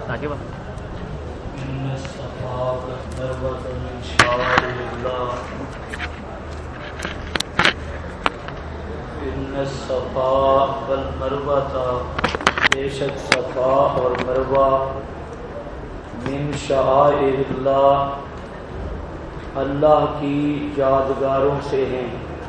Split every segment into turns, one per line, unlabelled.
آگے بات
ان الصفا والمروة من شعائر اللہ ان الصفا والمروة بے شک صفا اور مروہ من شعائر اللہ اللہ کی یادگاروں سے ہیں.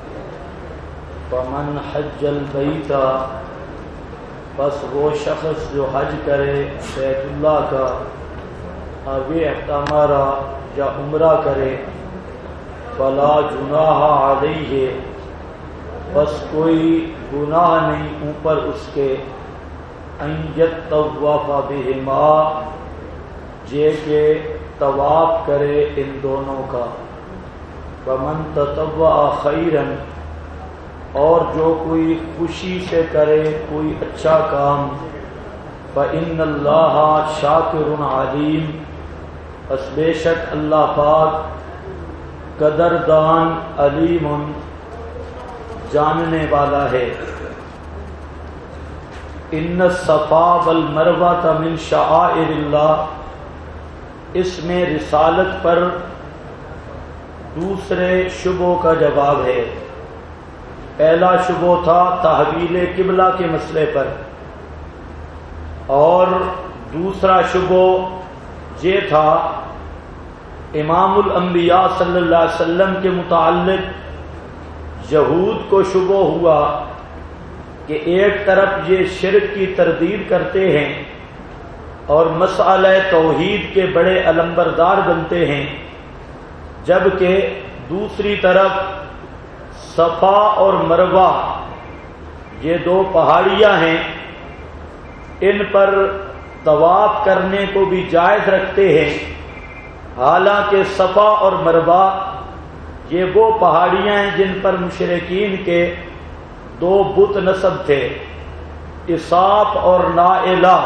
فمن حج البیت بس وہ شخص جو حج کرے بیت اللہ کا او اعتمر یا عمرہ کرے فلا جناح علیہ بس کوئی گناہ نہیں اوپر اس کے ان یطوف بہما یہ کہ طواف کرے ان دونوں کا. ومن تطوع خیرا اور جو کوئی خوشی سے کرے کوئی اچھا کام فإن اللہ شاکر علیم بس بے شک اللہ پاک قدردان علیم جاننے والا ہے. ان الصفا والمروہ من شعائر اللہ اس میں رسالت پر دوسرے شبوں کا جواب ہے. پہلا شبہ تھا تحویل قبلہ کے مسئلے پر اور دوسرا شبہ یہ تھا امام الانبیاء صلی اللہ علیہ وسلم کے متعلق یہود کو شبہ ہوا کہ ایک طرف یہ شرک کی تردید کرتے ہیں اور مسئلہ توحید کے بڑے علمبردار بنتے ہیں، جبکہ دوسری طرف صفا اور مروہ یہ دو پہاڑیاں ہیں، ان پر طواف کرنے کو بھی جائز رکھتے ہیں. حالانکہ صفا اور مروہ یہ وہ پہاڑیاں ہیں جن پر مشرکین کے دو بت نصب تھے، اساف اور نائلہ.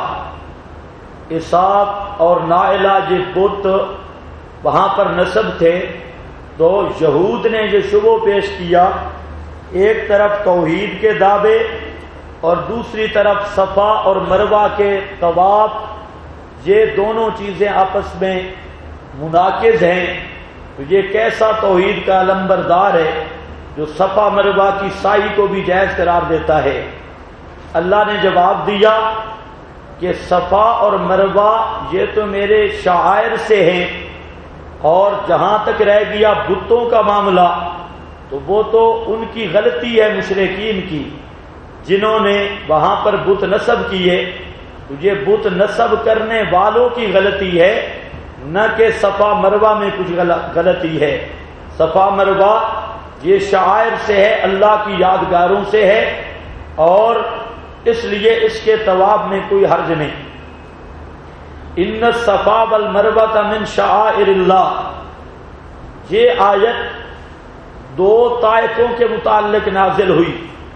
اساف اور نائلہ یہ بت وہاں پر نصب تھے. تو یہود نے یہ شبہ پیش کیا، ایک طرف توحید کے دعوے اور دوسری طرف صفا اور مروہ کے طواف، یہ دونوں چیزیں آپس میں مناقض ہیں. تو یہ کیسا توحید کا علمبردار ہے جو صفا مروہ کی سعی کو بھی جائز قرار دیتا ہے. اللہ نے جواب دیا کہ صفا اور مروہ یہ تو میرے شعائر سے ہیں، اور جہاں تک رہ گیا بتوں کا معاملہ تو وہ تو ان کی غلطی ہے مشرکین کی، جنہوں نے وہاں پر بت نصب کیے. تو یہ بت نصب کرنے والوں کی غلطی ہے، نہ کہ صفا مروہ میں کچھ غلطی ہے. صفا مروہ یہ شعائر سے ہے، اللہ کی یادگاروں سے ہے، اور اس لیے اس کے طواف میں کوئی حرج نہیں. ان الصفا والمروہ من شعائر اللہ یہ آیت دو طائفوں کے متعلق نازل ہوئی.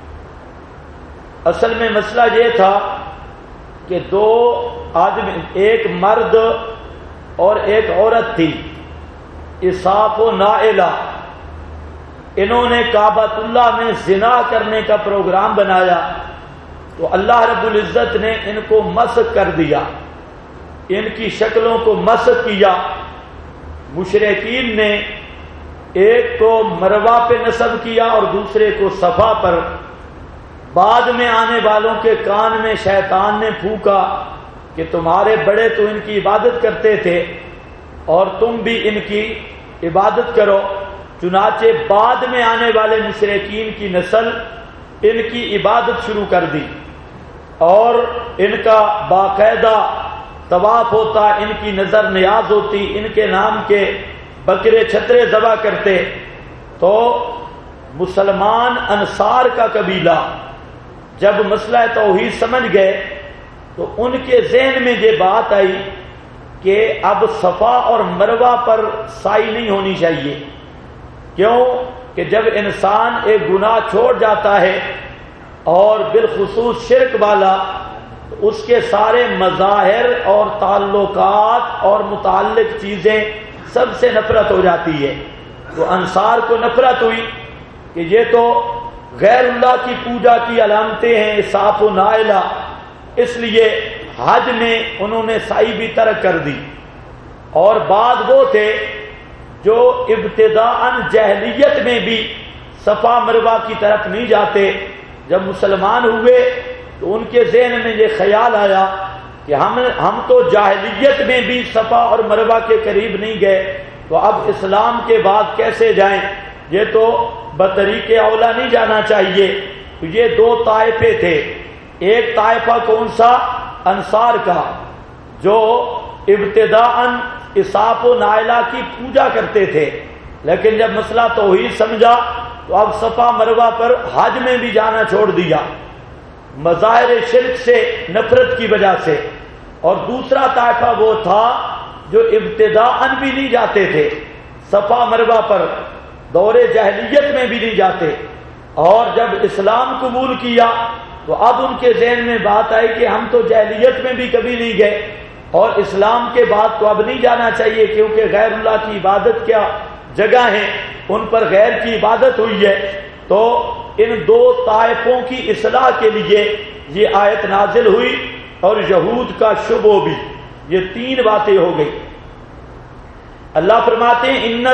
اصل میں مسئلہ یہ تھا کہ دو آدمی، ایک مرد اور ایک عورت تھی، اساف و نائلہ. انہوں نے کعبۃ اللہ میں زنا کرنے کا پروگرام بنایا تو اللہ رب العزت نے ان کو مسخ کر دیا، ان کی شکلوں کو مسخ کیا. مشرکین نے ایک کو مروہ پہ نصب کیا اور دوسرے کو صفا پر. بعد میں آنے والوں کے کان میں شیطان نے پھونکا کہ تمہارے بڑے تو ان کی عبادت کرتے تھے اور تم بھی ان کی عبادت کرو. چنانچہ بعد میں آنے والے مشرکین کی نسل ان کی عبادت شروع کر دی اور ان کا باقاعدہ طواف ہوتا، ان کی نظر نیاز ہوتی، ان کے نام کے بکرے چھترے ذبح کرتے. تو مسلمان انصار کا قبیلہ جب مسئلہ توحید سمجھ گئے تو ان کے ذہن میں یہ بات آئی کہ اب صفا اور مروہ پر سعی نہیں ہونی چاہیے. کیوں کہ جب انسان ایک گناہ چھوڑ جاتا ہے اور بالخصوص شرک والا، تو اس کے سارے مظاہر اور تعلقات اور متعلق چیزیں سب سے نفرت ہو جاتی ہے. تو انصار کو نفرت ہوئی کہ یہ تو غیر اللہ کی پوجا کی علامتیں ہیں، اساف و نائلہ، اس لیے حج میں انہوں نے سعی بھی ترک کر دی، اور بعد وہ تھے جو ابتداءً جاہلیت میں بھی صفا مروہ کی طرف نہیں جاتے۔ جب مسلمان ہوئے تو ان کے ذہن میں یہ خیال آیا کہ ہم تو جاہلیت میں بھی صفا اور مروہ کے قریب نہیں گئے، تو اب اسلام کے بعد کیسے جائیں؟ یہ تو بطریق اولا نہیں جانا چاہیے۔ تو یہ دو طائفے تھے، ایک طائفہ کون سا؟ انصار کا، جو ابتداءً اساف و نائلہ کی پوجا کرتے تھے، لیکن جب مسئلہ توحید سمجھا تو اب صفا مروہ پر حج میں بھی جانا چھوڑ دیا، مظاہر شرک سے نفرت کی وجہ سے۔ اور دوسرا طائفہ وہ تھا جو ابتداءً بھی نہیں جاتے تھے صفا مروہ پر، دور جاہلیت میں بھی نہیں جاتے، اور جب اسلام قبول کیا تو اب ان کے ذہن میں بات آئی کہ ہم تو جاہلیت میں بھی کبھی نہیں گئے، اور اسلام کے بعد تو اب نہیں جانا چاہیے، کیونکہ غیر اللہ کی عبادت کیا جگہ ہیں، ان پر غیر کی عبادت ہوئی ہے۔ تو ان دو طائفوں کی اصلاح کے لیے یہ آیت نازل ہوئی، اور یہود کا شبہ بھی۔ یہ تین باتیں ہو گئی۔ اللہ فرماتے ہیں ان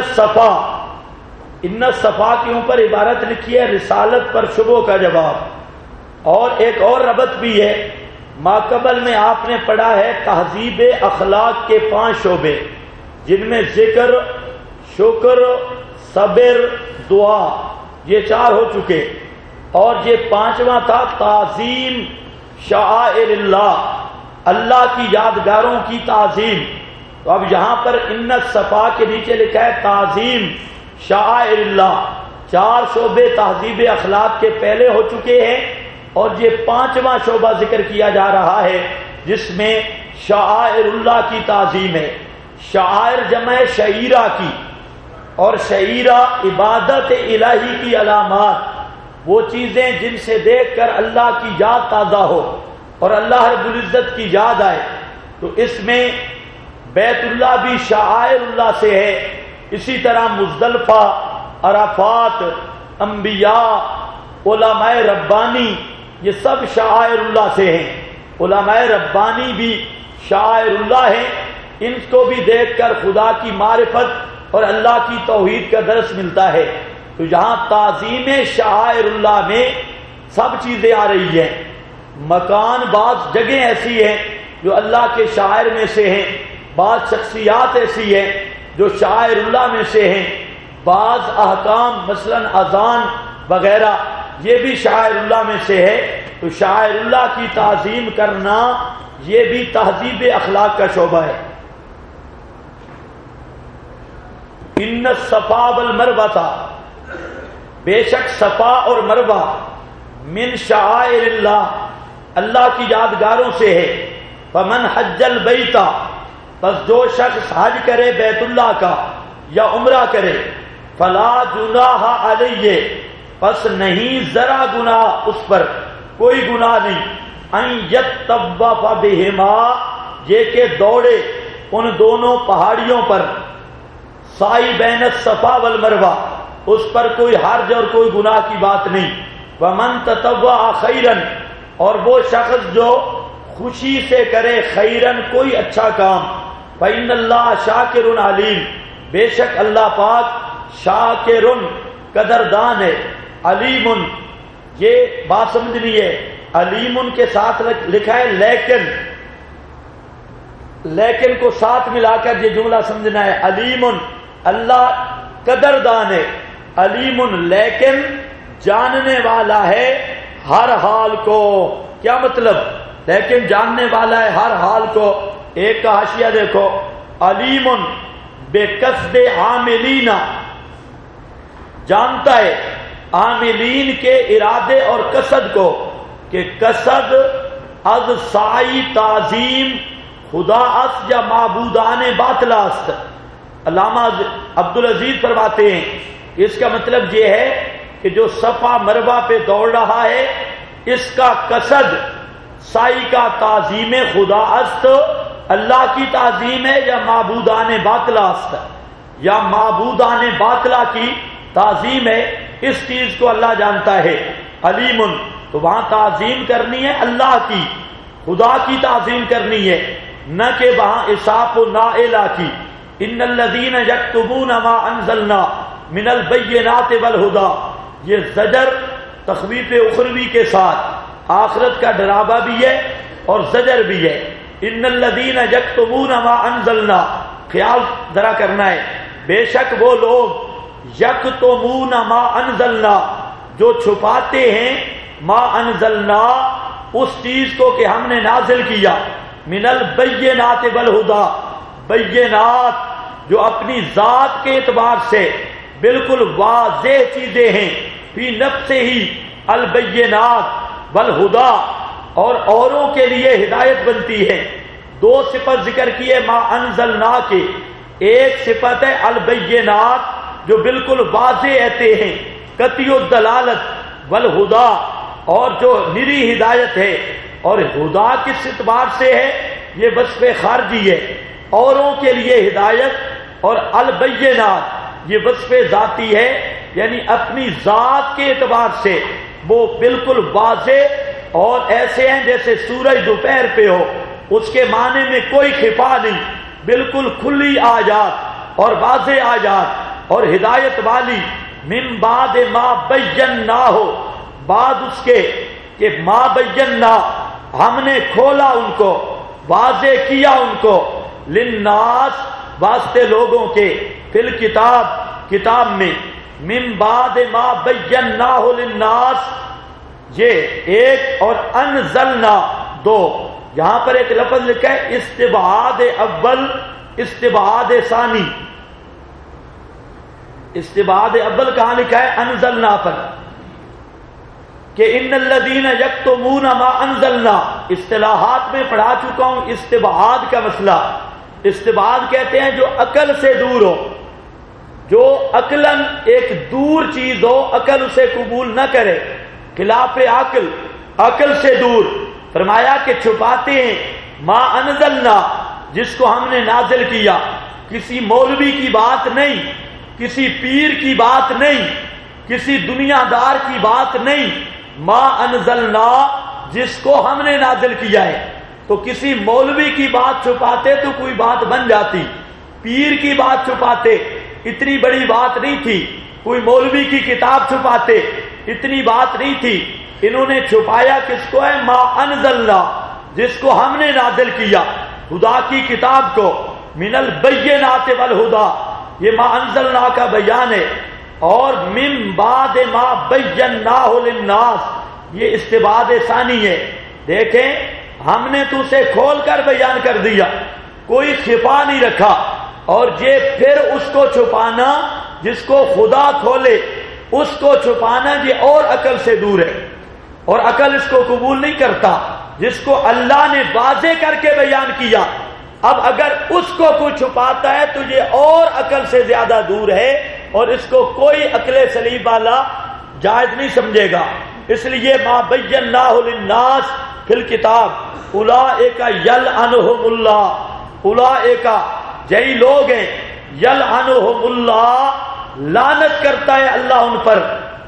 الصفا کے اوپر عبارت لکھی ہے رسالت پر شبہ کا جواب، اور ایک اور ربط بھی ہے۔ ماقبل میں آپ نے پڑھا ہے تہذیب اخلاق کے 5 شعبے، جن میں ذکر، شکر، صبر، دعا، یہ 4 ہو چکے، اور یہ 5واں تھا تعظیم شعائر اللہ، اللہ کی یادگاروں کی تعظیم۔ تو اب یہاں پر ان الصفا کے نیچے لکھا ہے تعظیم شعائر اللہ۔ 4 شعبے تہذیب اخلاق کے پہلے ہو چکے ہیں، اور یہ 5واں شعبہ ذکر کیا جا رہا ہے جس میں شعائر اللہ کی تعظیم ہے۔ شعائر جمع شعیرہ کی، اور شعیرہ عبادت الہی کی علامات، وہ چیزیں جن سے دیکھ کر اللہ کی یاد تازہ ہو اور اللہ رب العزت کی یاد آئے۔ تو اس میں بیت اللہ بھی شعائر اللہ سے ہے، اسی طرح مزدلفہ، عرفات، انبیاء، علماء ربانی، یہ سب شعائر اللہ سے ہیں۔ علماء ربانی بھی شعائر اللہ ہیں، ان کو بھی دیکھ کر خدا کی معرفت اور اللہ کی توحید کا درس ملتا ہے۔ تو یہاں تعظیم شعائر اللہ میں سب چیزیں آ رہی ہیں۔ مکان، بعض جگہیں ایسی ہیں جو اللہ کے شاعر میں سے ہیں، بعض شخصیات ایسی ہیں جو شاعر اللہ میں سے ہیں، بعض احکام مثلا اذان وغیرہ یہ بھی شاعر اللہ میں سے ہے۔ تو شاعر اللہ کی تعظیم کرنا یہ بھی تہذیب اخلاق کا شعبہ ہے۔ ان الصفا والمروہ، بے شک صفا اور مروہ، من شعائر اللہ، اللہ کی یادگاروں سے ہے۔ فمن حج البیت، پس جو شخص حج کرے بیت اللہ کا یا عمرہ کرے، فلا جناح علیہ، پس نہیں ذرا گناہ اس پر، کوئی گناہ نہیں، ان یطوف بہما، یہ کہ دوڑے ان دونوں پہاڑیوں پر، سائی بین الصفا والمروہ، اس پر کوئی حرج اور کوئی گناہ کی بات نہیں۔ ومن تطوع خیرا، اور وہ شخص جو خوشی سے کرے خیرن کوئی اچھا کام، فإن اللہ شاکر علیم، بے شک اللہ پاک شاکر قدردان ہے، علیم، یہ بات سمجھنی ہے، علیم کے ساتھ لکھا ہے لیکن کو ساتھ ملا کر یہ جملہ سمجھنا ہے، علیم اللہ قدردان ہے، علیم لیکن جاننے والا ہے ہر حال کو۔ کیا مطلب؟ لیکن جاننے والا ہے ہر حال کو۔ ایک کا حاشیہ دیکھو، علیم بے قصد عاملین، جانتا ہے عاملین کے ارادے اور قصد کو، کہ قصد از سائی تعظیم خدا است یا معبودان باطل است۔ علامہ عبدالعزیز فرماتے ہیں اس کا مطلب یہ ہے کہ جو صفا مروہ پہ دوڑ رہا ہے اس کا قصد سائی کا تعظیم خدا است، اللہ کی تعظیم ہے، یا معبودان باطلہ است، یا معبودان باطلہ کی تعظیم ہے، اس چیز کو اللہ جانتا ہے۔ علیم، تو وہاں تعظیم کرنی ہے اللہ کی، خدا کی تعظیم کرنی ہے، نہ کہ وہاں اساف و نائلہ کی۔ ان الذین یکتمون ما انزلنا من البینات والہدی، یہ زجر تخویف اخروی کے ساتھ آخرت کا ڈراوا بھی ہے اور زجر بھی ہے۔ ان الذین یکتمون ما انزلنا، خیال ذرا کرنا ہے، بے شک وہ لوگ یکتمون ما انزلنا، جو چھپاتے ہیں ما انزلنا، اس چیز کو کہ ہم نے نازل کیا، من البینات والہدی، بینات جو اپنی ذات کے اعتبار سے بالکل واضح چیزیں ہیں، فی نفس ہی البینات والہدی، اور اوروں کے لیے ہدایت بنتی ہے۔ دو صفت ذکر کیے ما انزلنا کے، ایک صفت ہے البینات جو بالکل واضح رہتے ہیں، قطعی الدلالت، والہدی اور جو نری ہدایت ہے۔ اور ہدا کس اعتبار سے ہے؟ یہ وصف خارجی ہے، اوروں کے لیے ہدایت، اور البینات یہ وصف ذاتی ہے، یعنی اپنی ذات کے اعتبار سے وہ بالکل واضح اور ایسے ہیں جیسے سورج دوپہر پہ ہو، اس کے معنی میں کوئی خفا نہیں، بالکل کھلی آیات اور واضح آیات اور ہدایت والی۔ من بعد ما بینا ہو، بعد اس کے کہ ما بینا ہم نے کھولا ان کو، واضح کیا ان کو، للناس واسطے لوگوں کے، فی الکتاب کتاب میں، من بعد ما بینا ہو للناس یہ ایک، اور انزلنا دو۔ یہاں پر ایک لفظ لکھا ہے استبعاد اول، استبعاد ثانی۔ استبعاد اول کہاں لکھا ہے؟ انزلنا پر، کہ ان الذین یکتمون ما انزلنا، اصطلاحات میں پڑھا چکا ہوں استبعاد کا مسئلہ۔ استبعاد کہتے ہیں جو عقل سے دور ہو، جو عقلاً ایک دور چیز ہو، عقل اسے قبول نہ کرے، خلاف عقل، عقل سے دور۔ فرمایا کہ چھپاتے ہیں ما انزلنا، جس کو ہم نے نازل کیا، کسی مولوی کی بات نہیں، کسی پیر کی بات نہیں، کسی دنیا دار کی بات نہیں، ما انزلنا جس کو ہم نے نازل کیا ہے۔ تو کسی مولوی کی بات چھپاتے تو کوئی بات بن جاتی، پیر کی بات چھپاتے اتنی بڑی بات نہیں تھی، کوئی مولوی کی کتاب چھپاتے اتنی بات نہیں تھی۔ انہوں نے چھپایا کس کو ہے؟ ما انزلنا، جس کو ہم نے نازل کیا، خدا کی کتاب کو، من البینات والہدی، یہ ما انزلنا کا بیان ہے۔ اور من بعد ما بیناہ للناس، یہ استبعاد ثانی ہے۔ دیکھیں ہم نے تو اسے کھول کر بیان کر دیا، کوئی خفا نہیں رکھا، اور یہ پھر اس کو چھپانا جس کو خدا کھولے، اس کو چھپانا یہ اور عقل سے دور ہے، اور عقل اس کو قبول نہیں کرتا۔ جس کو اللہ نے واضح کر کے بیان کیا، اب اگر اس کو کوئی چھپاتا ہے تو یہ اور عقل سے زیادہ دور ہے، اور اس کو کوئی عقل سلیم والا جائز نہیں سمجھے گا۔ اس لیے ما بیناہ للناس فی الکتاب اولئک یلعنہم اللہ، اولئک یہی لوگ ہیں، یلعنہم اللہ لعنت کرتا ہے اللہ ان پر،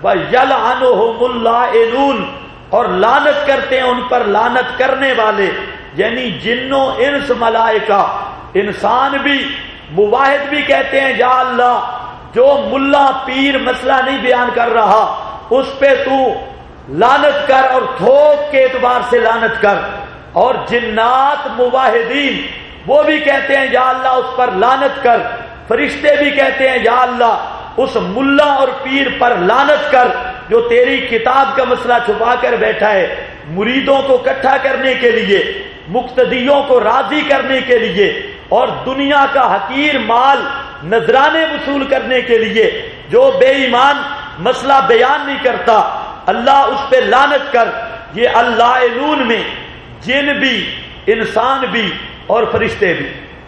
ویلعنہم اللاعنون اور لعنت کرتے ہیں ان پر لعنت کرنے والے، یعنی جنوں انس ملائکہ، انسان بھی مواحد بھی کہتے ہیں یا اللہ جو ملا پیر مسئلہ نہیں بیان کر رہا اس پہ تو لعنت کر اور تھوک کے اعتبار سے لعنت کر، اور جنات مواحدین وہ بھی کہتے ہیں یا اللہ اس پر لعنت کر، فرشتے بھی کہتے ہیں یا اللہ اس ملا اور پیر پر لعنت کر جو تیری کتاب کا مسئلہ چھپا کر بیٹھا ہے، مریدوں کو اکٹھا کرنے کے لیے، مقتدیوں کو راضی کرنے کے لیے، اور دنیا کا حقیر مال نذرانے وصول کرنے کے لیے، جو بے ایمان مسئلہ بیان نہیں کرتا، اللہ اس پہ لعنت کر۔ یہ اللاعنون میں جن بھی، انسان بھی اور فرشتے بھی۔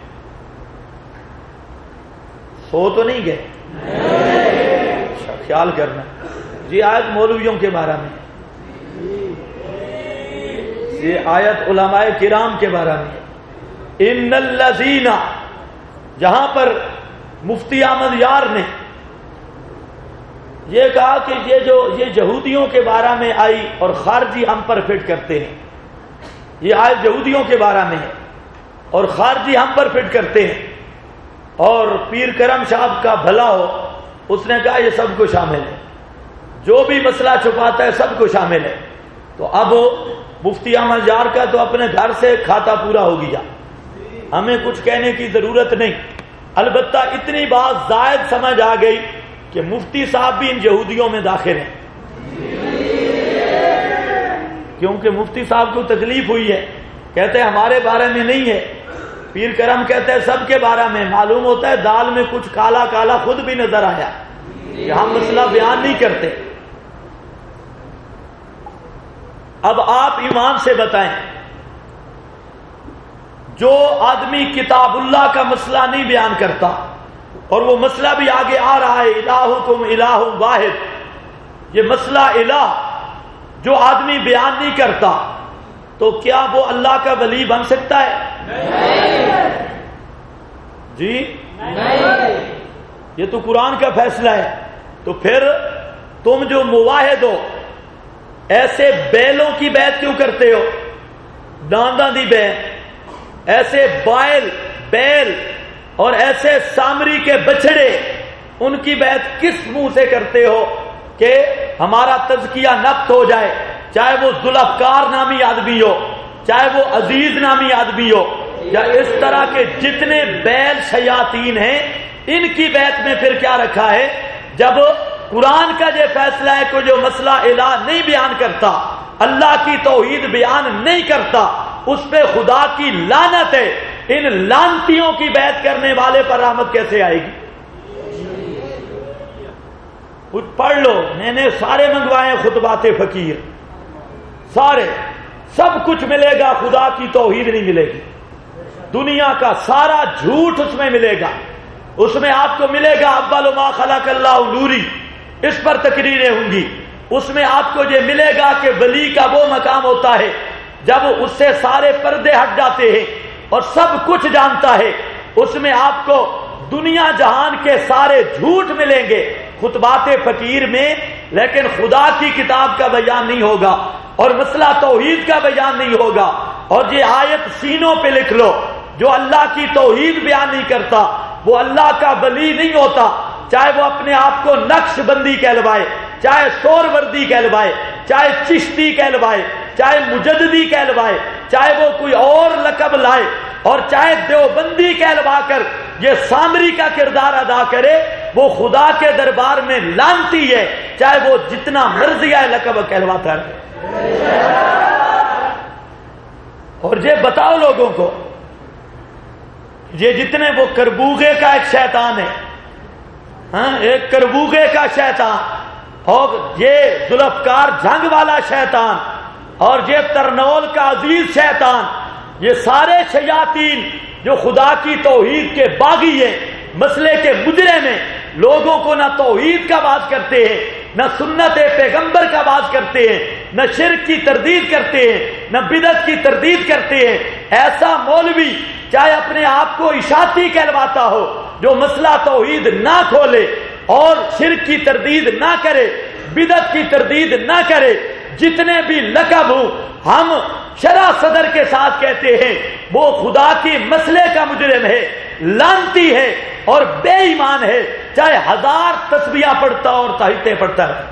سو تو نہیں گئے؟ خیال کرنا جی۔ آیت مولویوں کے بارے میں، یہ آیت علماء کرام کے بارے میں۔ ان الذین، جہاں پر مفتی احمد یار نے یہ کہا کہ یہ یہودیوں کے بارے میں آئی اور خارجی ہم پر فٹ کرتے ہیں، یہ آیت یہودیوں کے بارے میں ہے، اور خارجی ہم پر فٹ کرتے ہیں، اور پیر کرم صاحب کا بھلا ہو، اس نے کہا یہ سب کو شامل ہے، جو بھی مسئلہ چھپاتا ہے سب کو شامل ہے۔ تو اب مفتی احمد یار کا تو اپنے گھر سے کھاتا پورا ہو گیا، ہمیں کچھ کہنے کی ضرورت نہیں۔ البتہ اتنی بات زائد سمجھ آ گئی کہ مفتی صاحب بھی ان یہودیوں میں داخل ہیں، کیونکہ مفتی صاحب کو تکلیف ہوئی ہے، کہتے ہیں ہمارے بارے میں نہیں ہے، پیر کرم کہتے ہیں سب کے بارے میں۔ معلوم ہوتا ہے دال میں کچھ کالا کالا خود بھی نظر آیا کہ ہم مسئلہ بیان نہیں کرتے۔ اب آپ ایمان سے بتائیں، جو آدمی کتاب اللہ کا مسئلہ نہیں بیان کرتا، اور وہ مسئلہ بھی آگے آ رہا ہے الہکم الہ واحد، یہ مسئلہ الہ جو آدمی بیان نہیں کرتا، تو کیا وہ اللہ کا ولی بن سکتا ہے؟ جی نہیں، یہ تو قرآن کا فیصلہ ہے۔ تو پھر تم جو مواحد ہو، ایسے بیلوں کی بیعت کیوں کرتے ہو؟ دانداں دی بیعت، ایسے بیل اور ایسے سامری کے بچڑے، ان کی بیعت کس منہ سے کرتے ہو کہ ہمارا تزکیہ نفس ہو جائے؟ چاہے وہ ذوالفقار نامی آدمی ہو، چاہے وہ عزیز نامی آدمی ہو، یا اس طرح کے جتنے بیل شیاطین ہیں، ان کی بیعت میں پھر کیا رکھا ہے؟ جب قرآن کا یہ فیصلہ ہے کہ جو مسئلہ الہ نہیں بیان کرتا، اللہ کی توحید بیان نہیں کرتا، اس پہ خدا کی لعنت ہے۔ ان لعنتیوں کی بیعت کرنے والے پر رحمت کیسے آئے گی؟ کچھ پڑھ لو، میں نے سارے منگوائے خطبات فقیر، سارے، سب کچھ ملے گا، خدا کی توحید نہیں ملے گی۔ دنیا کا سارا جھوٹ اس میں ملے گا، اس میں آپ کو ملے گا اول ما خلق اللہ نوری، اس پر تقریریں ہوں گی۔ اس میں آپ کو یہ ملے گا کہ ولی کا وہ مقام ہوتا ہے جب اس سے سارے پردے ہٹ جاتے ہیں اور سب کچھ جانتا ہے۔ اس میں آپ کو دنیا جہان کے سارے جھوٹ ملیں گے خطبات فقیر میں، لیکن خدا کی کتاب کا بیان نہیں ہوگا اور مسئلہ توحید کا بیان نہیں ہوگا۔ اور یہ آیت سینوں پہ لکھ لو، جو اللہ کی توحید بیان نہیں کرتا وہ اللہ کا ولی نہیں ہوتا، چاہے وہ اپنے آپ کو نقش بندی کہلوائے، چاہے سور وردی کہلوائے، چاہے چشتی کہلوائے، چاہے مجددی کہلوائے، چاہے وہ کوئی اور لقب لائے، اور چاہے دیوبندی کہلوا کر یہ سامری کا کردار ادا کرے، وہ خدا کے دربار میں لعنتی ہے، چاہے وہ جتنا مرضی ہے لقب کہلواتا ہے۔ اور یہ بتاؤ لوگوں کو، یہ جتنے وہ کربوغے کا ایک شیطان ہے، ہاں ایک کربوغے کا شیطان، اور یہ ذوالفقار جھنگ والا شیطان، اور یہ ترنول کا عزیز شیطان، یہ سارے شیاطین جو خدا کی توحید کے باغی ہیں، مسئلے کے مجرم ہیں، لوگوں کو نہ توحید کا بات کرتے ہیں، نہ سنت پیغمبر کا بات کرتے ہیں، نہ شرک کی تردید کرتے ہیں، نہ بدعت کی تردید کرتے ہیں۔ ایسا مولوی چاہے اپنے آپ کو اشاعتی کہلواتا ہو، جو مسئلہ توحید نہ کھولے اور شرک کی تردید نہ کرے، بدعت کی تردید نہ کرے، جتنے بھی لقب ہوں، ہم شرح صدر کے ساتھ کہتے ہیں وہ خدا کی مسئلے کا مجرم ہے، لعنتی ہے اور بے ایمان ہے، چاہے 1000 تسبیحاں پڑھتا اور تہجدیں پڑھتا ہے۔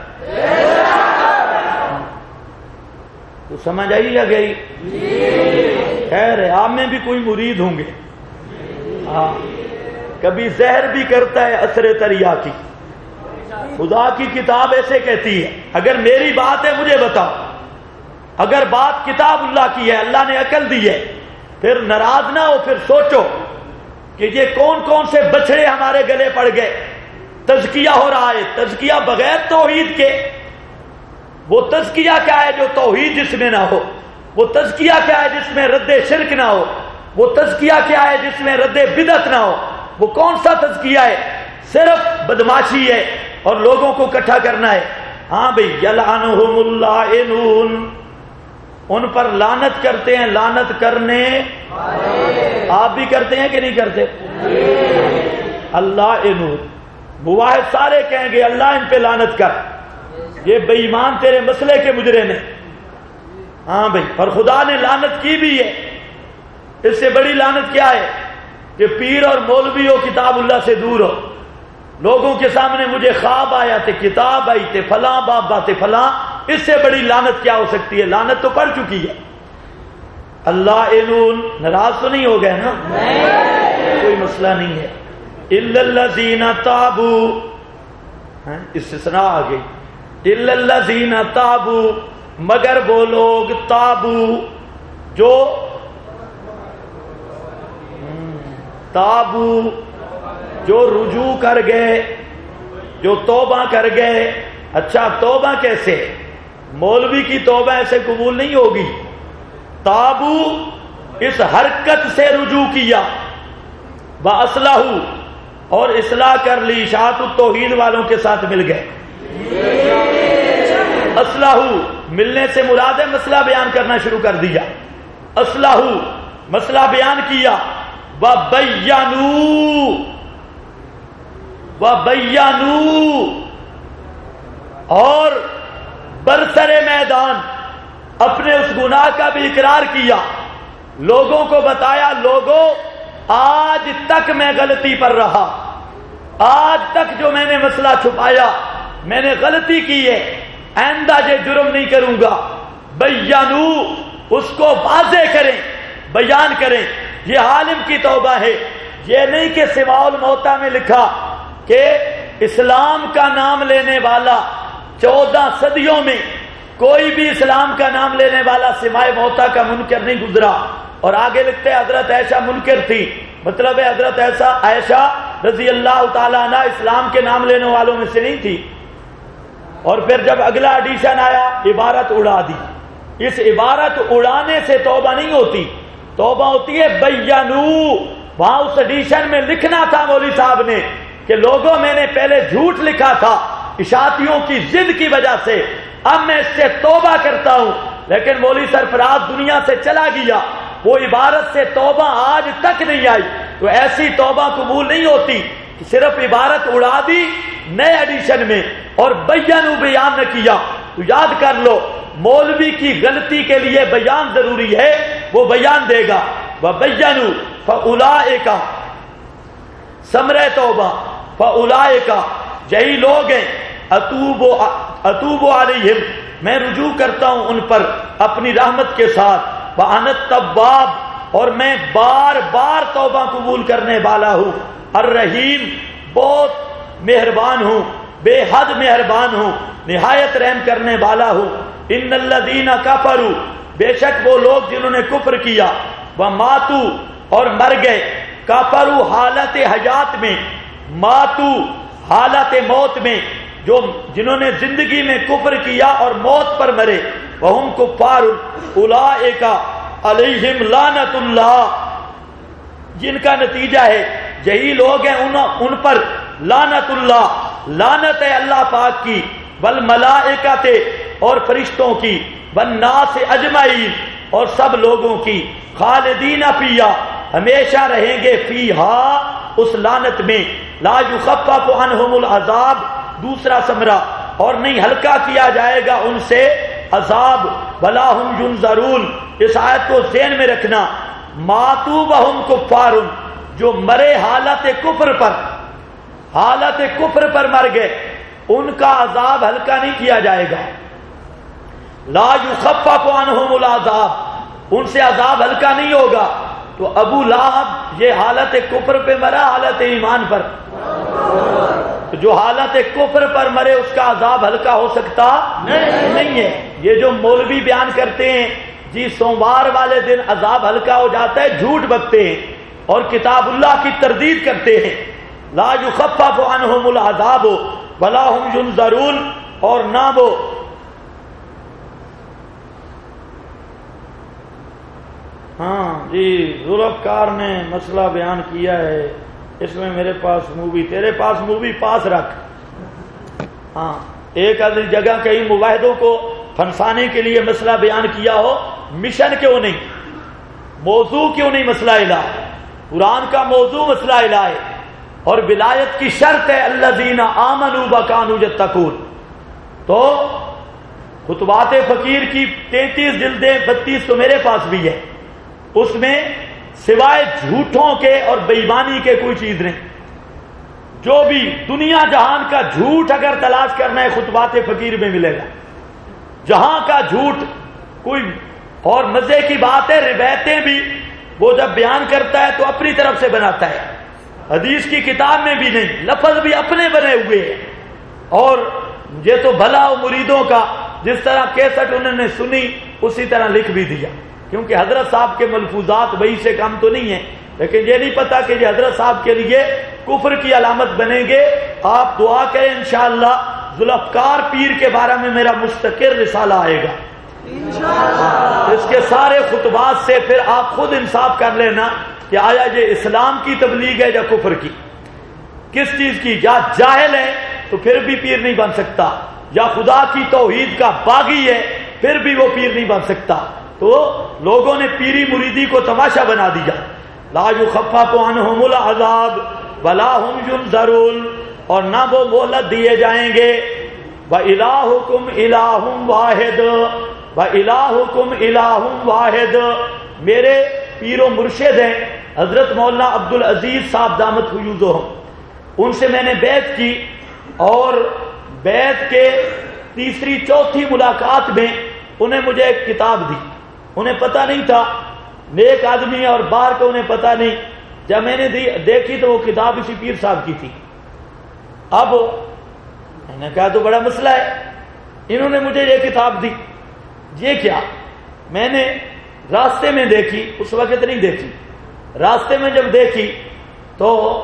تو سمجھ آئی یا گئی؟ خیر ہے، آپ میں بھی کوئی مرید ہوں گے۔ ہاں، کبھی زہر بھی کرتا ہے اثر تریا کی۔ خدا کی کتاب ایسے کہتی ہے، اگر میری بات ہے مجھے بتاؤ، اگر بات کتاب اللہ کی ہے، اللہ نے عقل دی ہے، پھر ناراض نہ ہو، پھر سوچو کہ یہ کون کون سے بچڑے ہمارے گلے پڑ گئے۔ تزکیہ ہو رہا ہے، تزکیہ بغیر توحید کے۔ وہ تزکیہ کیا ہے جو توحید جس میں نہ ہو؟ وہ تزکیہ کیا ہے جس میں رد شرک نہ ہو؟ وہ تزکیہ کیا ہے جس میں رد بدعت نہ ہو؟ وہ کون سا تزکیہ ہے؟ صرف بدماشی ہے اور لوگوں کو اکٹھا کرنا ہے۔ ہاں بھئی، یلعنہم اللائنون، ان پر لعنت کرتے ہیں، لعنت کرنے آپ بھی کرتے ہیں کہ نہیں کرتے؟ اللائنون، مواحد سارے کہیں گے اللہ ان پہ لعنت کر، یہ بے ایمان تیرے مسئلے کے مجرم ہیں۔ ہاں بھائی، اور خدا نے لعنت کی بھی ہے۔ اس سے بڑی لعنت کیا ہے کہ پیر اور مولوی ہو کتاب اللہ سے دور ہو، لوگوں کے سامنے مجھے خواب آیا تھے، کتاب آئی تھے، فلاں بابا تھے فلاں، اس سے بڑی لعنت کیا ہو سکتی ہے؟ لعنت تو پڑ چکی ہے۔ اللہ انون ناراض تو نہیں ہو گئے نا؟ کوئی مسئلہ نہیں ہے۔ الا الذین تابوا، استثناء آ گئی، الا الذین تابوا، مگر وہ لوگ تابو جو تابو جو رجوع کر گئے، جو توبہ کر گئے۔ اچھا توبہ کیسے؟ مولوی کی توبہ ایسے قبول نہیں ہوگی۔ تابو اس حرکت سے رجوع کیا، وَأَصْلَحُوا، اور اصلاح کر لی، اشاعت التوحید والوں کے ساتھ مل گئے۔ اصلاحو ملنے سے مراد ہے مسئلہ بیان کرنا شروع کر دیا۔ اصلاحو مسئلہ بیان کیا، وَبَيَّنُوا، اور برسر میدان اپنے اس گناہ کا بھی اقرار کیا، لوگوں کو بتایا، لوگوں آج تک میں غلطی پر رہا، آج تک جو میں نے مسئلہ چھپایا میں نے غلطی کی ہے، آئندہ یہ جرم نہیں کروں گا۔ بیانو اس کو واضح کریں، بیان کریں، یہ عالم کی توبہ ہے۔ یہ نہیں کہ سماع الموتیٰ میں لکھا کہ اسلام کا نام لینے والا 14 صدیوں میں کوئی بھی اسلام کا نام لینے والا سماع موتیٰ کا منکر نہیں گزرا، اور آگے لکھتے حضرت عائشہ منکر تھی، مطلب ہے حضرت عائشہ رضی اللہ تعالیٰ عنہ اسلام کے نام لینے والوں میں سے نہیں تھی۔ اور پھر جب اگلا ایڈیشن آیا عبارت اڑا دی۔ اس عبارت اڑانے سے توبہ نہیں ہوتی، توبہ ہوتی ہے بیانو۔ وہاں اس ایڈیشن میں لکھنا تھا مولوی صاحب نے کہ لوگوں میں نے پہلے جھوٹ لکھا تھا اشاعتیوں کی ضد کی وجہ سے، اب میں اس سے توبہ کرتا ہوں، لیکن مولوی سرفراز دنیا سے چلا گیا، وہ عبارت سے توبہ آج تک نہیں آئی۔ تو ایسی توبہ قبول نہیں ہوتی کہ صرف عبارت اڑا دی نئے ایڈیشن میں اور بیانو بیان نہ کیا۔ تو یاد کر لو، مولوی کی غلطی کے لیے بیان ضروری ہے، وہ بیان دے گا۔ وَبَيَّنُوا فَأُولَئِكَ، ثمرہ توبہ، فَأُولَئِكَ یہی لوگ ہیں، اتوب علیہم میں رجوع کرتا ہوں ان پر اپنی رحمت کے ساتھ، وَأَنَا التَّوَّابُ اور میں بار بار توبہ قبول کرنے والا ہوں، الرحیم بہت مہربان ہوں، بے حد مہربان ہوں، نہایت رحم کرنے والا ہوں۔ ان الذین کفروا، بے شک وہ لوگ جنہوں نے کفر کیا، وماتوا اور مر گئے، کفروا حالت حیات میں، ماتوا حالت موت میں، جو جنہوں نے زندگی میں کفر کیا اور موت پر مرے، وہم کفار اولئک علیہم لعنت اللہ، جن کا نتیجہ ہے یہی لوگ ہیں ان پر لعنت اللہ، لعنت ہے اللہ پاک کی، والملائکۃ اور فرشتوں کی، والناس اجمعین اور سب لوگوں کی، خالدین فیہا ہمیشہ رہیں گے، فیہا اس لعنت میں، لا یخفف عنہم العذاب دوسرا ثمرہ، اور نہیں ہلکا کیا جائے گا ان سے عذاب، ولا ہم ینظرون۔ اس آیت کو ذہن میں رکھنا، ماتوا وہم کفار، جو مرے حالت کفر پر، حالت کفر پر مر گئے، ان کا عذاب ہلکا نہیں کیا جائے گا، لا یخفف عنہم العذاب، ان سے عذاب ہلکا نہیں ہوگا۔ تو ابو لہب یہ حالت کفر پہ مرا، حالت ایمان پر، جو حالت کفر پر مرے اس کا عذاب ہلکا ہو سکتا نہیں ہے۔ یہ جو مولوی بیان کرتے ہیں جی سوموار والے دن عذاب ہلکا ہو جاتا ہے، جھوٹ بکتے ہیں اور کتاب اللہ کی تردید کرتے ہیں۔ لا یخفف عنہم العذاب ولا هم ینظرون، اور نہ وہ ہاں جی ذوالفقار نے مسئلہ بیان کیا ہے، اس میں میرے پاس مووی، تیرے پاس مووی پاس رکھ۔ ہاں ایک آدھی جگہ کہیں مواحدوں کو پھنسانے کے لیے مسئلہ بیان کیا ہو، مشن کیوں نہیں، موضوع کیوں نہیں مسئلہ الہ؟ قرآن کا موضوع مسئلہ الہ ہے، اور ولایت کی شرط ہے الذین آمنوا وکانوا یتقون۔ تو خطبات فقیر کی 33 جلدیں 32 تو میرے پاس بھی ہے، اس میں سوائے جھوٹوں کے اور بے ایمانی کے کوئی چیز نہیں. جو بھی دنیا جہان کا جھوٹ اگر تلاش کرنا ہے خطبات فقیر میں ملے گا. جہاں کا جھوٹ کوئی. اور مزے کی بات ہے روایتیں بھی وہ جب بیان کرتا ہے تو اپنی طرف سے بناتا ہے، حدیث کی کتاب میں بھی نہیں، لفظ بھی اپنے بنے ہوئے ہیں. اور یہ تو بھلا ہو مریدوں کا، جس طرح کیسٹ انہوں نے سنی اسی طرح لکھ بھی دیا، کیونکہ حضرت صاحب کے ملفوظات وہی سے کم تو نہیں ہیں. لیکن یہ نہیں پتا کہ یہ حضرت صاحب کے لیے کفر کی علامت بنیں گے. آپ دعا کریں انشاءاللہ ذوالفقار پیر کے بارے میں میرا مستقل رسالہ آئے گا اس کے سارے خطبات سے، پھر آپ خود انصاف کر لینا کہ آیا یہ اسلام کی تبلیغ ہے یا کفر کی، کس چیز کی. یا جاہل ہے تو پھر بھی پیر نہیں بن سکتا، یا خدا کی توحید کا باغی ہے پھر بھی وہ پیر نہیں بن سکتا. تو لوگوں نے پیری مریدی کو تماشا بنا دیا. لا یخفف عنہم العذاب ولا هم ینظرون، اور نہ وہ مہلت دیے جائیں گے. وَإِلَٰهُكُمْ إِلَٰهٌ وَاحِدٌ وَإِلَٰهُكُمْ إِلَٰهٌ وَاحِدٌ. میرے پیر و مرشد ہیں حضرت مولانا عبدالعزیز صاحب دامت فیوضہم، ان سے میں نے بیعت کی، اور بیعت کے تیسری چوتھی ملاقات میں انہیں مجھے ایک کتاب دی. انہیں پتہ نہیں تھا، نیک آدمی اور باہر کا انہیں پتہ نہیں. جب میں نے دیکھی تو وہ کتاب اسی پیر صاحب کی تھی. اب میں نے کہا تو بڑا مسئلہ ہے، انہوں نے مجھے یہ کتاب دی، یہ کیا؟ میں نے راستے میں دیکھی، اس وقت نہیں دیکھی، راستے میں جب دیکھی تو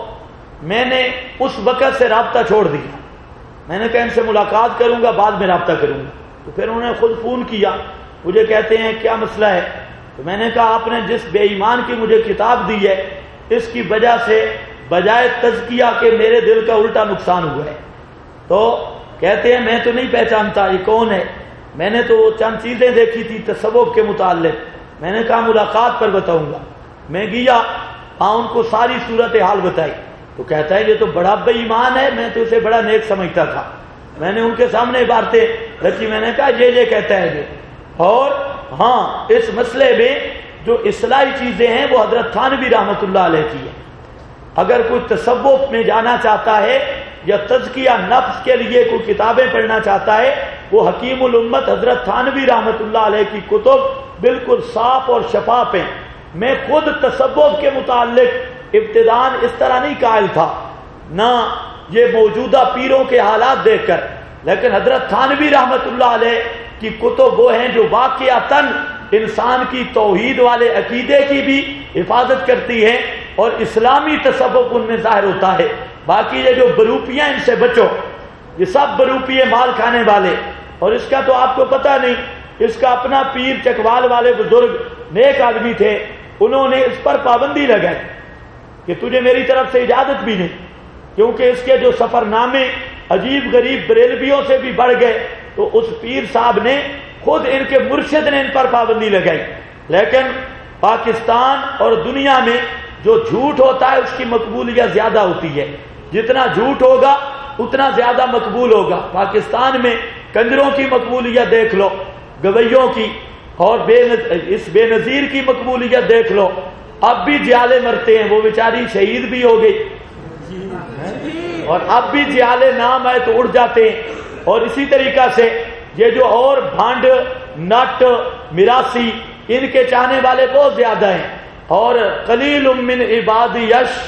میں نے اس وقت سے رابطہ چھوڑ دیا. میں نے کہا ان سے ملاقات کروں گا، بعد میں رابطہ کروں گا. تو پھر انہوں نے خود فون کیا، مجھے کہتے ہیں کیا مسئلہ ہے؟ تو میں نے کہا آپ نے جس بے ایمان کی مجھے کتاب دی ہے اس کی وجہ سے بجائے تزکیہ کہ میرے دل کا الٹا نقصان ہوا ہے. تو کہتے ہیں میں تو نہیں پہچانتا یہ کون ہے، میں نے تو چند چیزیں دیکھی تھی تصوف کے متعلق. میں نے کہا ملاقات پر بتاؤں گا. میں گیا، ان کو ساری صورتحال بتائی. تو کہتا ہے یہ تو بڑا بے ایمان ہے، میں تو اسے بڑا نیک سمجھتا تھا. میں نے ان کے سامنے باتیں رکھی، میں نے کہا یہ کہتا ہے یہ. اور ہاں اس مسئلے میں جو اصلاحی چیزیں ہیں وہ حضرت تھانوی رحمۃ اللہ علیہ کی ہے. اگر کوئی تصوف میں جانا چاہتا ہے یا تزکیہ نفس کے لیے کوئی کتابیں پڑھنا چاہتا ہے، وہ حکیم الامت حضرت تھانوی رحمۃ اللہ علیہ کی کتب بالکل صاف اور شفاف ہیں. میں خود تصوف کے متعلق ابتداءً اس طرح نہیں قائل تھا، نہ یہ موجودہ پیروں کے حالات دیکھ کر، لیکن حضرت تھانوی رحمۃ اللہ علیہ کی کتب وہ ہیں جو واقعتاً انسان کی توحید والے عقیدے کی بھی حفاظت کرتی ہیں اور اسلامی تصوف ان میں ظاہر ہوتا ہے. باقی یہ جو بروپیاں ان سے بچو، یہ سب بروپیے مال کھانے والے. اور اس کا تو آپ کو پتہ نہیں، اس کا اپنا پیر چکوال والے بزرگ نیک آدمی تھے، انہوں نے اس پر پابندی لگائی کہ تجھے میری طرف سے اجازت بھی نہیں، کیونکہ اس کے جو سفر نامے عجیب غریب بریلویوں سے بھی بڑھ گئے. تو اس پیر صاحب نے خود ان کے مرشد نے ان پر پابندی لگائی. لیکن پاکستان اور دنیا میں جو جھوٹ ہوتا ہے اس کی مقبولیت زیادہ ہوتی ہے. جتنا جھوٹ ہوگا اتنا زیادہ مقبول ہوگا. پاکستان میں کنجروں کی مقبولیت دیکھ لو، گویوں کی، اور اس بے نظیر کی مقبولیت دیکھ لو. اب بھی جیالے مرتے ہیں، وہ بیچاری شہید بھی ہو گئی، اور اب بھی جیالے نام آئے تو اڑ جاتے ہیں. اور اسی طریقہ سے یہ جو اور بھانڈ نٹ میراسی ان کے چاہنے والے بہت زیادہ ہیں. اور قلیل من عبادی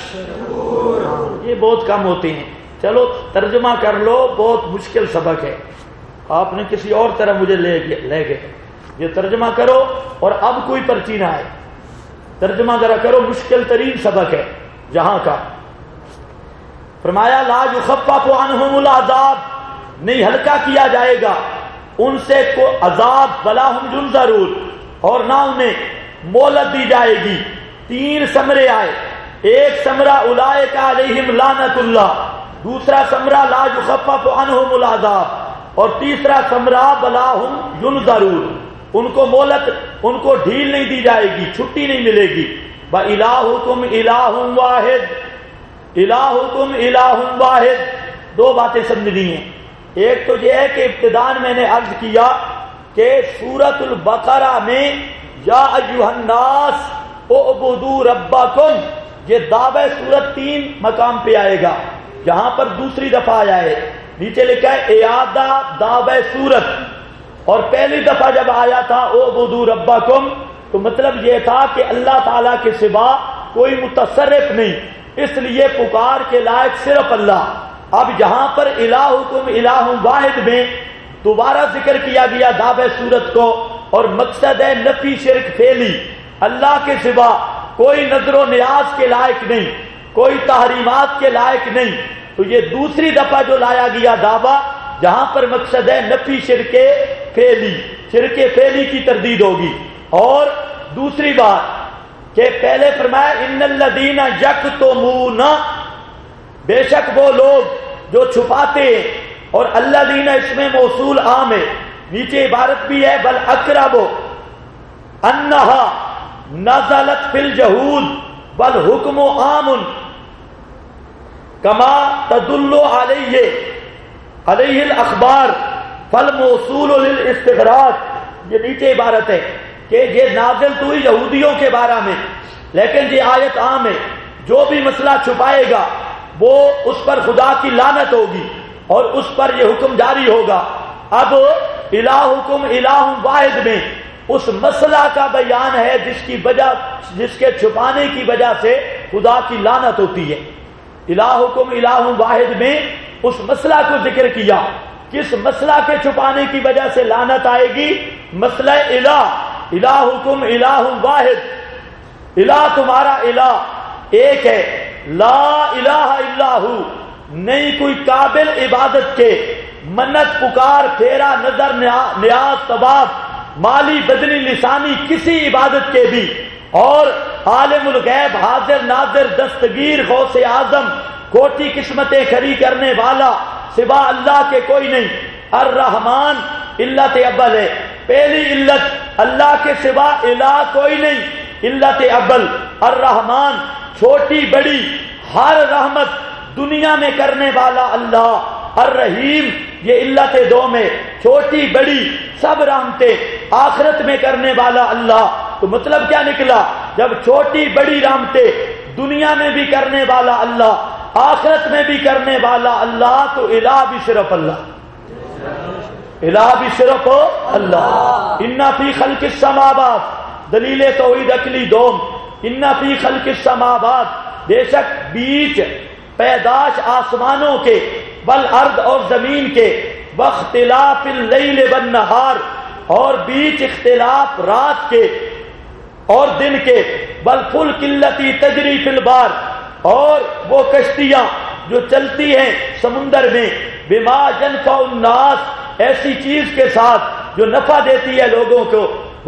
یہ بہت کم ہوتے ہیں. چلو ترجمہ کر لو، بہت مشکل سبق ہے، آپ نے کسی اور طرح مجھے لے گئے. یہ ترجمہ کرو اور اب کوئی پرچی نہ آئے. ترجمہ ذرا کرو، مشکل ترین سبق ہے جہاں کا. فرمایا لا یخفف عنہم العذاب، نہیں ہلکا کیا جائے گا ان سے کو عذاب، ولا ہم ینظرون، اور نہ انہیں مہلت دی جائے گی. 3 ثمرے آئے، ایک ثمرہ اولئک علیہم لعنت اللہ، دوسرا ثمرہ لا یخفف عنہم العذاب، اور تیسرا ثمرہ ولا ہم ینظرون. ان کو مہلت، ان کو ڈھیل نہیں دی جائے گی، چھٹی نہیں ملے گی. وَإِلَٰهُكُمْ إِلَٰهٌ وَاحِدٌ، الہکم الہ واحد. 2 باتیں سمجھنی ہیں. ایک تو یہ ہے کہ ابتداء میں نے عرض کیا کہ سورۃ البقرہ میں یا ایھا الناس اعبدوا ربکم، یہ دعوی سورت 3 مقام پہ آئے گا، جہاں پر دوسری دفعہ آیا ہے، نیچے لکھا ہے اعادہ دعوی سورت، اور پہلی دفعہ جب آیا تھا اعبدوا ربکم تو مطلب یہ تھا کہ اللہ تعالیٰ کے سوا کوئی متصرف نہیں، اس لیے پکار کے لائق صرف اللہ۔ اب جہاں پر الہکم الہ واحد میں دوبارہ ذکر کیا گیا دعوی سورت کو، اور مقصد ہے نفی شرک فعلی، اللہ کے سوا کوئی نظر و نیاز کے لائق نہیں، کوئی تحریمات کے لائق نہیں، تو یہ دوسری دفعہ جو لایا گیا دعویٰ جہاں پر مقصد ہے نفی شرک فعلی، شرک فعلی کی تردید ہوگی۔ اور دوسری بات کہ پہلے فرمایا ان الذین یکتمون، بے شک وہ لوگ جو چھپاتے ہیں، اور الذین اس میں موصول عام ہے، نیچے عبارت بھی ہے بل اقرب انہا نزلت فی الجہود والحکم عام کما تدل علیہ الاخبار فالموصول للاستغراق، یہ نیچے عبارت ہے کہ یہ نازل تو یہودیوں کے بارے میں، لیکن یہ آیت عام ہے، جو بھی مسئلہ چھپائے گا وہ اس پر خدا کی لعنت ہوگی اور اس پر یہ حکم جاری ہوگا۔ اب الہکم الہ واحد میں اس مسئلہ کا بیان ہے جس کے چھپانے کی وجہ سے خدا کی لعنت ہوتی ہے۔ الہکم الہ واحد میں اس مسئلہ کو ذکر کیا، کس مسئلہ کے چھپانے کی وجہ سے لعنت آئے گی؟ مسئلہ الہکم الہ واحد، الہ تمہارا الہ ایک ہے، لا الہ الا ہو، نہیں کوئی قابل عبادت کے، منت پکار پھیرا نظر نیاز طواف مالی بدنی لسانی کسی عبادت کے بھی، اور عالم الغیب حاضر ناظر دستگیر غوث اعظم کوٹی قسمتیں کھڑی کرنے والا سوا اللہ کے کوئی نہیں۔ الرحمن علت اول ہے، پہلی علت اللہ کے سوا الہ کوئی نہیں، علت اول الرحمن، چھوٹی بڑی ہر رحمت دنیا میں کرنے والا اللہ۔ الرحیم یہ علت دو میں، چھوٹی بڑی سب رحمتیں آخرت میں کرنے والا اللہ۔ تو مطلب کیا نکلا؟ جب چھوٹی بڑی رحمتیں دنیا میں بھی کرنے والا اللہ، آخرت میں بھی کرنے والا اللہ، تو الہ بھی صرف اللہ، الہ بھی صرف اللہ۔ ان فی خلق السماوات، دلیل توحید عقلی دوم، ان فی خلق السماوات، بے شک بیچ پیدائش آسمانوں کے، والارض اور زمین کے، واختلاف اللیل والنہار، اور بیچ اختلاف رات کے اور دن کے، والفلک التی تجری فی البحر، اور وہ کشتیاں جو چلتی ہیں سمندر میں، بما ینفع الناس، ایسی چیز کے ساتھ جو نفع دیتی ہے لوگوں کو،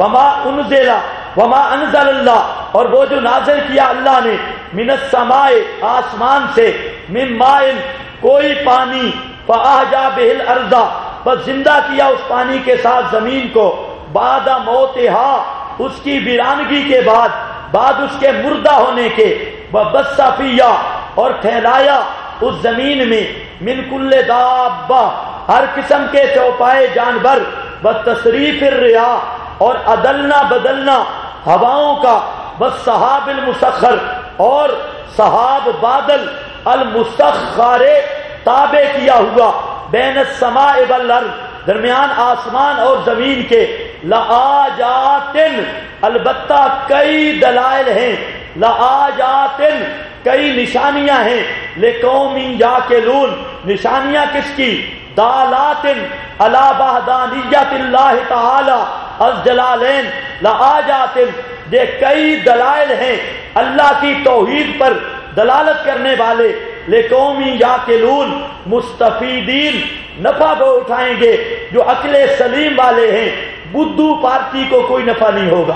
وما انزل اللہ، اور وہ جو نازل کیا اللہ نے، من السماء آسمان سے، من ماء کوئی پانی، فاحیا بہ الارض، بس زندہ کیا اس پانی کے ساتھ زمین کو، بعد موتہا، اس کی ویرانگی کے بعد اس کے مردہ ہونے کے، وبث فیہا، اور پھیلایا اس زمین میں، من کل دابہ، ہر قسم کے چوپائے جانور، وتصریف الرياح، اور عدلنا بدلنا ہواؤں کا، والسحاب المسخر، اور سحاب بادل، المسخر تابع کیا ہوا، بین السماء والارض، درمیان آسمان اور زمین کے، لآیات، البتہ کئی دلائل ہیں، لآیات، کئی نشانیاں ہیں، لقوم یعقلون، نشانیاں کس کی؟ دالات علی وحدانیت اللہ تعالی الجلالین، لآیات، یہ کئی دلائل ہیں اللہ کی توحید پر دلالت کرنے والے، لقوم یعقلون، مستفیدین، نفع وہ اٹھائیں گے جو عقل سلیم والے ہیں، بدھو پارٹی کو کوئی نفع نہیں ہوگا۔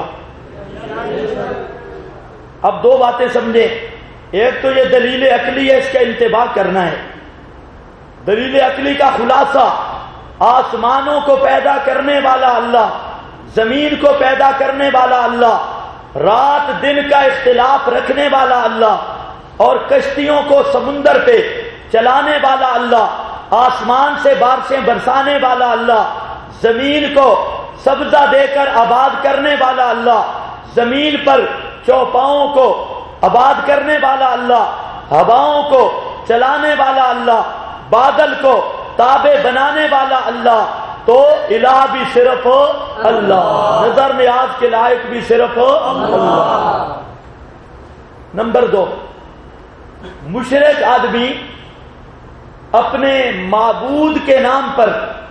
اب دو باتیں سمجھیں، ایک تو یہ دلیل عقلی ہے، اس کا انتباہ کرنا ہے۔ دلیل عقلی کا خلاصہ، آسمانوں کو پیدا کرنے والا اللہ، زمین کو پیدا کرنے والا اللہ، رات دن کا اختلاف رکھنے والا اللہ، اور کشتیوں کو سمندر پہ چلانے والا اللہ، آسمان سے بارشیں برسانے والا اللہ، زمین کو سبزہ دے کر آباد کرنے والا اللہ، زمین پر چوپاؤں کو آباد کرنے والا اللہ، ہواؤں کو چلانے والا اللہ، بادل کو تابع بنانے والا اللہ، تو الہ بھی صرف اللہ، نظر نیاز کے لائق بھی صرف اللہ۔ نمبر 2، مشرک آدمی اپنے معبود کے نام پر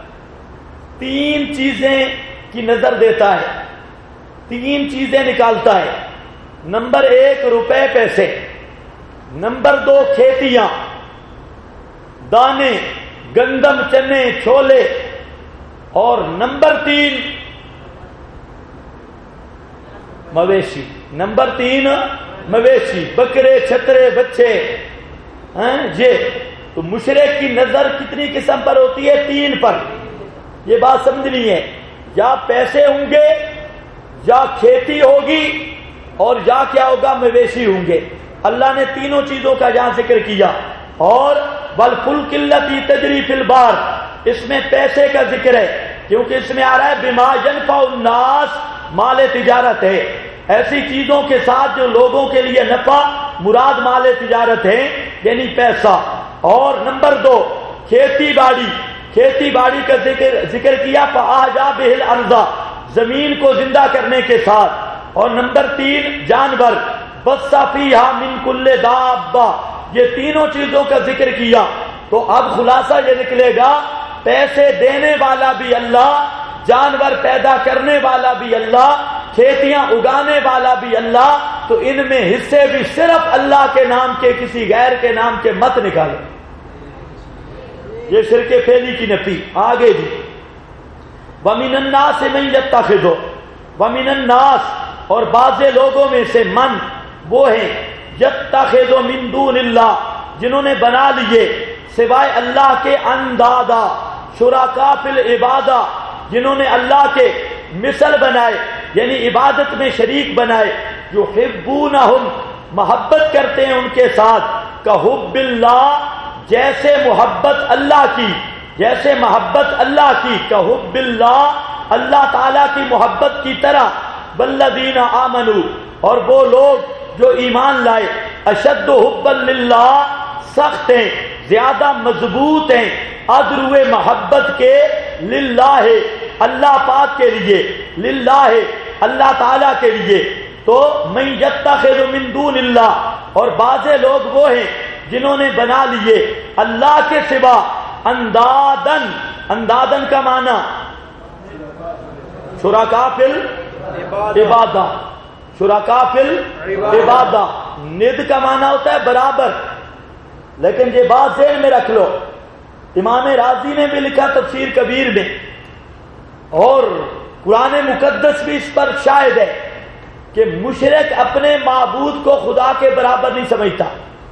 3 چیزیں کی نظر دیتا ہے، 3 چیزیں نکالتا ہے۔ نمبر 1 روپے پیسے، نمبر 2 کھیتیاں، دانے، گندم، چنے، چھولے، اور نمبر 3 مویشی۔ نمبر 3 مویشی، بکرے، چھترے، بچے۔ یہ تو مشرک کی نظر کتنی قسم پر ہوتی ہے؟ 3 پر۔ یہ بات سمجھنی ہے، یا پیسے ہوں گے، یا کھیتی ہوگی، اور یا کیا ہوگا؟ مویشی ہوں گے۔ اللہ نے تینوں چیزوں کا یہاں ذکر کیا۔ اور والفلک التی تجری فی البحر، اس میں پیسے کا ذکر ہے کیونکہ اس میں آ رہا ہے بما ینفع الناس، مال تجارت ہے، ایسی چیزوں کے ساتھ جو لوگوں کے لیے نفع مراد مال تجارت ہے، یعنی پیسہ۔ اور نمبر 2 کھیتی باڑی، کھیتی باڑی کا ذکر کیا، فأحیا بہ الارض، زمین کو زندہ کرنے کے ساتھ۔ اور نمبر 3 جانور، بث فیہا من کل دابہ، یہ تینوں چیزوں کا ذکر کیا۔ تو اب خلاصہ یہ نکلے گا، پیسے دینے والا بھی اللہ، جانور پیدا کرنے والا بھی اللہ، کھیتیاں اگانے والا بھی اللہ، تو ان میں حصے بھی صرف اللہ کے نام کے، کسی غیر کے نام کے مت نکالے۔ یہ شرک پھیلی کی نفی۔ آگے جی، وَمِنَ النَّاسِ مَن يَتَّخِذُ، وَمِنَ النَّاسِ، اور بعض لوگوں میں سے من وہ ہیں، یتخذ من دون اللہ، جنہوں نے بنا لیے سوائے اللہ کے اندادا، شرکاء فی العبادہ، جنہوں نے اللہ کے مثل بنائے، یعنی عبادت میں شریک بنائے، یحبونہم، محبت کرتے ہیں ان کے ساتھ، کحب اللہ، جیسے محبت اللہ کی، جیسے محبت اللہ کی، کحب اللہ، اللہ تعالیٰ کی محبت کی طرح، والذین آمنوا، اور وہ لوگ جو ایمان لائے، اشد حبا للہ، سخت ہیں، زیادہ مضبوط ہیں، ادروے محبت کے، للہ، اللہ پاک کے لیے، للہ، اللہ تعالیٰ کے لیے۔ تو من یتخذ من دون اللہ، اور بعض لوگ وہ ہیں جنہوں نے بنا لیے اللہ کے سوا اندادن، اندادن کا معنی شرکاء فی العبادہ، شرکاء فی العبادہ، ند کا معنی ہوتا ہے برابر، لیکن یہ بات ذہن میں رکھ لو، امام راضی نے بھی لکھا تفسیر کبیر میں، اور قرآن مقدس بھی اس پر شاہد ہے کہ مشرک اپنے معبود کو خدا کے برابر نہیں سمجھتا،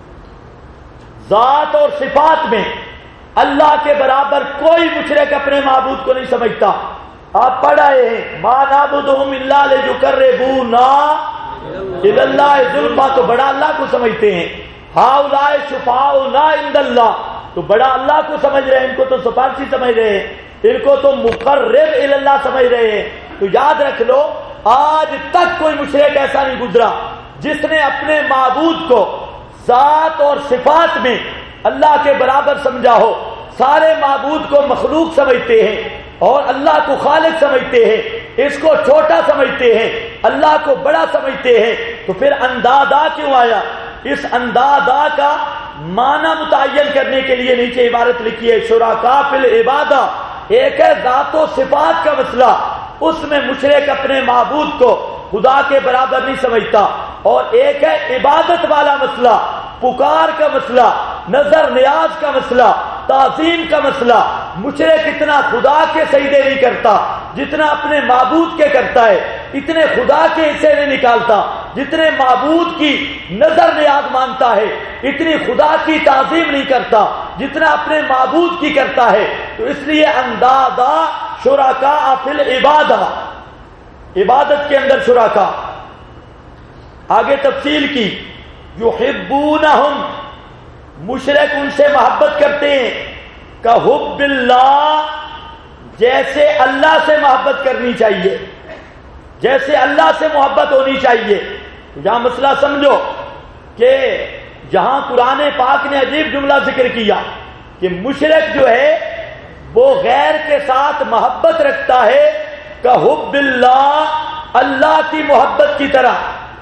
ذات اور صفات میں اللہ کے برابر کوئی مشرک اپنے معبود کو نہیں سمجھتا۔ آپ پڑھ آئے ہیں، ما نعبدہم الا لیقربونا الی اللہ زلفیٰ، تو بڑا اللہ کو سمجھتے ہیں، ہؤلاء شفعاؤنا عند اللہ، تو بڑا اللہ کو سمجھ رہے ہیں، ان کو تو سفارشی سمجھ رہے ہیں، ان کو تو مقرب الی اللہ سمجھ رہے ہیں۔ تو یاد رکھ لو، آج تک کوئی مشرک ایسا نہیں گزرا جس نے اپنے معبود کو ذات اور صفات میں اللہ کے برابر سمجھا ہو۔ سارے معبود کو مخلوق سمجھتے ہیں اور اللہ کو خالق سمجھتے ہیں، اس کو چھوٹا سمجھتے ہیں، اللہ کو بڑا سمجھتے ہیں، تو پھر اندادا کیوں آیا؟ اس اندادا کا معنی متعین کرنے کے لیے نیچے عبارت لکھی ہے، شرکاء فی العبادہ، ایک ہے ذات و صفات کا مسئلہ، اس میں مشرک اپنے معبود کو خدا کے برابر نہیں سمجھتا، اور ایک ہے عبادت والا مسئلہ، پکار کا مسئلہ، نظر نیاز کا مسئلہ، تعظیم کا مسئلہ۔ مشرک اتنا خدا کے سجدے نہیں کرتا جتنا اپنے معبود کے کرتا ہے، اتنے خدا کے حصے نہیں نکالتا جتنے معبود کی نظر نیاز مانتا ہے، اتنی خدا کی تعظیم نہیں کرتا جتنا اپنے معبود کی کرتا ہے۔ تو اس لیے اندادا شرکاء فی العبادہ، عبادت کے اندر شرکاء۔ آگے تفصیل کی، یحبونہم، مشرک ان سے محبت کرتے ہیں، کحب اللہ، جیسے اللہ سے محبت کرنی چاہیے، جیسے اللہ سے محبت ہونی چاہیے۔ یہاں مسئلہ سمجھو کہ جہاں قرآن پاک نے عجیب جملہ ذکر کیا کہ مشرک جو ہے وہ غیر کے ساتھ محبت رکھتا ہے کحب اللہ، اللہ کی محبت کی طرح،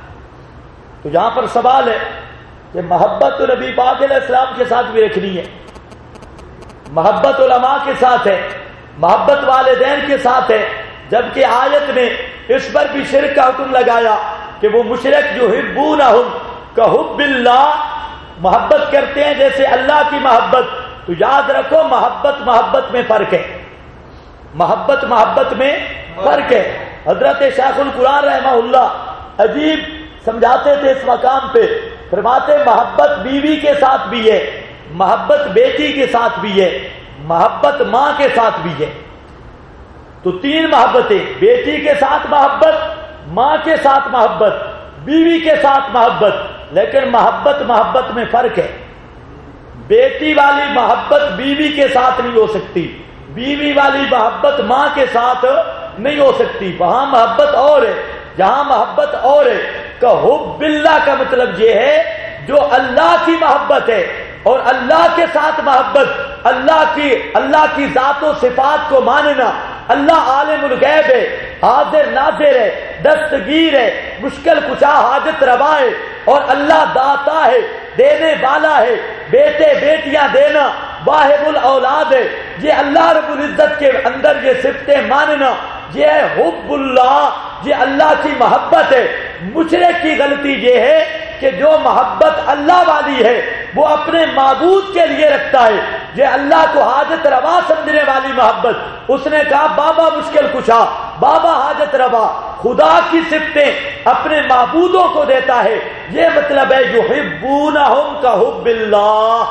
تو یہاں پر سوال ہے کہ محبت تو نبی پاک علیہ السلام کے ساتھ بھی رکھنی ہے، محبت علماء کے ساتھ ہے، محبت والدین کے ساتھ ہے، جبکہ آیت نے اس پر بھی شرک کا حکم لگایا کہ وہ مشرک جو یحبونہم کحب اللہ، محبت کرتے ہیں جیسے اللہ کی محبت۔ تو یاد رکھو محبت میں فرق ہے، محبت میں فرق ہے۔ حضرت شیخ القرآن رحمہ اللہ عجیب سمجھاتے تھے اس مقام پہ، فرماتے محبت بیوی کے ساتھ بھی ہے، محبت بیٹی کے ساتھ بھی ہے، محبت ماں کے ساتھ بھی ہے۔ تو تین محبتیں، بیٹی کے ساتھ محبت، ماں کے ساتھ محبت، بیوی کے ساتھ محبت، لیکن محبت میں فرق ہے۔ بیٹی والی محبت بیوی کے ساتھ نہیں ہو سکتی، بیوی والی محبت ماں کے ساتھ نہیں ہو سکتی، وہاں محبت اور ہے، جہاں محبت اور ہے۔ کحب اللہ کا مطلب یہ ہے جو اللہ کی محبت ہے، اور اللہ کے ساتھ محبت، اللہ کی ذات و صفات کو ماننا۔ اللہ عالم الغیب ہے، حاضر ناظر ہے، دستگیر ہے، مشکل کشا حاجت روا ہے، اور اللہ داتا ہے، دینے والا ہے، بیٹے بیٹیاں دینا، واہب الاولاد ہے۔ یہ اللہ رب العزت کے اندر یہ صفتیں ماننا، یہ ہے حب اللہ، یہ اللہ کی محبت ہے۔ مشرک کی غلطی یہ ہے کہ جو محبت اللہ والی ہے وہ اپنے معبود کے لیے رکھتا ہے، یہ اللہ کو حاجت روا سمجھنے والی محبت۔ اس نے کہا بابا مشکل کشا، بابا حاجت روا، خدا کی صفتیں اپنے معبودوں کو دیتا ہے، یہ مطلب ہے یحبونہم کحب اللہ۔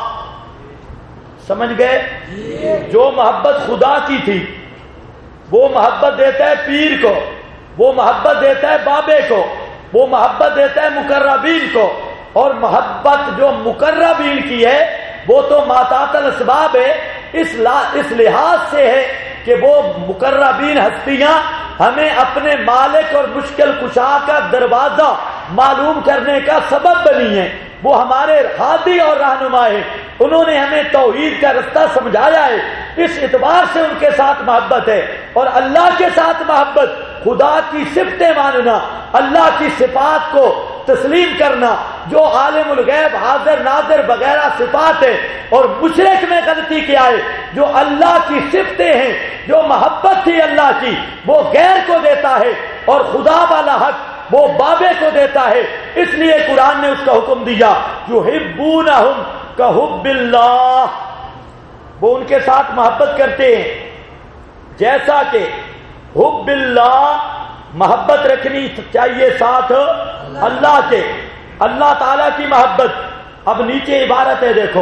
سمجھ گئے؟ جو محبت خدا کی تھی وہ محبت دیتا ہے پیر کو، وہ محبت دیتا ہے بابے کو، وہ محبت دیتا ہے مقربین کو، اور محبت جو مقربین کی ہے وہ تو ماتات الاسباب ہے، اس لحاظ سے ہے کہ وہ مقربین ہستیاں ہمیں اپنے مالک اور مشکل کشا کا دروازہ معلوم کرنے کا سبب بنی ہے، وہ ہمارے ہادی اور رہنما ہے، انہوں نے ہمیں توحید کا رستہ سمجھایا ہے، اس اعتبار سے ان کے ساتھ محبت ہے۔ اور اللہ کے ساتھ محبت، خدا کی صفتیں ماننا، اللہ کی صفات کو تسلیم کرنا، جو عالم الغیب حاضر ناظر وغیرہ صفات ہے۔ اور مشرک میں غلطی کیا ہے؟ جو اللہ کی صفتیں ہیں، جو محبت تھی اللہ کی، وہ غیر کو دیتا ہے، اور خدا والا حق وہ بابے کو دیتا ہے۔ اس لیے قرآن نے اس کا حکم دیا یحبونہم کحب اللہ، وہ ان کے ساتھ محبت کرتے ہیں جیسا کہ حب اللہ، محبت رکھنی چاہیے ساتھ اللہ کے، اللہ تعالی کی محبت۔ اب نیچے عبارت ہے دیکھو،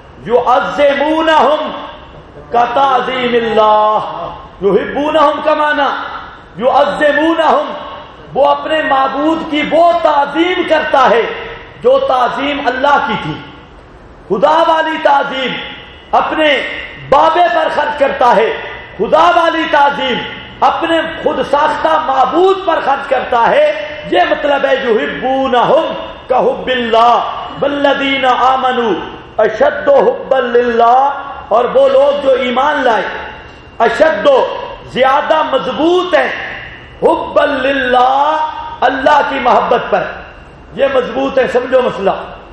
یعظمونہم کتعظیم اللہ، یحبونہم کا معنی یعظمونہم، وہ اپنے معبود کی وہ تعظیم کرتا ہے جو تعظیم اللہ کی تھی، خدا والی تعظیم اپنے بابے پر خرچ کرتا ہے، خدا والی تعظیم اپنے خود ساختہ معبود پر خرچ کرتا ہے، یہ مطلب ہے یحبونہم کحب اللہ والذین آمنوا اشد حبا للہ، اور وہ لوگ جو ایمان لائے اشد زیادہ مضبوط ہیں حبا للہ، اللہ کی محبت پر، یہ مضبوط ہے۔ سمجھو مسئلہ،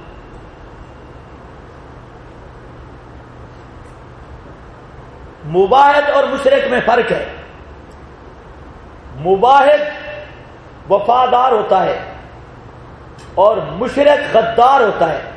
مباحد اور مشرک میں فرق ہے۔ مباحد وفادار ہوتا ہے اور مشرک غدار ہوتا ہے۔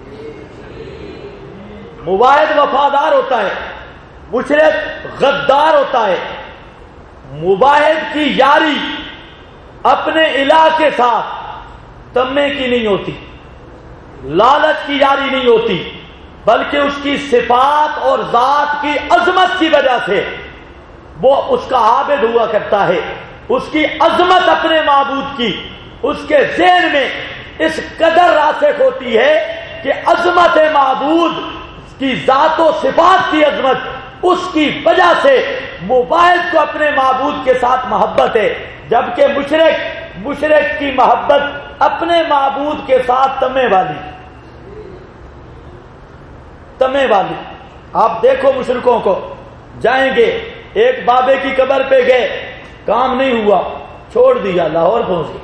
مباحد وفادار ہوتا ہے، مشرک غدار ہوتا ہے۔ مباحد کی یاری اپنے الہ کے ساتھ تمے کی نہیں ہوتی، لالچ کی یاری نہیں ہوتی، بلکہ اس کی صفات اور ذات کی عظمت کی وجہ سے وہ اس کا عابد ہوا کرتا ہے۔ اس کی عظمت اپنے معبود کی اس کے ذہن میں اس قدر راسخ ہوتی ہے کہ عظمت معبود کی ذات و صفات کی عظمت، اس کی وجہ سے مواحد کو اپنے معبود کے ساتھ محبت ہے، جبکہ مشرک کی محبت اپنے معبود کے ساتھ طمع والی۔ آپ دیکھو مشرکوں کو، جائیں گے ایک بابے کی قبر پہ گئے، کام نہیں ہوا، چھوڑ دیا، لاہور پہنچ گئے،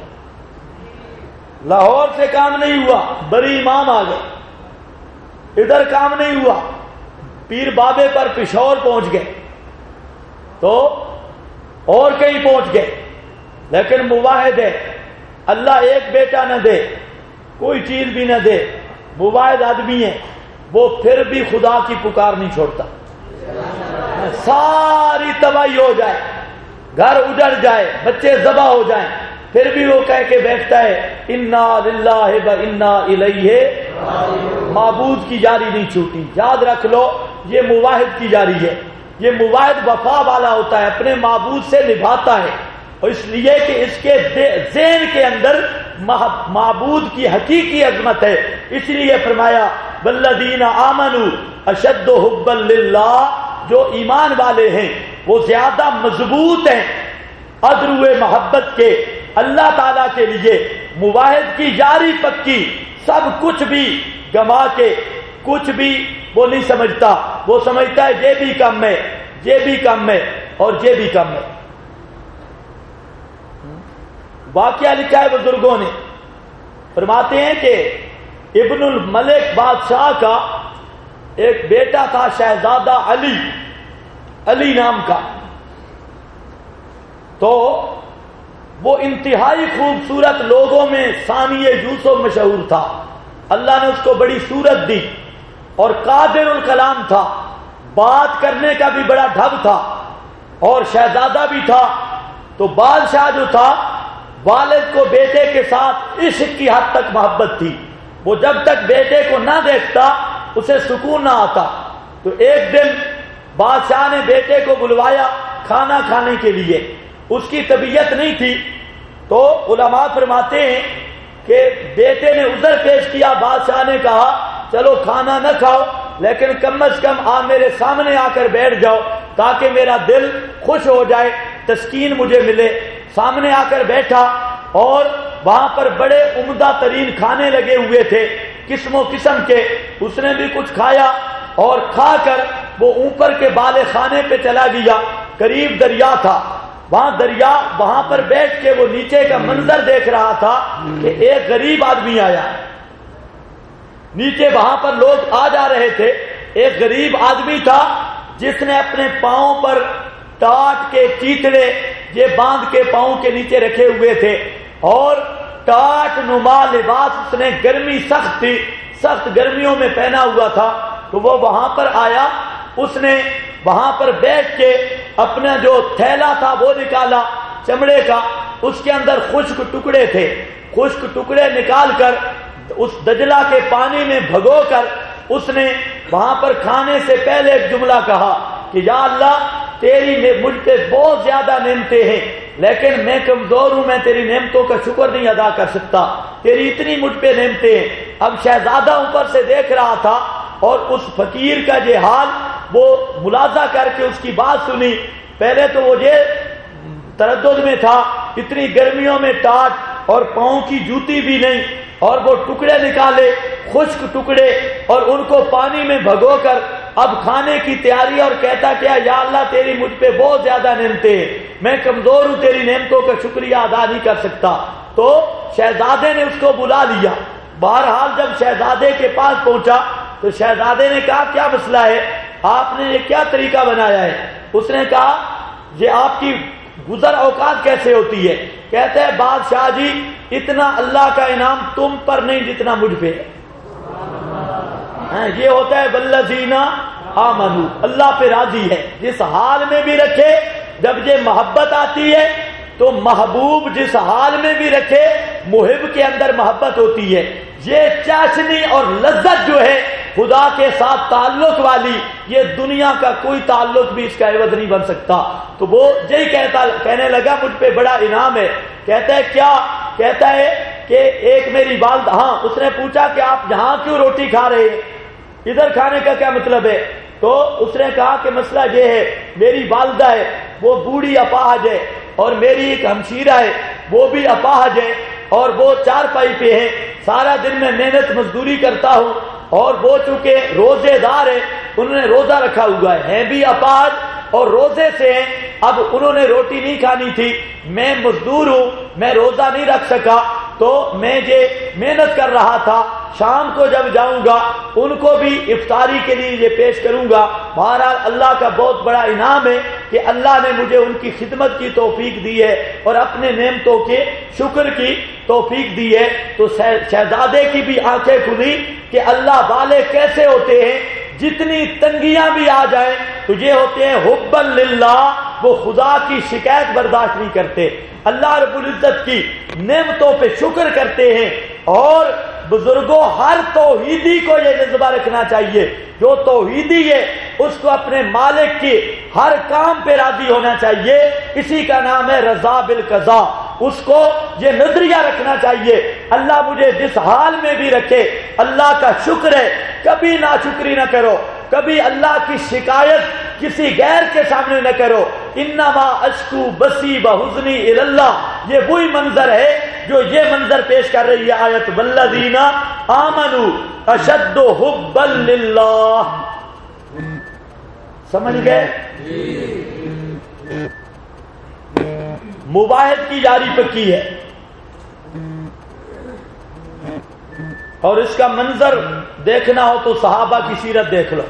لاہور سے کام نہیں ہوا، بڑی امام آ گئے، ادھر کام نہیں ہوا، پیر بابے پر پشور پہنچ گئے، تو اور کہیں پہنچ گئے۔ لیکن موحد ہے، اللہ ایک بیٹا نہ دے، کوئی چیز بھی نہ دے، موحد آدمی ہے، وہ پھر بھی خدا کی پکار نہیں چھوڑتا۔ ساری تباہی ہو جائے، گھر اجڑ جائے، بچے ذبح ہو جائیں، پھر بھی وہ کہہ کے بیٹھتا ہے انا للہ و انا الیہ راجعون۔ معبود کی یاری نہیں چھوٹی، یاد رکھ لو، یہ موحد کی یاری ہے۔ یہ موحد وفا والا ہوتا ہے، اپنے معبود سے نبھاتا ہے، اور اس لیے کہ اس کے ذہن کے اندر معبود کی حقیقی عظمت ہے، اس لیے فرمایا والذین آمنوا اشد حبا للہ، جو ایمان والے ہیں وہ زیادہ مضبوط ہیں ادروئے محبت کے اللہ تعالیٰ کے لیے۔ موحد کی یاری پکی، سب کچھ بھی گما کے کچھ بھی وہ نہیں سمجھتا، وہ سمجھتا ہے یہ بھی کم ہے، یہ بھی کم ہے، اور یہ بھی کم ہے۔ واقعہ لکھا ہے بزرگوں نے، فرماتے ہیں کہ ابن الملک بادشاہ کا ایک بیٹا تھا، شہزادہ علی نام کا، تو وہ انتہائی خوبصورت، لوگوں میں ثانی یوسف مشہور تھا، اللہ نے اس کو بڑی صورت دی، اور قادر الکلام تھا، بات کرنے کا بھی بڑا ڈھب تھا، اور شہزادہ بھی تھا۔ تو بادشاہ جو تھا، والد کو بیٹے کے ساتھ عشق کی حد تک محبت تھی، وہ جب تک بیٹے کو نہ دیکھتا اسے سکون نہ آتا۔ تو ایک دن بادشاہ نے بیٹے کو بلوایا کھانا کھانے کے لیے، اس کی طبیعت نہیں تھی، تو علماء فرماتے ہیں کہ بیٹے نے عذر پیش کیا، بادشاہ نے کہا چلو کھانا نہ کھاؤ، لیکن کم از کم میرے سامنے آ کر بیٹھ جاؤ تاکہ میرا دل خوش ہو جائے، تسکین مجھے ملے۔ سامنے آ کر بیٹھا، اور وہاں پر بڑے عمدہ ترین کھانے لگے ہوئے تھے قسم و قسم کے، اس نے بھی کچھ کھایا، اور کھا کر وہ اوپر کے بالے خانے پہ چلا گیا، قریب دریا تھا، وہاں پر بیٹھ کے وہ نیچے کا منظر دیکھ رہا تھا کہ ایک غریب آدمی آیا، نیچے وہاں پر لوگ آ جا رہے تھے، ایک غریب آدمی تھا جس نے اپنے پاؤں پر ٹاٹ کے چیتڑے یہ باندھ کے پاؤں کے نیچے رکھے ہوئے تھے، اور ٹاٹ نما لباس، اس نے گرمی سخت تھی، سخت گرمیوں میں پہنا ہوا تھا، تو وہ وہاں پر آیا، اس نے وہاں پر بیٹھ کے اپنا جو تھیلا تھا وہ نکالا چمڑے کا، اس کے اندر خشک ٹکڑے تھے، خشک ٹکڑے نکال کر اس دجلہ کے پانی میں بھگو کر اس نے وہاں پر کھانے سے پہلے ایک جملہ کہا کہ یا اللہ تیری مجھ پہ بہت زیادہ نعمتیں ہیں، لیکن میں کمزور ہوں، میں تیری نعمتوں کا شکر نہیں ادا کر سکتا، تیری اتنی مجھ پہ نعمتیں ہیں۔ اب شہزادہ اوپر سے دیکھ رہا تھا، اور اس فقیر کا یہ حال وہ ملاحظہ کر کے اس کی بات سنی۔ پہلے تو وہ یہ تردد میں تھا، اتنی گرمیوں میں ٹاٹ اور پاؤں کی جوتی بھی نہیں، اور وہ ٹکڑے نکالے، خشک ٹکڑے، اور ان کو پانی میں بھگو کر اب کھانے کی تیاری، اور کہتا کیا یا اللہ تیری مجھ پہ بہت زیادہ نعمتیں ہیں، میں کمزور ہوں، تیری نعمتوں کا شکریہ ادا نہیں کر سکتا۔ تو شہزادے نے اس کو بلا لیا۔ بہرحال جب شہزادے کے پاس پہنچا تو شہزادے نے کہا کیا مسئلہ ہے، آپ نے یہ کیا طریقہ بنایا ہے؟ اس نے کہا یہ آپ کی گزر اوقات کیسے ہوتی ہے؟ کہتے ہیں بادشاہ جی اتنا اللہ کا انعام تم پر نہیں جتنا مجھ پہ ہے۔ یہ ہوتا ہے والذین آمنوا، اللہ پہ راضی ہے، جس حال میں بھی رکھے۔ جب یہ محبت آتی ہے تو محبوب جس حال میں بھی رکھے، محب کے اندر محبت ہوتی ہے۔ یہ چاشنی اور لذت جو ہے خدا کے ساتھ تعلق والی، یہ دنیا کا کوئی تعلق بھی اس کا عوض نہیں بن سکتا۔ تو وہ یہی کہنے لگا مجھ پہ بڑا انعام ہے۔ کہتا ہے کیا؟ کہتا ہے کہ ایک میری والدہ، ہاں، اس نے پوچھا کہ آپ یہاں کیوں روٹی کھا رہے ہیں، ادھر کھانے کا کیا مطلب ہے؟ تو اس نے کہا کہ مسئلہ یہ ہے، میری والدہ ہے وہ بوڑھی اپاہج ہے، اور میری ایک ہمشیرہ ہے وہ بھی اپاہج ہے، اور وہ چارپائی پہ ہے، سارا دن میں محنت مزدوری کرتا ہوں، اور وہ چونکہ روزے دار ہے، انہوں نے روزہ رکھا ہوا ہے بھی اپاہج اور روزے سے ہیں، اب انہوں نے روٹی نہیں کھانی تھی، میں مزدور ہوں، میں روزہ نہیں رکھ سکا، تو میں یہ محنت کر رہا تھا، شام کو جب جاؤں گا ان کو بھی افطاری کے لیے یہ پیش کروں گا۔ بہرحال اللہ کا بہت بڑا انعام ہے کہ اللہ نے مجھے ان کی خدمت کی توفیق دی ہے اور اپنے نعمتوں کے شکر کی توفیق دی ہے۔ تو شہزادے کی بھی آنکھیں کھلی کہ اللہ والے کیسے ہوتے ہیں، جتنی تنگیاں بھی آ جائیں تو یہ ہوتے ہیں حبا للہ، وہ خدا کی شکایت برداشت نہیں کرتے، اللہ رب العزت کی نعمتوں پہ شکر کرتے ہیں۔ اور بزرگوں، ہر توحیدی کو یہ جذبہ رکھنا چاہیے، جو توحیدی ہے اس کو اپنے مالک کی ہر کام پہ راضی ہونا چاہیے، اسی کا نام ہے رضا بالقضاء۔ اس کو یہ نظریہ رکھنا چاہیے، اللہ مجھے جس حال میں بھی رکھے اللہ کا شکر ہے، کبھی ناشکری نہ کرو، کبھی اللہ کی شکایت کسی غیر کے سامنے نہ کرو۔ انما اشکو بسی بحزنی اللہ، یہ وہی منظر ہے جو یہ منظر پیش کر رہی ہے آیت، والذین آمنوا اشد حبا للہ۔ سمجھ گئے؟ مباحث کی جاری پکی ہے، اور اس کا منظر دیکھنا ہو تو صحابہ کی سیرت دیکھ لو،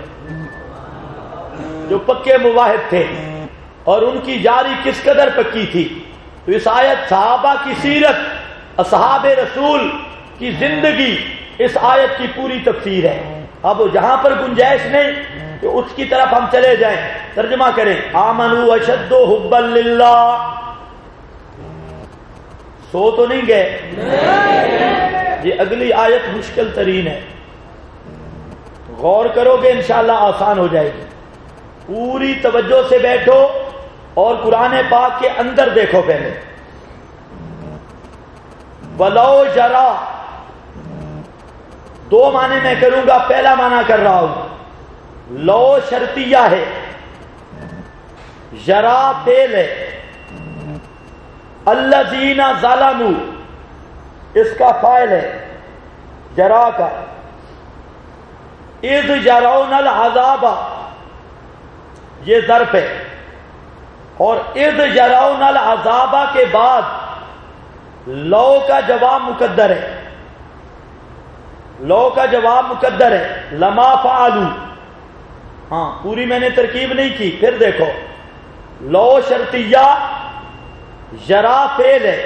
جو پکے مباحث تھے اور ان کی جاری کس قدر پکی تھی۔ تو اس آیت صحابہ کی سیرت، اصحاب رسول کی زندگی، اس آیت کی پوری تفسیر ہے۔ اب جہاں پر گنجائش نہیں تو اس کی طرف ہم چلے جائیں، ترجمہ کریں، آمنوا اشد حبا للہ۔ سو تو نہیں گئے؟ یہ اگلی آیت مشکل ترین ہے، غور کرو گے انشاءاللہ آسان ہو جائے گی۔ پوری توجہ سے بیٹھو اور قرآن پاک کے اندر دیکھو پہلے۔ ولو جرا، دو معنی میں کروں گا، پہلا معنی کر رہا ہوں، لو شرطیہ ہے، جرا فعل ہے، الذین ظلموا اس کا فاعل ہے جرا کا، اذ جرون العذاب یہ ظرف ہے، اور اذ جرون العذاب کے بعد لو کا جواب مقدر ہے، لو کا جواب مقدر ہے، لما فعلوا۔ ہاں پوری میں نے ترکیب نہیں کی، پھر دیکھو، لو شرطیہ، جرا فعل ہے،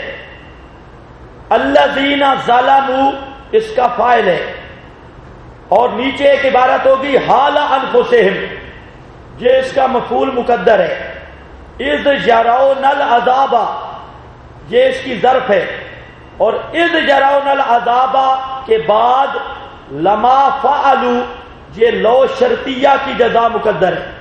الذین ظلموا اس کا فاعل ہے، اور نیچے ایک عبارت ہوگی حال انفسہم، یہ اس کا مفعول مقدر ہے، اذ جرون العذاب یہ اس کی ظرف ہے، اور اذ جرون العذاب کے بعد لما فعلوا یہ لو شرطیہ کی جزا مقدر ہے۔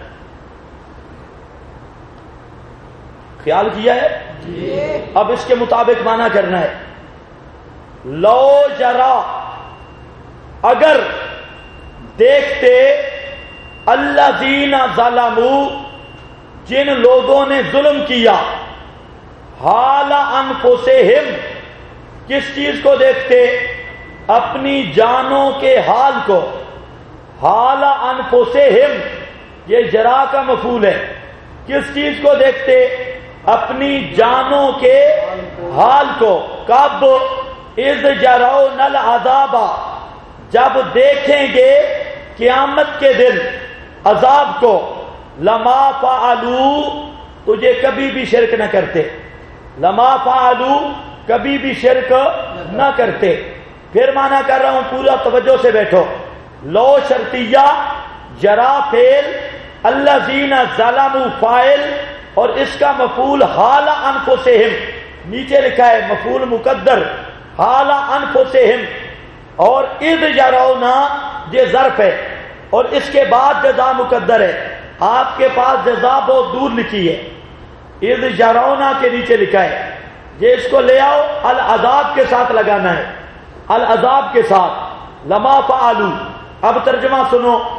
خیال کیا ہے؟ اب اس کے مطابق معنی کرنا ہے، لو جرا اگر دیکھتے، الذین ظلموا جن لوگوں نے ظلم کیا، حال انفسہم کس چیز کو دیکھتے، اپنی جانوں کے حال کو، حال انفسہم یہ جرا کا مفعول ہے، کس چیز کو دیکھتے، اپنی جانوں کے حال کو، کب، اذ جرون العذاب جب دیکھیں گے قیامت کے دن عذاب کو، لما فعلوا تجھے کبھی بھی شرک نہ کرتے، لما فعلوا کبھی بھی شرک نہ کرتے۔ پھر معنی کر رہا ہوں، پورا توجہ سے بیٹھو، لو شرطیہ، جرا فعل، الذین ظلموا فاعل، اور اس کا مفعول حال انفسہم، نیچے لکھا ہے مفعول مقدر حال انفسہم، اور اذ جرونا یہ ظرف ہے، اور اس کے بعد جزا مقدر ہے۔ آپ کے پاس جزا بہت دور لکھی ہے، اذ جرونا کے نیچے لکھا ہے، یہ اس کو لے آؤ، العذاب کے ساتھ لگانا ہے، العذاب کے ساتھ، لما فعلوا۔ اب ترجمہ سنو،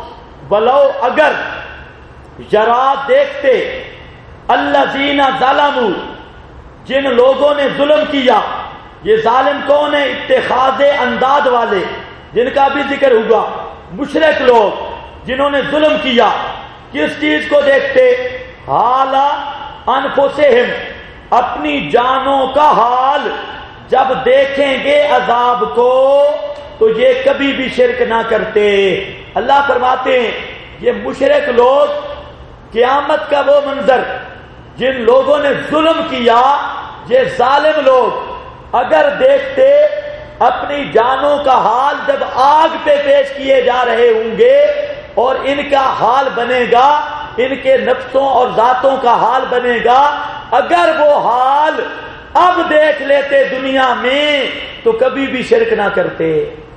ولو اگر یرا دیکھتے الذین ظلموا جن لوگوں نے ظلم کیا. یہ ظالم کون ہے؟ اتخاذ انداد والے جن کا بھی ذکر ہوگا. مشرک لوگ جنہوں نے ظلم کیا. کس چیز کو دیکھتے؟ حال انفسہم اپنی جانوں کا حال. جب دیکھیں گے عذاب کو تو یہ کبھی بھی شرک نہ کرتے. اللہ فرماتے ہیں یہ مشرک لوگ قیامت کا وہ منظر جن لوگوں نے ظلم کیا، یہ ظالم لوگ اگر دیکھتے اپنی جانوں کا حال جب آگ پہ پیش کیے جا رہے ہوں گے اور ان کا حال بنے گا، ان کے نفسوں اور ذاتوں کا حال بنے گا، اگر وہ حال اب دیکھ لیتے دنیا میں تو کبھی بھی شرک نہ کرتے.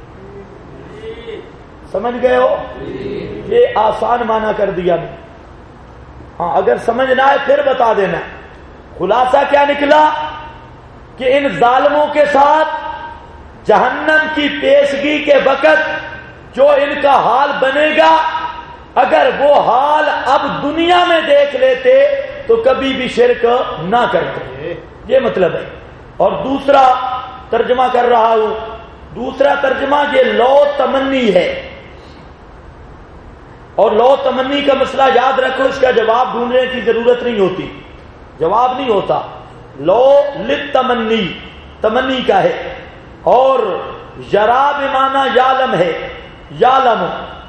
سمجھ گئے ہو؟ یہ آسان معنی کر دیا میں. ہاں اگر سمجھ نہ آئے پھر بتا دینا. خلاصہ کیا نکلا کہ ان ظالموں کے ساتھ جہنم کی پیشگی کے وقت جو ان کا حال بنے گا، اگر وہ حال اب دنیا میں دیکھ لیتے تو کبھی بھی شرک نہ کرتے. یہ مطلب ہے. اور دوسرا ترجمہ کر رہا ہوں. دوسرا ترجمہ یہ لو تمنی ہے. اور لو تمنی کا مسئلہ یاد رکھو، اس کا جواب ڈھونڈنے کی ضرورت نہیں ہوتی. جواب نہیں ہوتا. لو للتمنی تمنی کا ہے. اور یرا بمعنی یعلم ہے. یعلم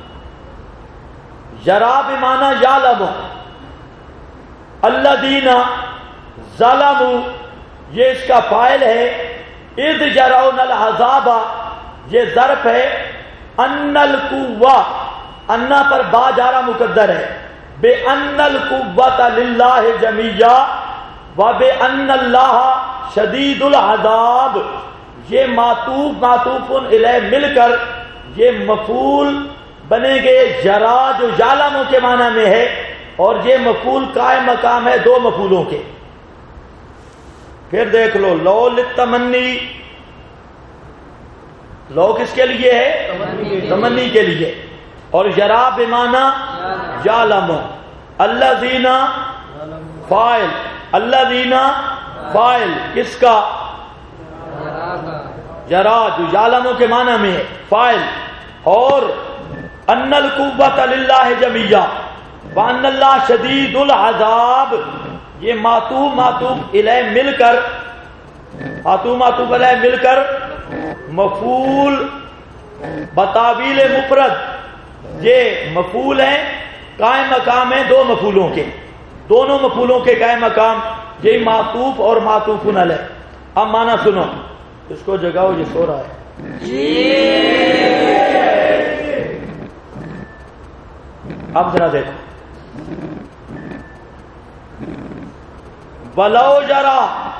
یرا بمعنی یعلم. الذین ظلموا یہ اس کا فاعل ہے. اذ یرون العذاب یہ ظرف ہے. ان القوہ انا پر با جارا مقدر ہے. بے ان القوۃ للہ جمیعا و بے ان اللہ شدید العذاب. یہ معطوف الیہ مل کر یہ مفعول بنے گے یرا جو یعلم کے معنی میں ہے، اور یہ مفعول قائم مقام ہے دو مفعولوں کے. پھر دیکھ لو لو للتمنی. لو کس کے لیے ہے؟ تمنی کے لیے. اور یرا بمعنی یعلم. الذین فاعل. الذین فاعل کس کا؟ یرا جو یعلم کے معنی میں ہے فاعل. اور ان القوۃ للہ جمیعا وان اللہ شدید العذاب یہ معطوف الیہ مل کر مل کر مفعول بتاویل مفرد یہ مفعول ہیں قائم مقام ہیں دو مفعولوں کے. دونوں مفعولوں کے قائم مقام یہ معطوف اور معطوف علیہ. اب معنی سنو. اس کو جگاؤ یہ سو رہا ہے. اب ذرا دیکھو. ولو جرا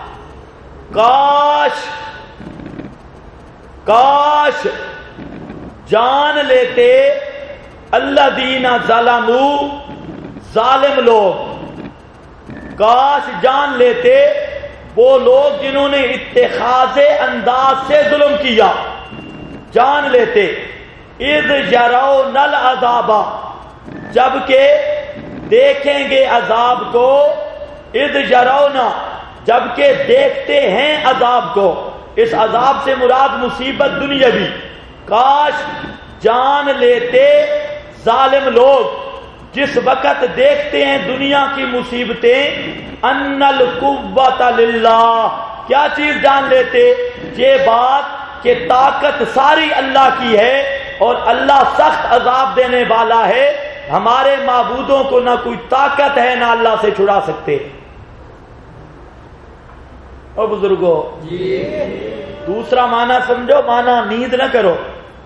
کاش جان لیتے الذین ظلموا ظالم لوگ. کاش جان لیتے وہ لوگ جنہوں نے اتخاذ انداز سے ظلم کیا. جان لیتے اذ یرون العذاب جبکہ دیکھیں گے عذاب کو. اذ یرون جبکہ دیکھتے ہیں عذاب کو. اس عذاب سے مراد مصیبت دنیاوی. کاش جان لیتے ظالم لوگ جس وقت دیکھتے ہیں دنیا کی مصیبتیں ان القوۃ للہ. کیا چیز جان لیتے؟ یہ بات کہ طاقت ساری اللہ کی ہے اور اللہ سخت عذاب دینے والا ہے. ہمارے معبودوں کو نہ کوئی طاقت ہے نہ اللہ سے چھڑا سکتے. اور بزرگوں دوسرا معنی سمجھو. معنی نیند نہ کرو.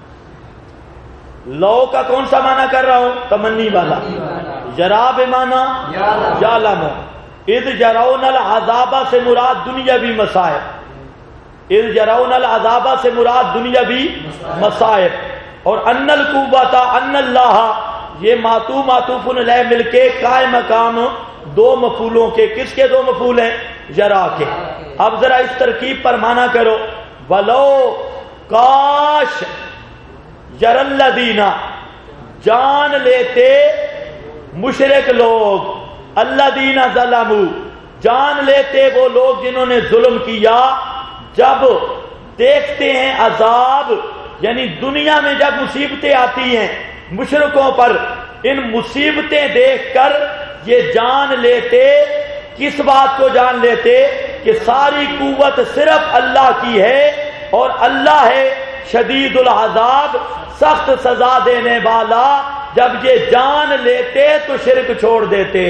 لو کا کون سا معنی کر رہا ہوں؟ تمنی والا. یرا بمعنی یعلم. اذ یرون العذاب سے مراد دنیاوی مصائب. اذ یرون العذاب سے مراد دنیاوی مصائب. اور ان القوۃ ان اللہ یہ معطوف علیہ مل کے قائم مقام دو مفعولوں کے. کس کے دو مفعول ہیں؟ یرا کے. اب ذرا اس ترکیب پر معنی کرو. ولو کاش یر الذین جان لیتے مشرک لوگ، الذین ظلموا، جان لیتے وہ لوگ جنہوں نے ظلم کیا، جب دیکھتے ہیں عذاب، یعنی دنیا میں جب مصیبتیں آتی ہیں مشرکوں پر، ان مصیبتیں دیکھ کر یہ جان لیتے، کس بات کو جان لیتے کہ ساری قوت صرف اللہ کی ہے اور اللہ ہے شدید العذاب، سخت سزا دینے والا۔ جب یہ جان لیتے تو شرک چھوڑ دیتے۔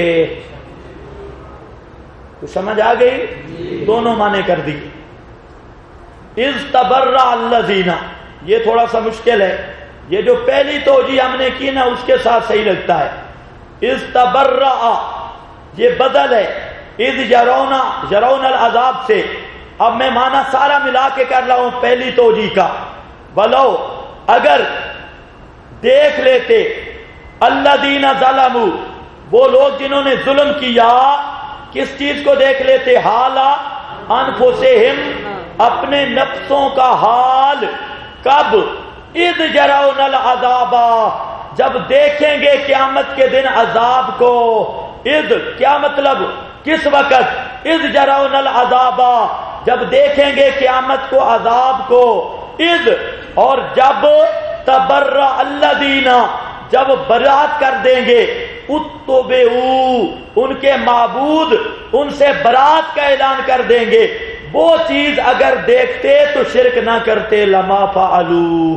تو سمجھ آ گئی؟ دونوں معنی کر دی۔ اذ تبرأ الذین، یہ تھوڑا سا مشکل ہے، یہ جو پہلی توجیہ ہم نے کی نا اس کے ساتھ صحیح لگتا ہے۔ اذ تبرأ یہ بدل ہے اذ یرون العذاب سے۔ اب میں معنی سارا ملا کے کر رہا ہوں پہلی توجیہ کا۔ ولو اگر دیکھ لیتے الذین ظلموا، وہ لوگ جنہوں نے ظلم کیا، کس چیز کو دیکھ لیتے؟ حالا انفسہم، اپنے نفسوں کا حال، کب؟ اذ یرون العذاب، جب دیکھیں گے قیامت کے دن عذاب کو۔ اذ کیا مطلب؟ کس وقت؟ اذ یرون العذاب، جب دیکھیں گے قیامت کو، عذاب کو۔ اذ اور جب تبرأ الذین، جب برات کر دیں گے، اتبعوا، ان کے معبود ان سے برات کا اعلان کر دیں گے، وہ چیز اگر دیکھتے تو شرک نہ کرتے، لما فعلوا۔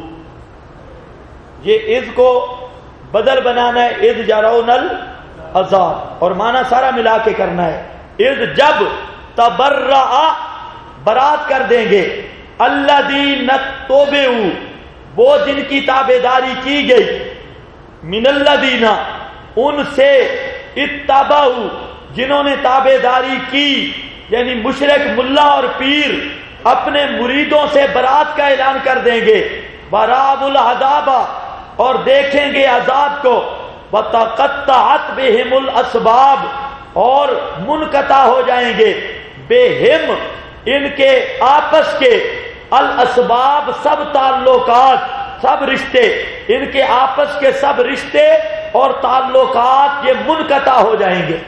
یہ اذ کو بدل بنانا ہے، اذ یرون العذاب، اور معنی سارا ملا کے کرنا ہے۔ اذ جب تبرأ، برات کر دیں گے، الذین اتبعوا، وہ جن کی تابعداری کی گئی، من الذین، ان سے، اتبعوا، جنہوں نے تابعداری کی، یعنی مشرک ملا اور پیر اپنے مریدوں سے برات کا اعلان کر دیں گے، وَرَأَوُا الْعَذَابَ، اور دیکھیں گے عذاب کو، وَتَقَطَّعَتْ بِهِمُ الْأَسْبَابُ، اور منقطع ہو جائیں گے، بِهِمْ، ان کے آپس کے، الاسباب، سب تعلقات، سب رشتے، ان کے آپس کے سب رشتے اور تعلقات یہ منقطع ہو جائیں گے۔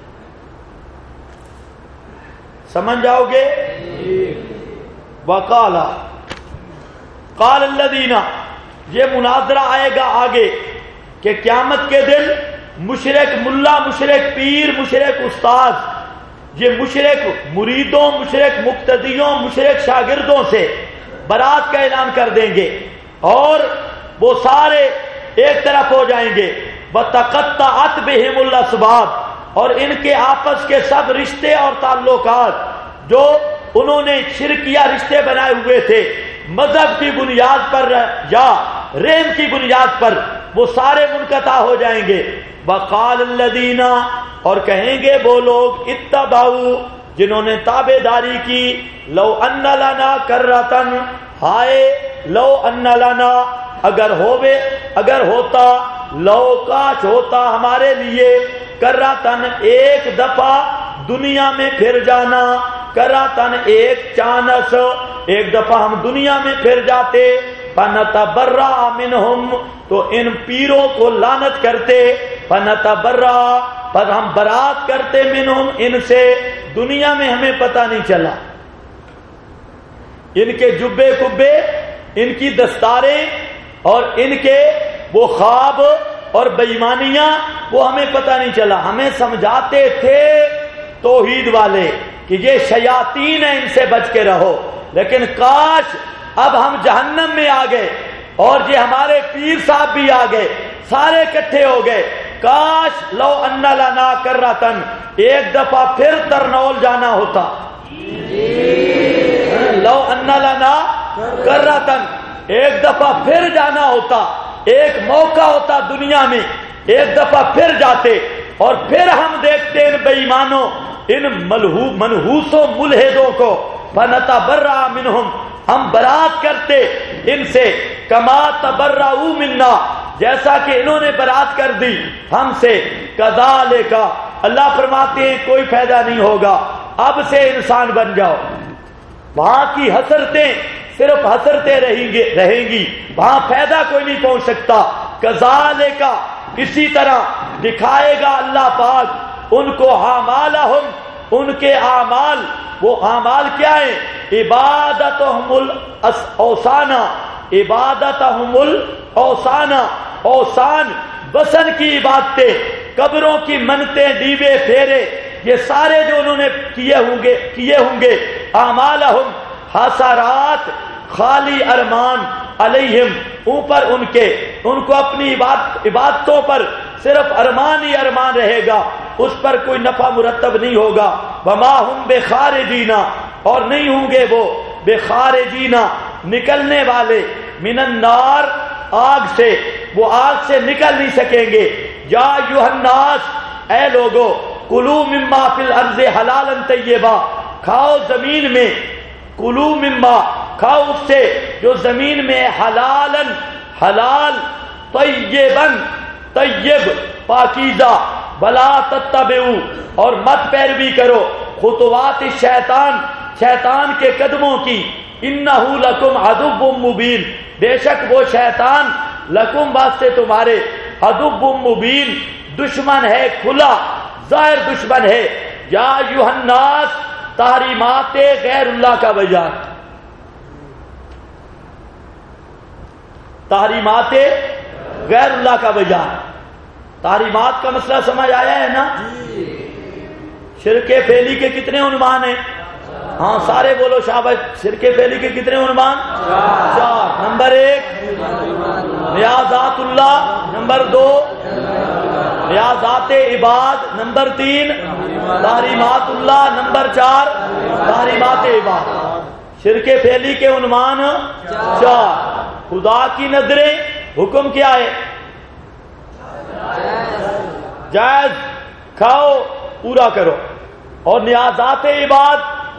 سمجھ جاؤ گے؟ وقال قال الذین، یہ مناظرہ آئے گا آگے کہ قیامت کے دن مشرک ملا، مشرک پیر، مشرک استاد، یہ مشرک مریدوں، مشرک مقتدیوں، مشرک شاگردوں سے برات کا اعلان کر دیں گے، اور وہ سارے ایک طرف ہو جائیں گے، وَتَقَطَّعَتْ بِهِمُ الْأَسْبَابُ، اور ان کے آپس کے سب رشتے اور تعلقات جو انہوں نے شرکیہ رشتے بنائے ہوئے تھے مذہب کی بنیاد پر یا رحم کی بنیاد پر، وہ سارے منقطع ہو جائیں گے۔ وَقَالَ الَّذِينَ، اور کہیں گے وہ لوگ، اتبعوا، جنہوں نے تابعداری کی، لو ان لنا کرۃ، ہائے لو ان لنا، اگر ہوتا، لو کاش ہوتا ہمارے لیے، کرۃ، ایک دفعہ دنیا میں پھر جانا، کرۃ، ایک چانس، ایک دفعہ ہم دنیا میں پھر جاتے، فنتبرأ منہم، تو ان پیروں کو لعنت کرتے، فنتبرأ، پر ہم برات کرتے، منہم، ان سے، دنیا میں ہمیں پتہ نہیں چلا، ان کے جبے کبے، ان کی دستاریں اور ان کے وہ خواب اور بےایمانیاں، وہ ہمیں پتہ نہیں چلا، ہمیں سمجھاتے تھے توحید والے کہ یہ شیاطین ہیں، ان سے بچ کے رہو، لیکن کاش اب ہم جہنم میں آ گئے اور یہ ہمارے پیر صاحب بھی آ گئے، سارے اکٹھے ہو گئے، کاش لو ان لنا کرۃ، ایک دفعہ پھر ترنول جانا ہوتا، لو ان لنا کرۃ، ایک دفعہ پھر جانا ہوتا، ایک موقع ہوتا دنیا میں، ایک دفعہ پھر جاتے اور پھر ہم دیکھتے ان بے ایمانوں، ان منحوسوں ملحدوں کو، فنتبرأ منہم، ہم برات کرتے ان سے، کما تبرؤوا منا، جیسا کہ انہوں نے برات کر دی ہم سے، کذالک، اللہ فرماتے ہیں کوئی فائدہ نہیں ہوگا، اب سے انسان بن جاؤ، وہاں کی حسرتیں صرف حسرتیں رہیں گی، وہاں فائدہ کوئی نہیں پہنچ سکتا، کذالک اسی طرح دکھائے گا اللہ پاک ان کو اعمالہم ان کے اعمال. وہ اعمال کیا ہے؟ عبادتہم الاوثان عبادتہم الاوثان اوثان وثن کی عبادتیں قبروں کی منتیں دیوے پھیرے یہ سارے جو انہوں نے کیے ہوں گے اعمالہم حسرات خالی ارمان علیہم اوپر ان کو اپنی عبادتوں پر صرف ارمان ہی ارمان رہے گا اس پر کوئی نفع مرتب نہیں ہوگا. وما ہم بخارجین اور نہیں ہوں گے وہ بخارجین نکلنے والے من النار آگ سے وہ آگ سے نکل نہیں سکیں گے. یا ایھا الناس اے لوگو کلوا مما فی الارض حلالا طیبا کھاؤ زمین میں کلوا مما کھاؤ اس سے جو زمین میں حلالا حلال طیبا طیب پاکیزہ ولا تتبعوا اور مت پیروی کرو خطوات الشیطان شیطان کے قدموں کی انہ لکم عدو مبین بے شک وہ شیطان لکم واسطے تمہارے عدو مبین دشمن ہے کھلا ظاہر دشمن ہے. یا ایھا الناس تحریمات غیر اللہ کا بیان تحریمات غیر اللہ کا بیان. تحریمات کا مسئلہ سمجھ آیا ہے نا؟ شرک فعلی کے کتنے عنوان ہیں؟ ہاں سارے بولو شاباش. شرک فعلی کے کتنے عنوان؟ 4. نمبر 1 ریاضات اللہ، نمبر 2 ریاضات عباد، نمبر 3 تحریمات اللہ، نمبر 4 تحریمات عباد. شرک فعلی کے عنوان 4. خدا کی نظریں حکم کیا ہے؟ جائز کھاؤ پورا کرو. اور نیازات عباد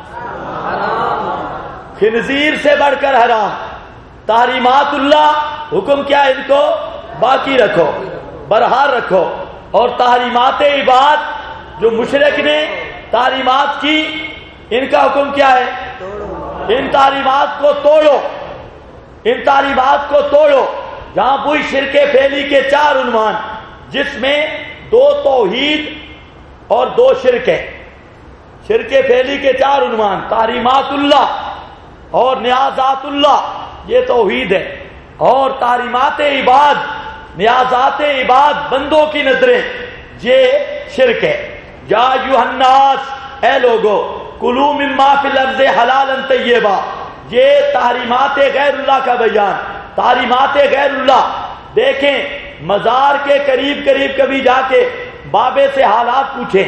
خنزیر سے بڑھ کر حرام. تحریمات اللہ حکم کیا ہے؟ ان کو باقی رکھو برحال رکھو. اور تحریمات عباد جو مشرک نے تحریمات کی ان کا حکم کیا ہے؟ ان تحریمات کو توڑو ان تحریمات کو توڑو. جہاں کوئی شرک فعلی کے 4 عنوان جس میں 2 توحید اور 2 شرک ہے. شرک فعلی کے 4 عنوان تحریمات اللہ اور نیازات اللہ یہ توحید ہے. اور تحریمات عباد نیازات عباد بندوں کی نظریں یہ شرک ہے. یا ایھا الناس اے لوگو کلوا مما فی الارض حلالا طیبا یہ تحریمات غیر اللہ کا بیان. تحریمات غیر اللہ دیکھیں مزار کے قریب کبھی جا کے بابے سے حالات پوچھیں.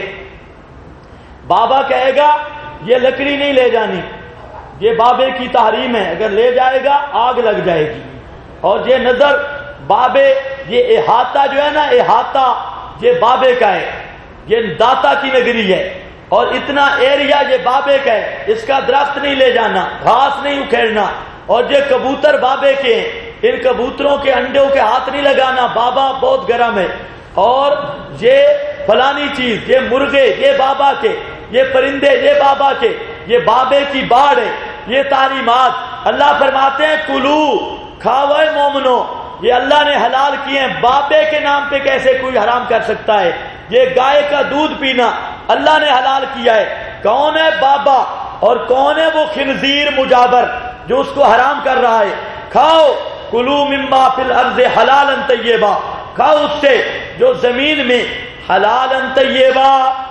بابا کہے گا یہ لکڑی نہیں لے جانی یہ بابے کی تحریم ہے اگر لے جائے گا آگ لگ جائے گی. اور یہ نظر بابے یہ احاطہ جو ہے نا احاطہ یہ بابے کا ہے یہ داتا کی نگری ہے. اور اتنا ایریا یہ بابے کا ہے اس کا درخت نہیں لے جانا گھاس نہیں اکھیڑنا. اور یہ کبوتر بابے کے ہیں ان کبوتروں کے انڈوں کے ہاتھ نہیں لگانا بابا بہت گرم ہے. اور یہ فلانی چیز یہ مرغے یہ بابا کے یہ پرندے یہ بابا کے یہ بابے کی باڑ ہے. یہ تحریمات اللہ فرماتے ہیں کلو کھاؤ اے مومنو یہ اللہ نے حلال کیے ہیں. بابے کے نام پہ کیسے کوئی حرام کر سکتا ہے؟ یہ گائے کا دودھ پینا اللہ نے حلال کیا ہے. کون ہے بابا اور کون ہے وہ خنزیر مجابر جو اس کو حرام کر رہا ہے؟ کھاؤ کلوا مما فی الارض حلالا طیبا کھاؤ اس سے جو زمین میں حلالا طیبا.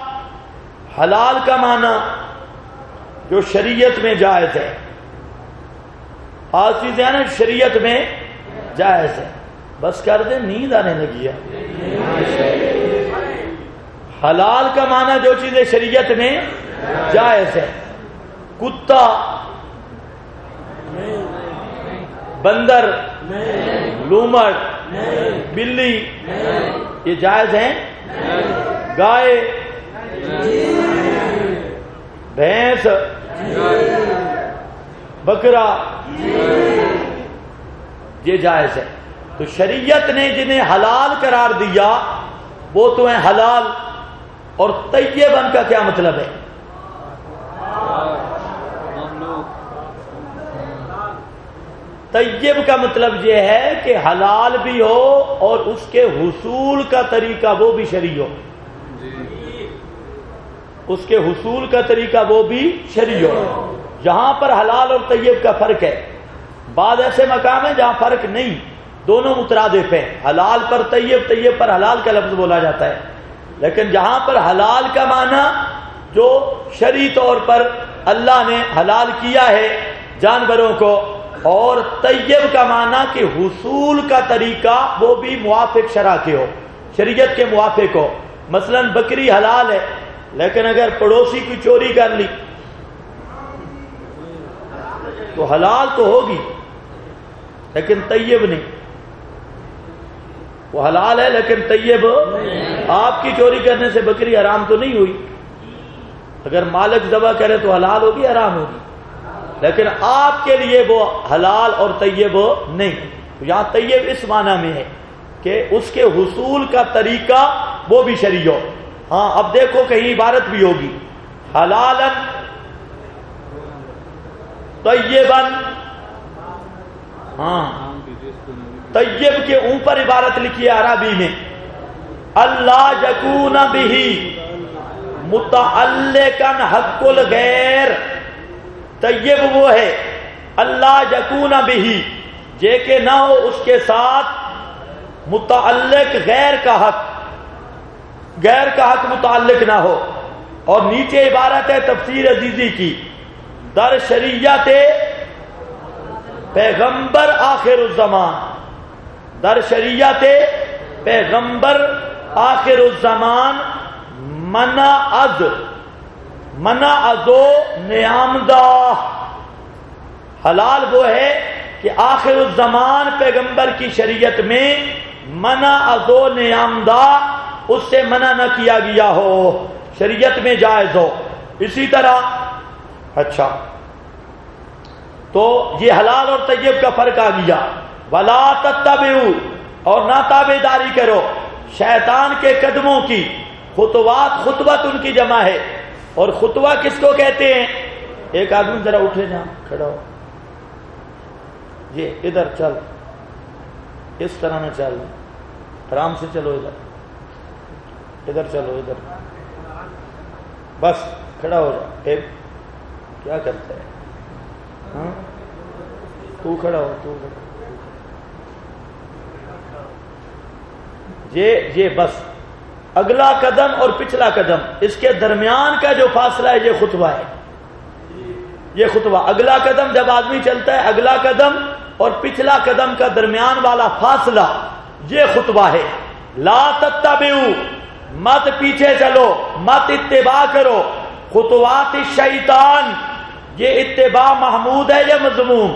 حلال کا معنی جو شریعت میں جائز ہے. آج چیزیں نا شریعت میں جائز ہے. بس کر دیں نیند آنے لگی ہے. حلال کا معنی جو چیزیں شریعت میں جائز ہے. کتا بندر لومڑ بلی یہ جائز ہیں. گائے بھینس بکرا یہ جائز ہے. تو شریعت نے جنہیں حلال قرار دیا وہ تو ہیں حلال. اور طیبن کا کیا مطلب ہے؟ طیب کا مطلب یہ ہے کہ حلال بھی ہو اور اس کے حصول کا طریقہ وہ بھی شرعی ہو. اس کے حصول کا طریقہ وہ بھی شرعی ہو. جہاں پر حلال اور طیب کا فرق ہے. بعض ایسے مقام ہیں جہاں فرق نہیں، دونوں مترادف ہیں. حلال پر طیب، طیب پر حلال کا لفظ بولا جاتا ہے. لیکن جہاں پر حلال کا معنی جو شرعی طور پر اللہ نے حلال کیا ہے جانوروں کو، اور طیب کا معنی کہ حصول کا طریقہ وہ بھی موافق شرع کے ہو، شریعت کے موافق ہو. مثلا بکری حلال ہے، لیکن اگر پڑوسی کی چوری کر لی تو حلال تو ہوگی لیکن طیب نہیں. وہ حلال ہے لیکن طیب. آپ کی چوری کرنے سے بکری حرام تو نہیں ہوئی. اگر مالک ذبح کرے تو حلال ہوگی، حرام ہوگی، لیکن آپ کے لیے وہ حلال اور طیب نہیں. یہاں طیب اس معنی میں ہے کہ اس کے حصول کا طریقہ وہ بھی شرعی ہو. ہاں اب دیکھو کہیں عبارت بھی ہوگی حلالا طیبا. ہاں طیب کے اوپر عبارت لکھی ہے عربی میں اللہ یکون بہ متعلقا حق الغیر. طیب وہ ہے اللہ یکون بہ، یہ کہ نہ ہو اس کے ساتھ متعلق غیر کا حق، غیر کا حق متعلق نہ ہو. اور نیچے عبارت ہے تفسیر عزیزی کی در شریعت پیغمبر آخر الزمان. در شریعت پیغمبر آخر الزمان منع از و نیامدہ. حلال وہ ہے کہ آخر الزمان پیغمبر کی شریعت میں منع از و نیامدہ، اس سے منع نہ کیا گیا ہو، شریعت میں جائز ہو. اسی طرح اچھا تو یہ حلال اور طیب کا فرق آ گیا. ولا تتبعوا، اور نہ تابع داری کرو شیطان کے قدموں کی. خطوات، خطوت ان کی جمع ہے. اور خطوہ کس کو کہتے ہیں؟ ایک آدمی ذرا اٹھے جہاں کھڑا ہو، یہ ادھر چل، اس طرح نہ چل، آرام سے چلو، ادھر چلو، ادھر بس کھڑا ہو جا. ایک کیا کرتا ہے؟ ہاں تو کھڑا ہو، تو کھڑا. یہ بس اگلا قدم اور پچھلا قدم، اس کے درمیان کا جو فاصلہ ہے یہ خطوہ ہے. یہ خطوہ، اگلا قدم جب آدمی چلتا ہے، اگلا قدم اور پچھلا قدم کا درمیان والا فاصلہ یہ خطوہ ہے. لا تتبعوا، مت پیچھے چلو، مت اتباع کرو خطوات الشیطان. یہ اتباع محمود ہے یا مذموم؟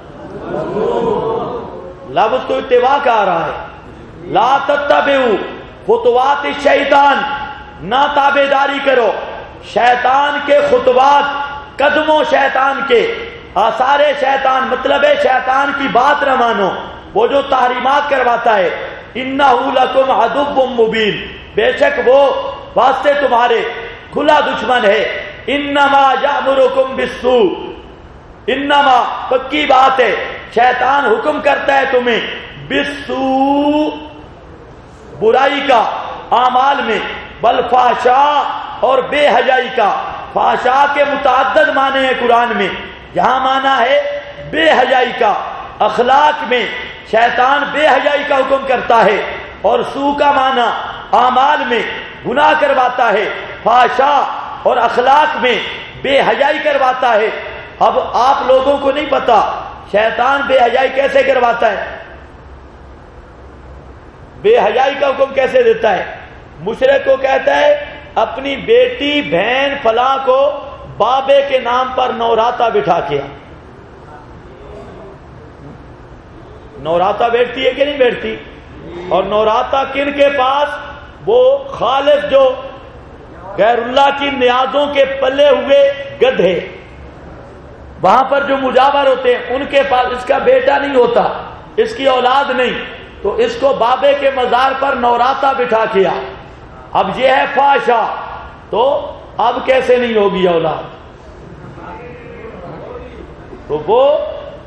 لفظ تو اتباع کا آ رہا ہے. لا تتبعوا خطوات الشیطان، نہ تابع داری کرو شیطان کے خطوات، قدموں شیطان کے، آثار شیطان. مطلب ہے شیطان کی بات نہ مانو، وہ جو تحریمات کرواتا ہے. انہ لکم عدو مبین، بے شک وہ واسطے تمہارے کھلا دشمن ہے. انما یامرکم بالسوء، انما پکی بات ہے شیطان حکم کرتا ہے تمہیں بالسوء، برائی کا اعمال میں، بالفحشاء اور بے حیائی کا. فحشاء کے متعدد معنی ہیں قرآن میں، یہاں معنی ہے بے حیائی کا. اخلاق میں شیطان بے حیائی کا حکم کرتا ہے، اور سوء کا معنی اعمال میں گناہ کرواتا ہے. فحشاء اور اخلاق میں بے حیائی کرواتا ہے. اب آپ لوگوں کو نہیں پتا شیطان بے حیائی کیسے کرواتا ہے، بے حیائی کا حکم کیسے دیتا ہے. مشرک کو کہتا ہے اپنی بیٹی بہن فلاں کو بابے کے نام پر نوراتا بٹھا کے. نوراتا بیٹھتی ہے کہ نہیں بیٹھتی؟ اور نوراتا کن کے پاس؟ وہ خالص جو غیر اللہ کی نیازوں کے پلے ہوئے گدھے، وہاں پر جو مجاور ہوتے ہیں ان کے پاس. اس کا بیٹا نہیں ہوتا، اس کی اولاد نہیں، تو اس کو بابے کے مزار پر نوراتا بٹھا کیا. اب یہ ہے فحشاء، تو اب کیسے نہیں ہوگی اولاد؟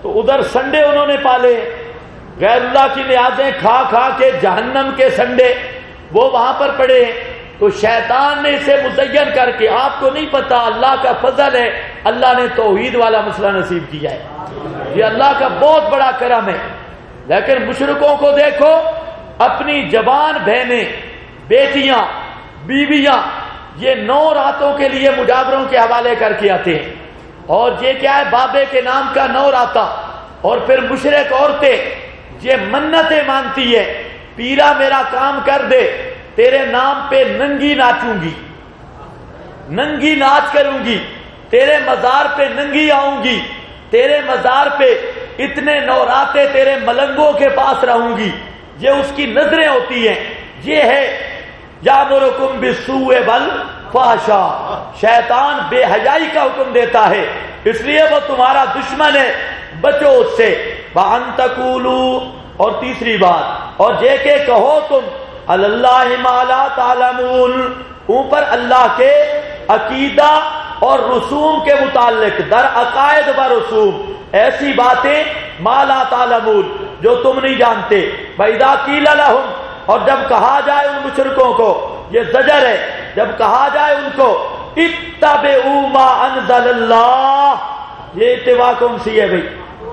تو ادھر سنڈے انہوں نے پالے، غیر اللہ کی نیازیں کھا کھا کے جہنم کے سنڈے وہ وہاں پر پڑے۔ تو شیطان نے اسے مزین کر کے، آپ کو نہیں پتا اللہ کا فضل ہے، اللہ نے توحید والا مسئلہ نصیب کیا ہے، یہ اللہ کا بہت بڑا کرم ہے۔ لیکن مشرکوں کو دیکھو، اپنی جوان بہنیں، بیٹیاں، بیویاں یہ 9 راتوں کے لیے مجاوروں کے حوالے کر کے آتے ہیں، اور یہ کیا ہے، بابے کے نام کا 9 راتا۔ اور پھر مشرک عورتیں یہ منتیں مانتی ہے، پیرا میرا کام کر دے، تیرے نام پہ ننگی ناچوں گی، ننگی ناچ کروں گی، تیرے مزار پہ ننگی آؤں گی، تیرے مزار پہ اتنے نوراتے تیرے ملنگوں کے پاس رہوں گی، یہ اس کی نظریں ہوتی ہیں۔ یہ ہے یامرکم بالسوء والفحشاء، شیطان بے حیائی کا حکم دیتا ہے، اس لیے وہ تمہارا دشمن ہے، بچو اس سے۔ وَأَن تَقُولُوا، اور تیسری بات، اور یہ کہ کہو تم علی اللہ ما لا تعلمون، اوپر اللہ کے عقیدہ اور رسوم کے متعلق، در عقائد و رسوم ایسی باتیں ما لا تعلمون جو تم نہیں جانتے۔ وَإِذَا قِيلَ لَهُمْ، اور جب کہا جائے ان مشرکوں کو، یہ زجر ہے، جب کہا جائے ان کو اتبعوا ما انزل اللہ، یہ اتباع کون سی ہے بھائی؟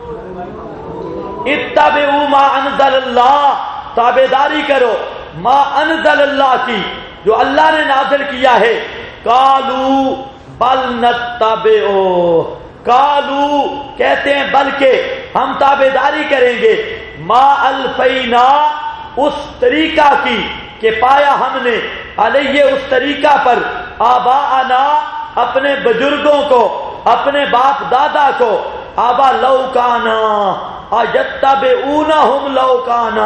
اتبعوا ما انزل اللہ، تابعداری کرو ما انزل اللہ کی، جو اللہ نے نازل کیا ہے۔ قالوا بل نتبعو، قالوا کہتے ہیں بلکہ ہم تابعداری کریں گے، ما الفینا اس طریقہ کی کہ پایا ہم نے، علیہ اس طریقہ پر، آباءنا اپنے بزرگوں کو، اپنے باپ دادا کو، آبا لو کانا اجتبعونہم لو کانا،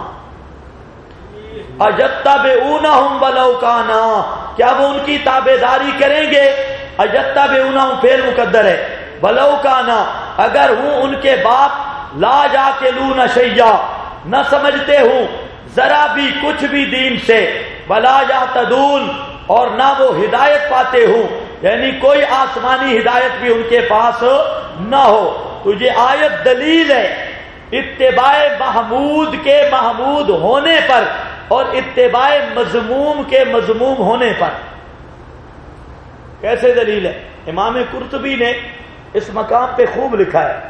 اجتبعونہم ولو کانا، کیا وہ ان کی تابعداری کریں گے؟ اجتبعونہم فعل مقدر ہے، ولو کانا اگر ہوں ان کے باپ، لا یعقلون شیئا نہ سمجھتے ہوں ذرا بھی کچھ بھی دین سے، ولا یہتدون اور نہ وہ ہدایت پاتے ہوں، یعنی کوئی آسمانی ہدایت بھی ان کے پاس نہ ہو۔ تو یہ آیت دلیل ہے اتباع محمود کے محمود ہونے پر اور اتباع مذموم کے مذموم ہونے پر۔ کیسے دلیل ہے؟ امام قرطبی نے اس مقام پہ خوب لکھا ہے،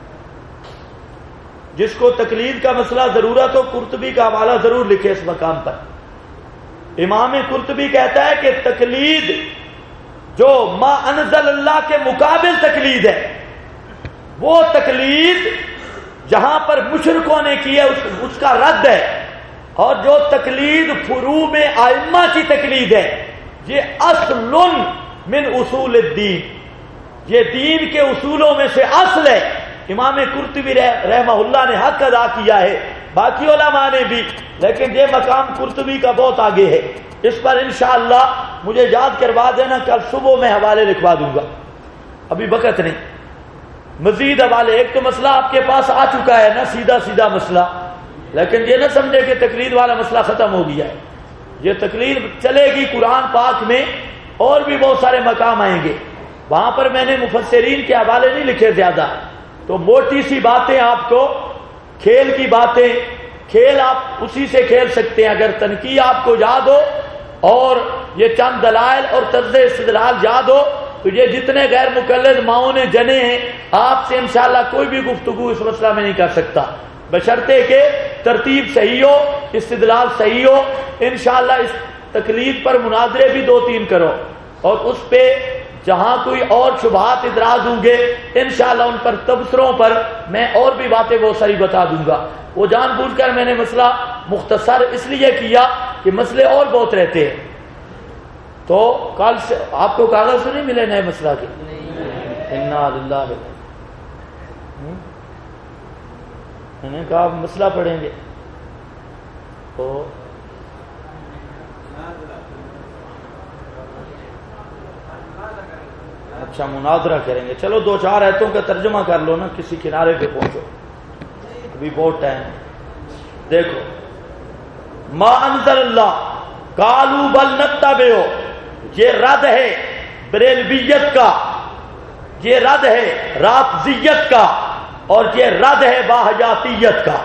جس کو تقلید کا مسئلہ ضرورت ہو قرطبی کا حوالہ ضرور لکھے اس مقام پر۔ امام قرطبی کہتا ہے کہ تقلید جو ما انزل اللہ کے مقابل تقلید ہے، وہ تقلید جہاں پر مشرکوں نے کی ہے اس کا رد ہے، اور جو تقلید فروع میں ائمہ کی تقلید ہے، یہ اصل من اصول الدین، یہ دین کے اصولوں میں سے اصل ہے۔ امام قرطبی رحمہ اللہ نے حق ادا کیا ہے، باقی علماء نے بھی، لیکن یہ مقام قرطبی کا بہت آگے ہے۔ اس پر انشاءاللہ مجھے یاد کروا دینا، کل صبح میں حوالے لکھوا دوں گا، ابھی وقت نہیں، مزید حوالے۔ ایک تو مسئلہ آپ کے پاس آ چکا ہے نا، سیدھا سیدھا مسئلہ، لیکن یہ نہ سمجھے کہ تقلید والا مسئلہ ختم ہو گیا ہے، یہ تقلید چلے گی۔ قرآن پاک میں اور بھی بہت سارے مقام آئیں گے، وہاں پر میں نے مفسرین کے حوالے نہیں لکھے زیادہ، تو موٹی سی باتیں آپ کو، کھیل کی باتیں، کھیل آپ اسی سے کھیل سکتے ہیں، اگر تنقیح آپ کو یاد ہو اور یہ چند دلائل اور طرز استدلال یاد ہو، تو یہ جتنے غیر مقلد ماؤں نے جنے ہیں، آپ سے انشاءاللہ کوئی بھی گفتگو اس مسئلہ میں نہیں کر سکتا، بشرطے کہ ترتیب صحیح ہو، استدلال صحیح ہو۔ انشاءاللہ اس تقلید پر مناظرے بھی 2-3 کرو، اور اس پہ جہاں کوئی اور شبہات اعتراض ہوں گے انشاءاللہ ان پر تبصروں پر میں اور بھی باتیں بہت ساری بتا دوں گا۔ وہ جان بوجھ کر میں نے مسئلہ مختصر اس لیے کیا کہ مسئلے اور بہت رہتے ہیں۔ تو کل سے آپ کو کاغذ سے نہیں ملے نئے مسئلہ کے؟ انا للہ، میں نے کہا مسئلہ پڑھیں گے تو اچھا مناظرہ کریں گے، چلو 2-4 آیتوں کا ترجمہ کر لو نا، کسی کنارے پہ پہنچو، ابھی بہت ٹائم ہے۔ دیکھو ما انزل اللہ قالوا بل نتبعو، یہ رد ہے بریلویت کا، یہ رد ہے رافضیت کا، اور یہ رد ہے باحجاتیت کا،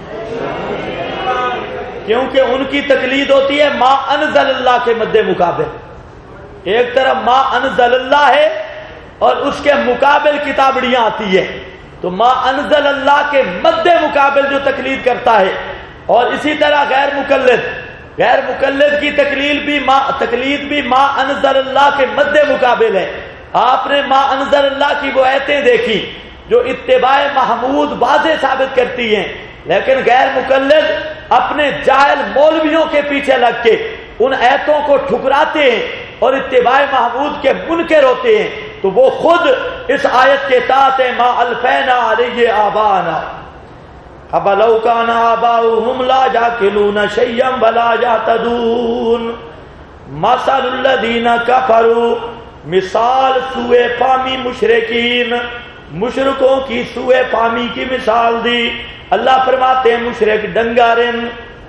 کیونکہ ان کی تقلید ہوتی ہے ما انزل اللہ کے مد مقابل. ایک طرف ما انزل اللہ ہے اور اس کے مقابل کتابڑیاں آتی ہے، تو ما انزل اللہ کے مد مقابل جو تقلید کرتا ہے. اور اسی طرح غیر مقلد کی تقلید بھی ما انزل اللہ کے مد مقابل ہے. آپ نے ما انزل اللہ کی وہ آیتیں دیکھی جو اتباع محمود واضح ثابت کرتی ہیں، لیکن غیر مقلد اپنے جاہل مولویوں کے پیچھے لگ کے ان آیتوں کو ٹھکراتے ہیں اور اتباع محمود کے منکر ہوتے ہیں. تو وہ خود اس آیت کے تحت ما الفینا علیہ آبانا اب لو کان آباؤہم لا یعقلون شیئا ولا یہتدون مثل الذین کفروا، مثال سوء فہمی مشرکین، مشرکوں کی سوء فہمی کی مثال دی. اللہ فرماتے ہیں مشرک ڈنگارن،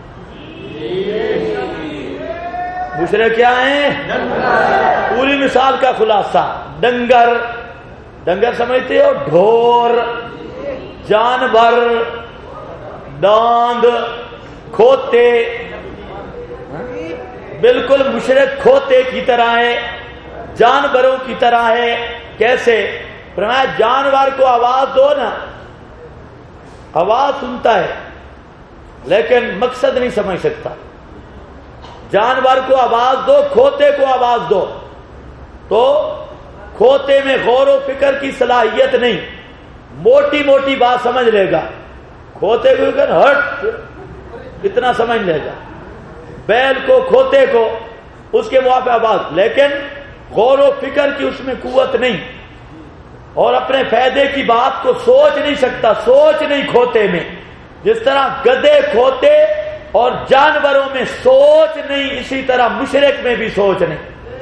مشرک کیا ہیں؟ پوری مثال کا خلاصہ ڈنگر سمجھتے ہو؟ ڈھور، جانور، ڈانگ، کھوتے. بالکل مشرک کھوتے کی طرح ہے، جانوروں کی طرح ہے. کیسے؟ فرمایا جانور کو آواز دو نا، آواز سنتا ہے لیکن مقصد نہیں سمجھ سکتا. جانور کو آواز دو، کھوتے کو آواز دو، تو کھوتے میں غور و فکر کی صلاحیت نہیں، موٹی موٹی بات سمجھ لے گا. کھوتے کو ہٹ اتنا سمجھ لے گا. بیل کو، کھوتے کو اس کے موافق آواز، لیکن غور و فکر کی اس میں قوت نہیں، اور اپنے فائدے کی بات کو سوچ نہیں سکتا. سوچ نہیں کھوتے میں، جس طرح گدھے، کھوتے اور جانوروں میں سوچ نہیں، اسی طرح مشرک میں بھی سوچ نہیں.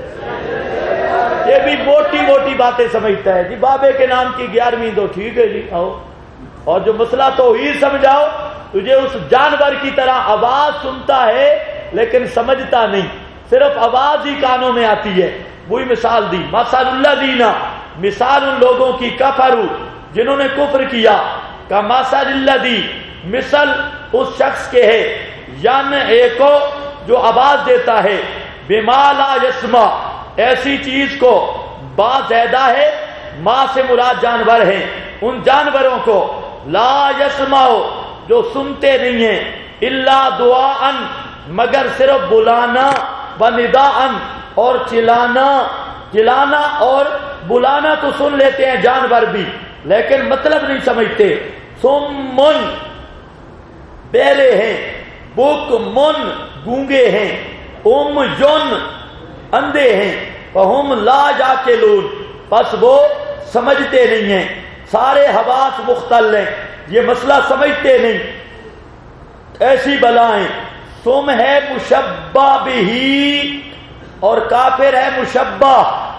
یہ بھی موٹی موٹی باتیں سمجھتا ہے. جی بابے کے نام کی 11ویں دو، ٹھیک ہے جی آؤ. اور جو مسئلہ توحید سمجھاؤ، تجھے اس جانور کی طرح آواز سنتا ہے لیکن سمجھتا نہیں، صرف آواز ہی کانوں میں آتی ہے. وہی مثال دی. مثل الذین، مثال ان لوگوں کی کفروا جنہوں نے کفر کیا، کا مثل الذی، مثل اس شخص کے ہے، یعنی ایکو جو آواز دیتا ہے، بما لا یسمع، ایسی چیز کو، با زیادہ ہے، ماں سے مراد جانور ہیں، ان جانوروں کو، لا یسمع جو سنتے نہیں ہیں، الا دعاء مگر صرف بلانا، و نداء اور چلانا اور بلانا تو سن لیتے ہیں جانور بھی، لیکن مطلب نہیں سمجھتے. صمٌ بہرے ہیں، بکمٌ گونگے ہیں، عميٌ اندھے ہیں، فہم لا یعقلون پس وہ سمجھتے نہیں ہیں. سارے حواس مختل ہیں، یہ مسئلہ سمجھتے نہیں. ایسی بلائیں. تم ہے مشبہ بہی اور کافر ہے مشبہ.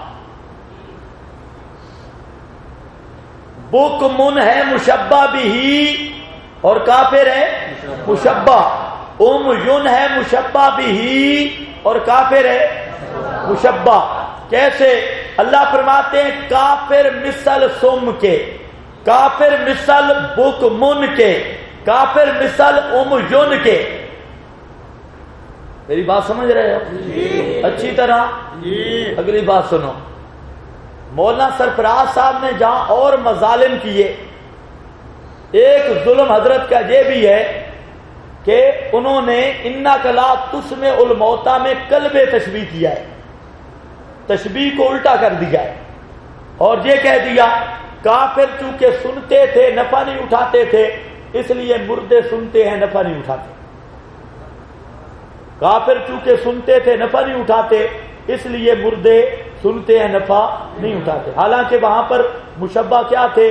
بکمن ہے مشبہ بہی اور کافر ہے مشبہ. عميٌ ہے مشبہ بہی اور کافر ہے مشبہ. کیسے؟ اللہ فرماتے ہیں کافر مثل سم کے، کافر مثل بکمن کے، کافر مثل عميٌ کے. میری بات سمجھ رہے ہو اچھی طرح؟ اگلی بات سنو. مولانا سرفراز صاحب نے جہاں اور مظالم کیے، ایک ظلم حضرت کا یہ بھی ہے کہ انہوں نے انک لا تسمع الموتى میں قلب تشبیہ کیا ہے، تشبیہ کو الٹا کر دیا ہے، اور یہ کہہ دیا کافر چونکہ سنتے تھے نفع نہیں اٹھاتے تھے، اس لیے مردے سنتے ہیں نفع نہیں اٹھاتے. کافر چونکہ سنتے تھے نفع نہیں اٹھاتے، اس لیے مردے سنتے ہیں نفع نہیں اٹھاتے. حالانکہ وہاں پر مشبہ کیا تھے؟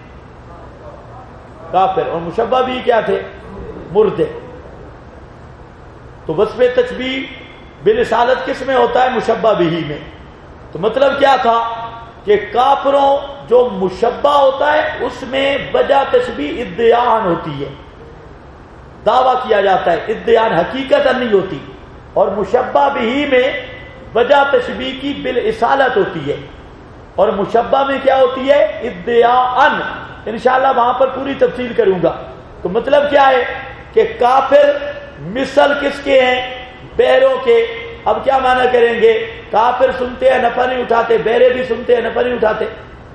کافر، اور مشبہ بھی کیا تھے؟ مردے. تو وصف تشبیہ بالرسالت کس میں ہوتا ہے؟ مشبہ بہی میں. تو مطلب کیا تھا کہ کافروں جو مشبہ ہوتا ہے اس میں وجہ تشبیہ ادعان ہوتی ہے، دعویٰ کیا جاتا ہے، ادعان حقیقت نہیں ہوتی. اور مشبہ بہی میں وجہ تشبیہ کی بالرسالت ہوتی ہے، اور مشبہ میں کیا ہوتی ہے؟ ادعان. انشاءاللہ وہاں پر پوری تفصیل کروں گا. تو مطلب کیا ہے کہ کافر مثل کس کے ہیں؟ بہروں کے. اب کیا معنی کریں گے؟ کافر سنتے ہیں نفع نہیں اٹھاتے، بہرے بھی سنتے ہیں نفع نہیں اٹھاتے.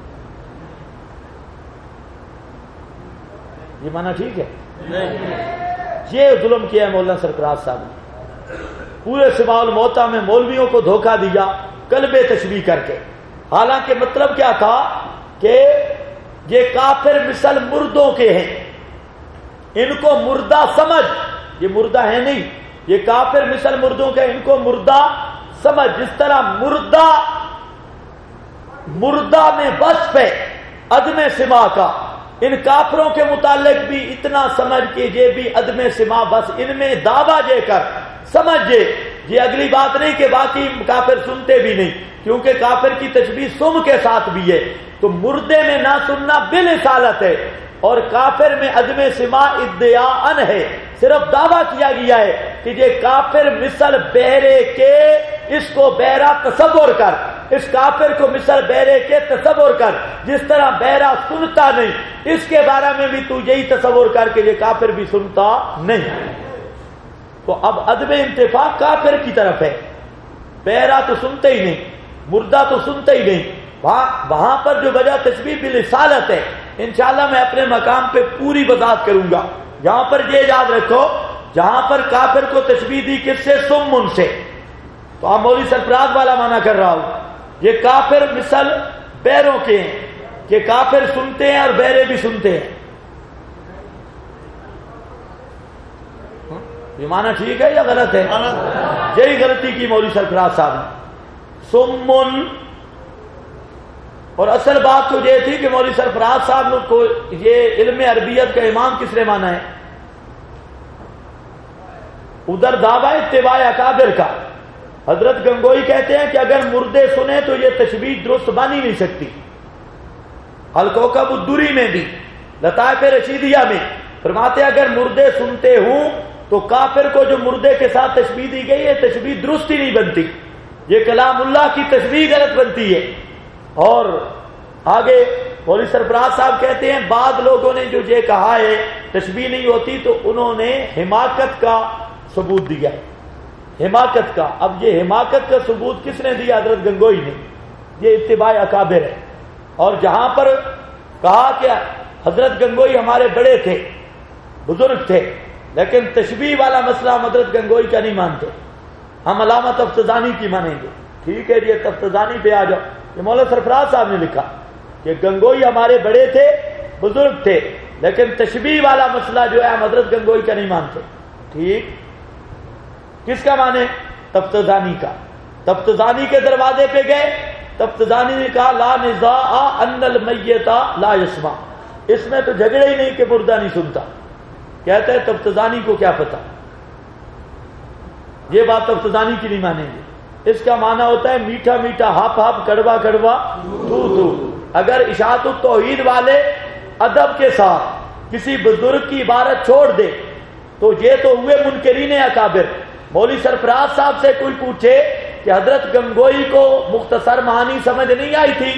یہ معنی ٹھیک ہے؟ یہ ظلم کیا ہے مولانا سرفراز صاحب نے. پورے سماع الموتیٰ میں مولویوں کو دھوکہ دیا قلب تشبیہ کر کے. حالانکہ مطلب کیا تھا کہ یہ کافر مثل مردوں کے ہیں، ان کو مردہ سمجھ. یہ مردہ ہے نہیں، یہ کافر مثل مردوں کے، ان کو مردہ سمجھ. جس طرح مردہ میں وصف ہے عدم سماع کا، ان کافروں کے متعلق بھی اتنا سمجھ کے یہ بھی عدم سماع، بس ان میں دعویٰ دے کر سمجھے. یہ اگلی بات نہیں کہ باقی کافر سنتے بھی نہیں، کیونکہ کافر کی تشبیہ سم کے ساتھ بھی ہے. تو مردے میں نہ سننا بالرسالت ہے، اور کافر میں عدم سماع ادعاءً ہے، صرف دعویٰ کیا گیا ہے کہ یہ کافر مثل بہرے کے، اس کو بہرا تصور کر، اس کافر کو مثل بہرے کے تصور کر. جس طرح بہرا سنتا نہیں، اس کے بارے میں بھی تو یہی تصور کر کے یہ کافر بھی سنتا نہیں. تو اب عدم انتفاق کافر کی طرف ہے. بہرا تو سنتے ہی نہیں، مردہ تو سنتے ہی نہیں. وہاں پر جو وجہ تشبیہ بالرسالت ہے، انشاءاللہ میں اپنے مقام پہ پوری وضاحت کروں گا. یہاں پر یہ یاد رکھو، جہاں پر کافر کو تشبیہ دی کس سے؟ سمن سے. تو آپ مولوی سرفراز والا معنی کر رہا ہوں. یہ کافر مثل بہروں کے ہیں کہ کافر سنتے ہیں اور بہرے بھی سنتے ہیں. یہ معنی ٹھیک ہے یا غلط ہے؟ یہی غلطی کی مولوی سرفراز صاحب نے. سمن. اور اصل بات تو یہ تھی کہ مولوی سرفراز صاحب کو یہ علم عربیت کا امام کس نے مانا ہے؟ ادھر دعویٰ اتباع اکابر کا. حضرت گنگوئی کہتے ہیں کہ اگر مردے سنیں تو یہ تشبیہ درست بن ہی نہیں سکتی. الکوکب الدری میں بھی، لطائف رشیدیہ میں فرماتے ہیں اگر مردے سنتے ہوں تو کافر کو جو مردے کے ساتھ تشبیہ دی گئی ہے تشبیہ درست ہی نہیں بنتی، یہ کلام اللہ کی تشبیہ غلط بنتی ہے. اور آگے مولوی سرفراز صاحب کہتے ہیں بعض لوگوں نے جو یہ کہا ہے تشبیہ نہیں ہوتی تو انہوں نے حماقت کا ثبوت دیا ہے. حماقت کا. اب یہ حماقت کا ثبوت کس نے دیا؟ حضرت گنگوئی نے. یہ اتباع اکابر ہے. اور جہاں پر کہا کہ حضرت گنگوئی ہمارے بڑے تھے، بزرگ تھے، لیکن تشبیہ والا مسئلہ ہم حضرت گنگوئی کا نہیں مانتے، ہم علامہ تفتزانی کی مانیں گے. ٹھیک ہے جی، تفتزانی پہ آ جاؤ. یہ مولانا سرفراز صاحب نے لکھا کہ گنگوئی ہمارے بڑے تھے، بزرگ تھے، لیکن تشبیہ والا مسئلہ جو ہے ہم حضرت گنگوئی کا نہیں مانتے. ٹھیک، کس کا مانے؟ تفتزانی کا. تفتزانی کے دروازے پہ گئے، تفتزانی نے کہا لا نزاع ان المیت لا یسمع. اس میں تو جھگڑے ہی نہیں کہ مردہ نہیں سنتا. کہتے ہیں تفتزانی کو کیا پتا، یہ بات تفتزانی کی نہیں مانیں گے. اس کا معنی ہوتا ہے میٹھا میٹھا، ہپ ہپ، کڑوا کڑوا، تو تو. اگر اشاعت التوحید والے ادب کے ساتھ کسی بزرگ کی عبارت چھوڑ دے تو یہ تو ہوئے منکرین اکابر. مولوی سرفراز صاحب سے کوئی پوچھے کہ حضرت گنگوئی کو مختصر معانی سمجھ نہیں آئی تھی،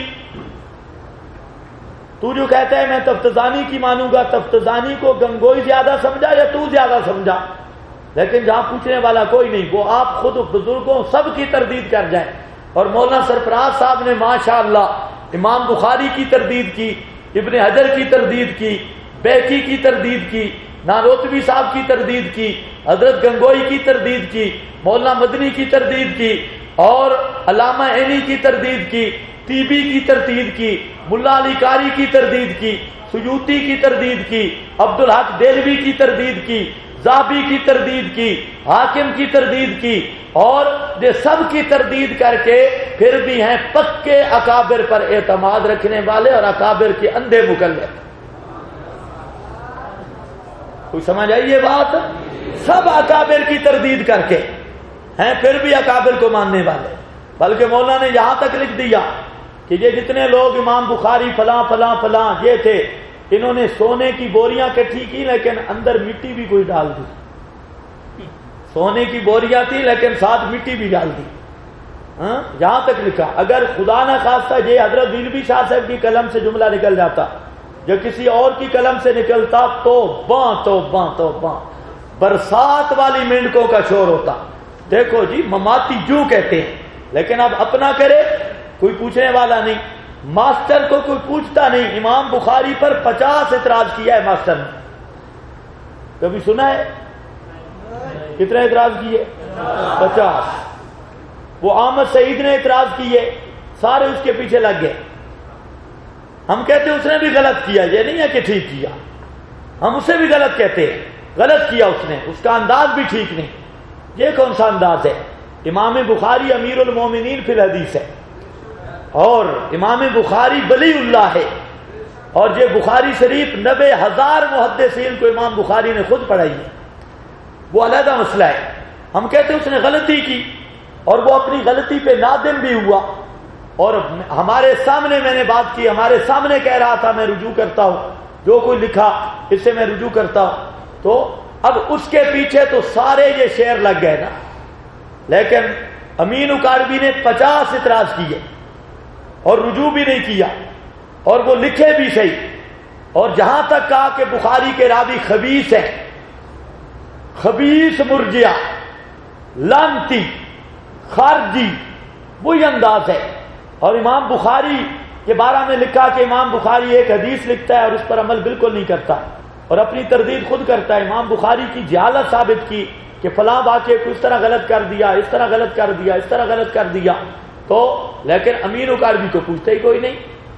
تو جو کہتا ہے میں تفتزانی کی مانوں گا، تفتزانی کو گنگوئی زیادہ سمجھا یا تو زیادہ سمجھا؟ لیکن جہاں پوچھنے والا کوئی نہیں، وہ آپ خود بزرگوں سب کی تردید کر جائیں. اور مولانا سرفراز صاحب نے ماشاءاللہ امام بخاری کی تردید کی، ابن حجر کی تردید کی، بیکی کی تردید کی، نانوتوی صاحب کی تردید کی، حضرت گنگوئی کی تردید کی، مولانا مدنی کی تردید کی، اور علامہ عینی کی تردید کی، طیبی کی تردید کی، ملا علی قاری کی تردید کی، سیوطی کی تردید کی، عبدالحق دہلوی کی تردید کی، ذہبی کی تردید کی، حاکم کی تردید کی، اور یہ سب کی تردید کر کے پھر بھی ہیں پکے اکابر پر اعتماد رکھنے والے اور اکابر کے اندھے مقلد. کوئی سمجھ آئی یہ بات؟ سب اکابر کی تردید کر کے ہیں پھر بھی اکابر کو ماننے والے. بلکہ مولانا نے یہاں تک لکھ دیا کہ یہ جتنے لوگ امام بخاری فلاں فلاں فلاں یہ تھے، انہوں نے سونے کی بوریاں کٹھی کی لیکن اندر مٹی بھی کوئی ڈال دی. سونے کی بوریاں تھی لیکن ساتھ مٹی بھی ڈال دی. یہاں تک لکھا. اگر خدا نہ خواستہ یہ حضرت دلوی شاہ صاحب کی قلم سے جملہ نکل جاتا جو کسی اور کی قلم سے نکلتا تو باں برسات والی مینڈکوں کا شور ہوتا. دیکھو جی مماتی جو کہتے ہیں، لیکن اب اپنا کرے کوئی پوچھنے والا نہیں. ماسٹر کو کوئی پوچھتا نہیں. امام بخاری پر 50 اعتراض کیا ہے ماسٹر نے، کبھی سنا ہے؟ کتنے اعتراض کیے؟ 50. وہ احمد سعید نے اعتراض کیے، سارے اس کے پیچھے لگ گئے. ہم کہتے ہیں اس نے بھی غلط کیا، یہ نہیں ہے کہ ٹھیک کیا. ہم اسے بھی غلط کہتے ہیں، غلط کیا اس نے، اس کا انداز بھی ٹھیک نہیں. یہ کون سا انداز ہے؟ امام بخاری امیر المومنین فی الحدیث ہے، اور امام بخاری ولی اللہ ہے، اور یہ بخاری شریف 90,000 محدثین کو امام بخاری نے خود پڑھائی ہے. وہ علیحدہ مسئلہ ہے. ہم کہتے ہیں اس نے غلطی کی اور وہ اپنی غلطی پہ نادم بھی ہوا، اور ہمارے سامنے میں نے بات کی، ہمارے سامنے کہہ رہا تھا میں رجوع کرتا ہوں، جو کوئی لکھا اس سے میں رجوع کرتا ہوں. تو اب اس کے پیچھے تو سارے یہ شعر لگ گئے نا. لیکن امین اکاڑوی نے 50 اعتراض کیے اور رجوع بھی نہیں کیا، اور وہ لکھے بھی صحیح، اور جہاں تک کہا کہ بخاری کے راوی خبیث ہے، خبیث مرجئہ، لعنتی، خارجی، وہی انداز ہے. اور امام بخاری کے بارے میں لکھا کہ امام بخاری ایک حدیث لکھتا ہے اور اس پر عمل بالکل نہیں کرتا، اور اپنی تردید خود کرتا ہے. امام بخاری کی جہالت ثابت کی کہ فلاں واقعے کو اس طرح غلط کر دیا، اس طرح غلط کر دیا، اس طرح غلط کر دیا. تو لیکن امین اکاڑوی کو پوچھتا ہی کوئی نہیں،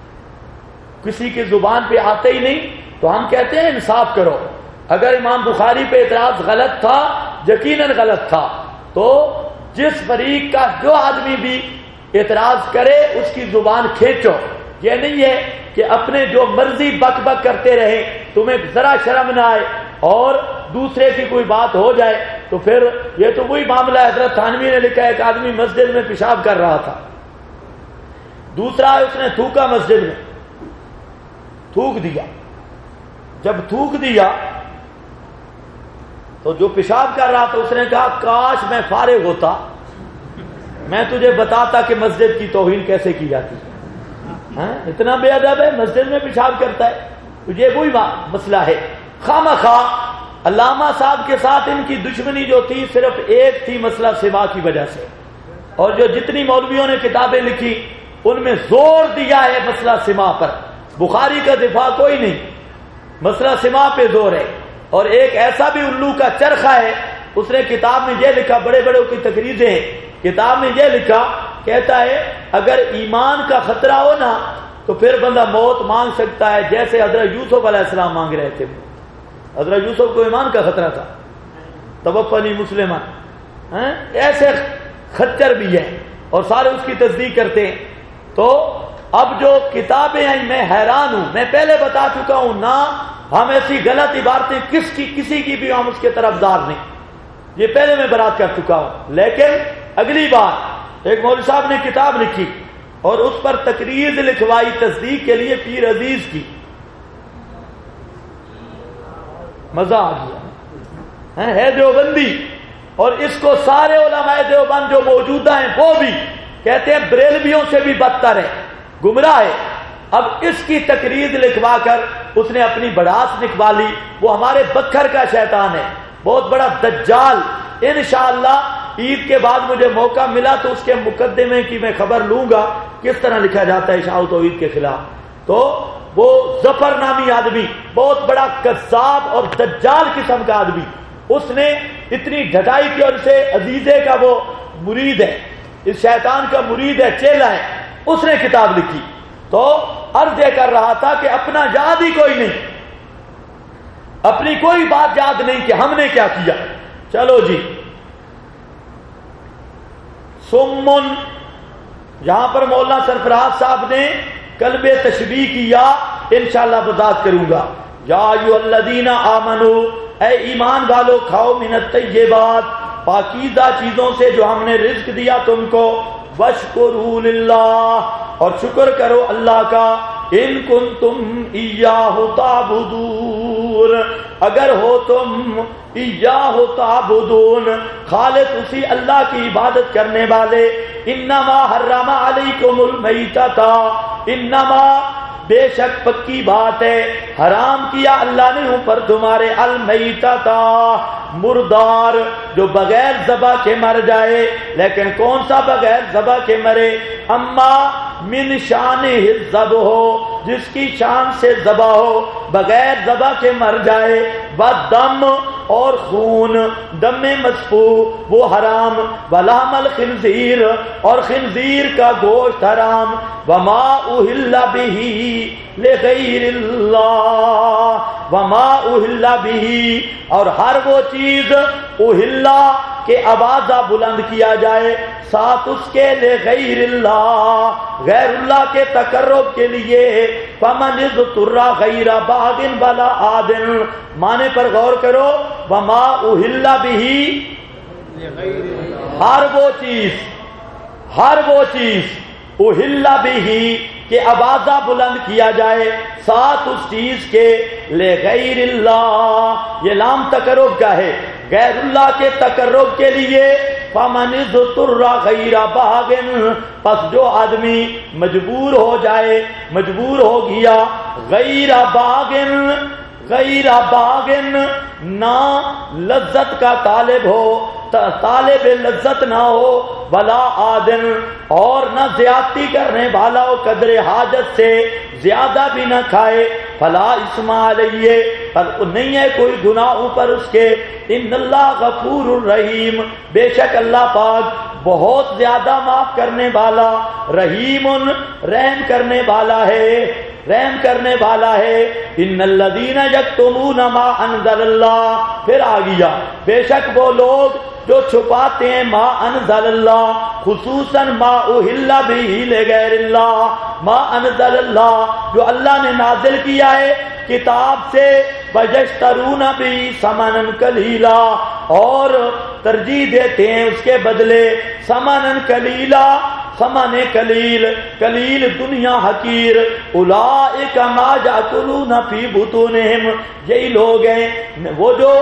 کسی کی زبان پہ آتے ہی نہیں. تو ہم کہتے ہیں انصاف کرو. اگر امام بخاری پہ اعتراض غلط تھا، یقیناً غلط تھا، تو جس فریق کا جو آدمی بھی اعتراض کرے اس کی زبان کھینچو. یہ نہیں ہے کہ اپنے جو مرضی بک بک کرتے رہے، تمہیں ذرا شرم نہ آئے اور دوسرے کی کوئی بات ہو جائے تو پھر یہ تو وہی معاملہ ہے. حضرت تھانوی نے لکھا ہے ایک آدمی مسجد میں پیشاب کر رہا تھا، دوسرا ہے اس نے تھوکا، مسجد میں تھوک دیا. جب تھوک دیا تو جو پیشاب کر رہا تھا اس نے کہا کاش میں فارغ ہوتا، میں تجھے بتاتا کہ مسجد کی توہین کیسے کی جاتی ہے. اتنا بے ادب ہے، مسجد میں پیشاب کرتا ہے. تو یہ وہی مسئلہ ہے. خواہ علامہ صاحب کے ساتھ ان کی دشمنی جو تھی صرف ایک تھی، مسئلہ سما کی وجہ سے. اور جو جتنی مولویوں نے کتابیں لکھی ان میں زور دیا ہے مسئلہ سما پر. بخاری کا دفاع کوئی نہیں، مسئلہ سما پہ زور ہے. اور ایک ایسا بھی الو کا چرخہ ہے، اس نے کتاب میں یہ لکھا، بڑے بڑے کی تقریریں ہیں، کتاب میں یہ لکھا، کہتا ہے اگر ایمان کا خطرہ ہو نا تو پھر بندہ موت مانگ سکتا ہے، جیسے حضرت یوسف علیہ السلام مانگ رہے تھے. حضرت یوسف کو ایمان کا خطرہ تھا، توفنی مسلمان. ایسے خچر بھی ہیں اور سارے اس کی تصدیق کرتے ہیں. تو اب جو کتابیں ہیں میں حیران ہوں. میں پہلے بتا چکا ہوں نا، ہم ایسی غلط عبارتیں کسی کی بھی ہم اس کے طرفدار نہیں، یہ پہلے میں برات کر چکا ہوں. لیکن اگلی بار ایک مولوی صاحب نے کتاب لکھی اور اس پر تقریر لکھوائی تصدیق کے لیے پیر عزیز کی. مزہ آ گیا. ہے دیوبندی، اور اس کو سارے علماء دیوبند جو موجودہ ہیں وہ بھی کہتے ہیں بریلویوں سے بھی بدتر ہے، گمراہ ہے. اب اس کی تقریر لکھوا کر اس نے اپنی بڑاس نکوا لی. وہ ہمارے بکھر کا شیطان ہے، بہت بڑا دجال. انشاءاللہ عید کے بعد مجھے موقع ملا تو اس کے مقدمے کی میں خبر لوں گا کس طرح لکھا جاتا ہے اشاعت و توحید کے خلاف. تو وہ ظفر نامی آدمی بہت بڑا کذاب اور دجال قسم کا آدمی، اس نے اتنی ڈھٹائی کی، اور اسے عزیزے کا وہ مرید ہے، اس شیطان کا مرید ہے، چیلا ہے. اس نے کتاب لکھی. تو عرض یہ کر رہا تھا کہ اپنا یاد ہی کوئی نہیں، اپنی کوئی بات یاد نہیں کہ ہم نے کیا کیا. چلو جی، سمن، یہاں پر مولانا سرفراز صاحب نے قلب تشبیہ کیا، انشاءاللہ برداشت کروں گا. یا ایھا الذین آمنو، اے ایمان والو، کھاؤ من الطیبات، پاکیزہ چیزوں سے جو ہم نے رزق دیا تم کو، واشکروا للہ، اور شکر کرو اللہ کا، ان کنتم ایاہ تعبدون، اگر ہو تم ایاہ تعبدون، خالص اسی اللہ کی عبادت کرنے والے. انما حرم علیکم المیتۃ، انما بے شک پکی بات ہے حرام کیا اللہ نے اوپر تمہارے المیتتا مردار جو بغیر ذبح کے مر جائے. لیکن کون سا بغیر ذبح کے مرے؟ اما من شان الذبح ہو جس کی شان سے ذبح ہو بغیر ذبح کے مر جائے. والدم اور خون دم مسفوح وہ حرام. ولحم الخنزیر اور خنزیر کا گوشت حرام. وما اہل بہ لغیر اللہ وما اہل بہ اور ہر وہ چیز اہلا کہ آوازہ بلند کیا جائے ساتھ اس کے لغیر اللہ غیر اللہ کے تقرب کے لیے. فمن اضطر غیر باغ ولا عاد معنی پر غور کرو. وما اہل بہ ہر وہ چیز اہل بہ کہ آوازہ بلند کیا جائے ساتھ اس چیز کے لغیر اللہ. یہ لام تقرب کا ہے غیر اللہ کے تقرب کے لیے. فمن اضطر غیر باغ پس جو آدمی مجبور ہو جائے مجبور ہو گیا غیر باغ نہ لذت کا طالب ہو طالب لذت نہ ہو ولا عادن اور نہ زیادتی کرنے والا ہو قدر حاجت سے زیادہ بھی نہ کھائے. فلا اسم علیہ پر نہیں ہے کوئی گناہ اوپر اس کے. ان اللہ غفور الرحیم بے شک اللہ پاک بہت زیادہ معاف کرنے والا رحیم رحم کرنے والا ہے. ان الذین یکتمون ما انزل اللہ پھر آ گیا بے شک وہ لوگ جو چھپاتے ہیں ما انزل اللہ خصوصاً ما اہل بہ لغیر اللہ ما انزل اللہ جو اللہ نے نازل کیا ہے کتاب سے. وَيَشْتَرُونَ بِهِ ثَمَنًا قَلِيلًا اور ترجیح دیتے ہیں اس کے بدلے ثمنًا قلیلا ثمن قلیل دنیا حقیر. اولئک ما یأکلون فی بطونہم یہی لوگ ہیں وہ جو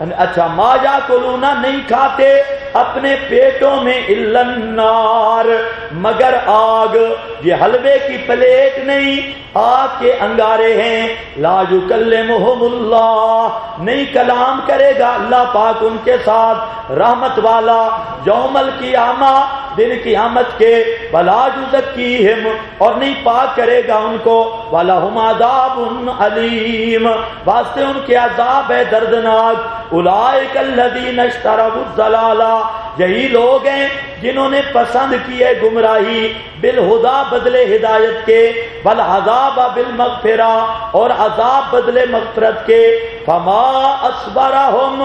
ما یأکلون نہیں کھاتے اپنے پیٹوں میں الا النار مگر آگ. یہ حلوے کی پلیٹ نہیں آگ کے انگارے ہیں. لا یکلمہم اللہ نہیں کلام کرے گا اللہ پاک ان کے ساتھ رحمت والا یوم القیامہ دن قیامت کے. ولا یزکیہم اور نہیں پاک کرے گا ان کو. ولہم عذاب علیم واسطے ان کے عذاب ہے دردناک. اولئک الذین اشتروا الضلالہ یہی لوگ ہیں جنہوں نے پسند کی ہے گمراہی بالہدا بدلے ہدایت کے. والعذاب بالمغفرہ اور عذاب بدلے مغفرت کے. فما اصبرہم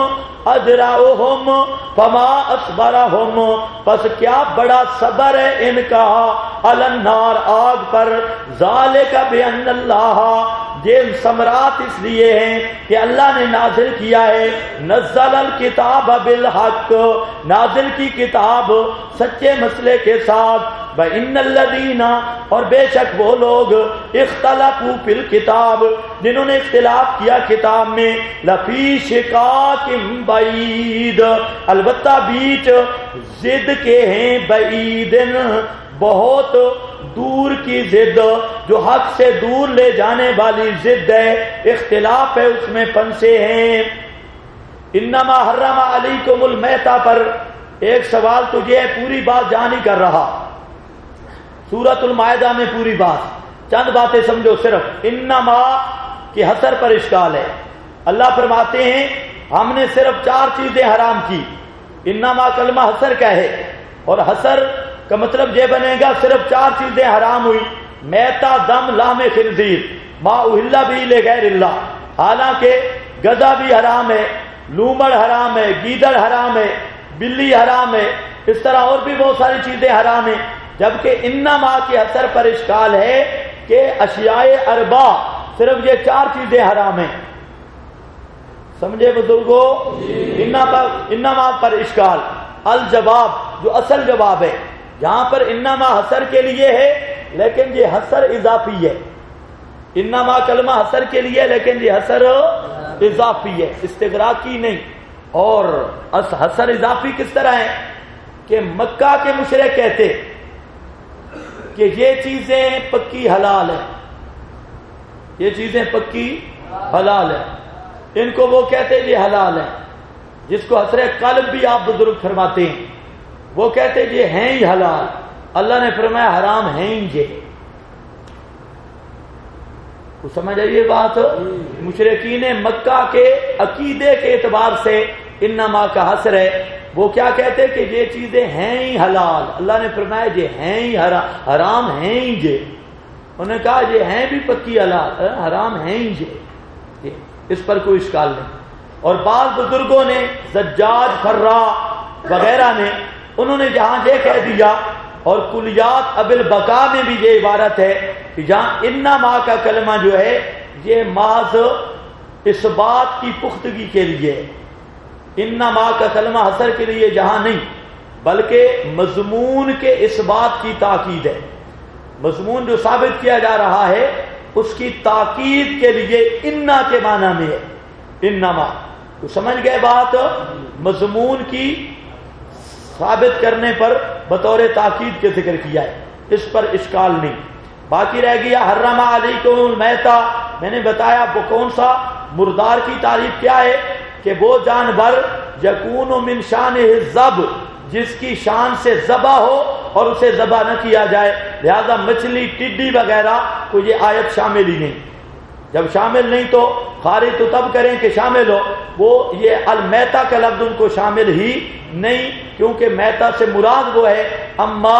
اجرؤہم فما اصبرہم پس کیا بڑا صبر ہے ان کا علی النار آگ پر. ذالک بان اللہ یہ ثمرات اس لیے ہیں کہ اللہ نے نازل کیا ہے نزل الکتاب بالحق نازل کی کتاب سچے مسئلے کے ساتھ. وَإِنَّ الَّذِينَ اور بے شک وہ لوگ اختلفوا فی الکتاب جنہوں نے اختلاف کیا کتاب میں لفی شقاق بعید البتہ بیچ ضد کے ہیں بعید بہت دور کی ضد جو حق سے دور لے جانے والی ضد ہے. اختلاف ہے اس میں پنسے ہیں. انما حرم علیکم المیتہ پر ایک سوال تو یہ ہے پوری بات جان ہی کر رہا سورۃ المائدہ میں پوری بات چند باتیں سمجھو. صرف انما کی حصر پر اشکال ہے. اللہ فرماتے ہیں ہم نے صرف 4 چیزیں حرام کی. انما کلمہ حصر کا ہے اور حصر کا مطلب یہ بنے گا صرف 4 چیزیں حرام ہوئی. میتا دم لحم خنزیر ما اہل بہ لغیر اللہ. حالانکہ گدھا بھی حرام ہے لومڑ حرام ہے گیدڑ حرام ہے بلی حرام ہے اس طرح اور بھی بہت ساری چیزیں حرام ہیں. جبکہ انما کے اثر پر اشکال ہے کہ اشیاء اربع صرف یہ 4 چیزیں حرام ہیں. سمجھے بزرگوں؟ انما پر اشکال. الجواب جو اصل جواب ہے جہاں پر انما حصر کے لیے ہے لیکن یہ حصر اضافی ہے. انما کلمہ حصر کے لیے لیکن یہ حصر اضافی ہے استغراقی نہیں. اور حصر اضافی کس طرح ہے کہ مکہ کے مشرک کہتے کہ یہ چیزیں پکی حلال ہیں یہ چیزیں پکی حلال ہیں، ان کو وہ کہتے ہیں یہ حلال ہیں، جس کو حسر قلب بھی آپ بزرگ فرماتے ہیں، وہ کہتے ہیں یہ ہیں ہی حلال، اللہ نے فرمایا حرام ہیں ہی یہ۔ تو سمجھ آئیے بات، مشرکین مکہ کے عقیدے کے اعتبار سے انما کا حسر ہے، وہ کیا کہتے کہ یہ چیزیں ہیں ہی حلال، اللہ نے فرمایا یہ ہیں ہی حرام ہیں ہی یہ، انہوں نے کہا یہ ہیں بھی پکی حلال، حرام ہیں ہی یہ، اس پر کوئی اشکال نہیں۔ اور بعض بزرگوں نے زجاج فرا وغیرہ نے انہوں نے جہاں یہ کہہ دیا، اور کلیات ابل بقا میں بھی یہ عبارت ہے کہ جہاں انما کا کلمہ جو ہے یہ محض اس بات کی پختگی کے لیے، انما کا کلمہ حسر کے لیے جہاں نہیں، بلکہ مضمون کے اس بات کی تاکید ہے، مضمون جو ثابت کیا جا رہا ہے اس کی تاکید کے لیے انا کے معنی میں ہے، انما، تو سمجھ گئے بات، مضمون کی ثابت کرنے پر بطور تاکید کے ذکر کیا ہے، اس پر اشکال نہیں۔ باقی رہ گیا حرم علیکم المیتہ، میں نے بتایا وہ کون سا، مردار کی تعریف کیا ہے کہ وہ جانور یکون من شان الذب، جس کی شان سے ذبح ہو اور اسے ذبح نہ کیا جائے، لہذا مچھلی ٹڈی وغیرہ کو یہ آیت شامل ہی نہیں، جب شامل نہیں تو خارج تو تب کریں کہ شامل ہو، وہ یہ المیتہ کا لفظ ان کو شامل ہی نہیں، کیونکہ میتہ سے مراد وہ ہے اما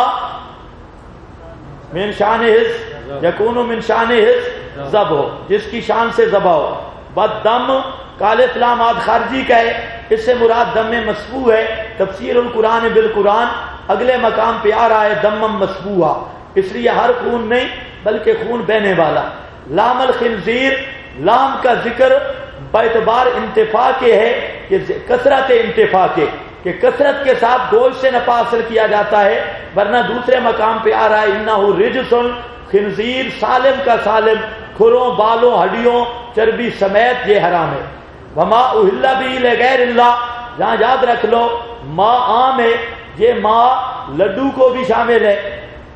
من شان یکون من شان ذبح ہو، جس کی شان سے ذبح ہو۔ بدم کال اسلام آد خارجی کا ہے، اس سے مراد دم مسفوح ہے، تفسیر القرآن بالقرآن اگلے مقام پہ آ رہا ہے دم مسفوحا، اس لیے ہر خون نہیں بلکہ خون بہنے والا۔ لام الخنزیر، لام کا ذکر باعتبار انتفاع کے ہے کہ کثرت انتفاع کے، کہ کثرت کے ساتھ گوشت سے نفع حاصل کیا جاتا ہے، ورنہ دوسرے مقام پہ آ رہا ہے انہ رجس، خنزیر سالم کا سالم، کھروں بالوں ہڈیوں چربی سمیت یہ حرام ہے۔ وما اہل بھی لغیر اللہ، جہاں یاد رکھ لو ماں عام ہے، یہ ماں لڈو کو بھی شامل ہے،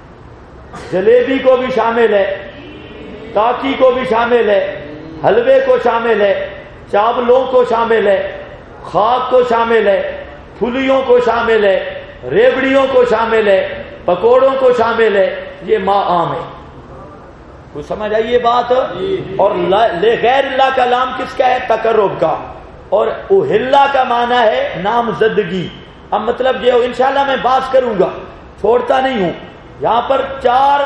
جلیبی کو بھی شامل ہے، کاکی کو بھی شامل ہے، حلوے کو شامل ہے، چاولوں کو شامل ہے، خاک کو شامل ہے، پھلیوں کو شامل ہے، ریوڑیوں کو شامل ہے، پکوڑوں کو شامل ہے، یہ ماں عام ہے۔ کوئی سمجھ آئیے بات؟ اور غیر اللہ کا لام کس کا ہے؟ تقرب کا، اور اہلا کا معنی ہے نامزدگی۔ اب مطلب یہ انشاءاللہ میں بات کروں گا، چھوڑتا نہیں ہوں، یہاں پر 4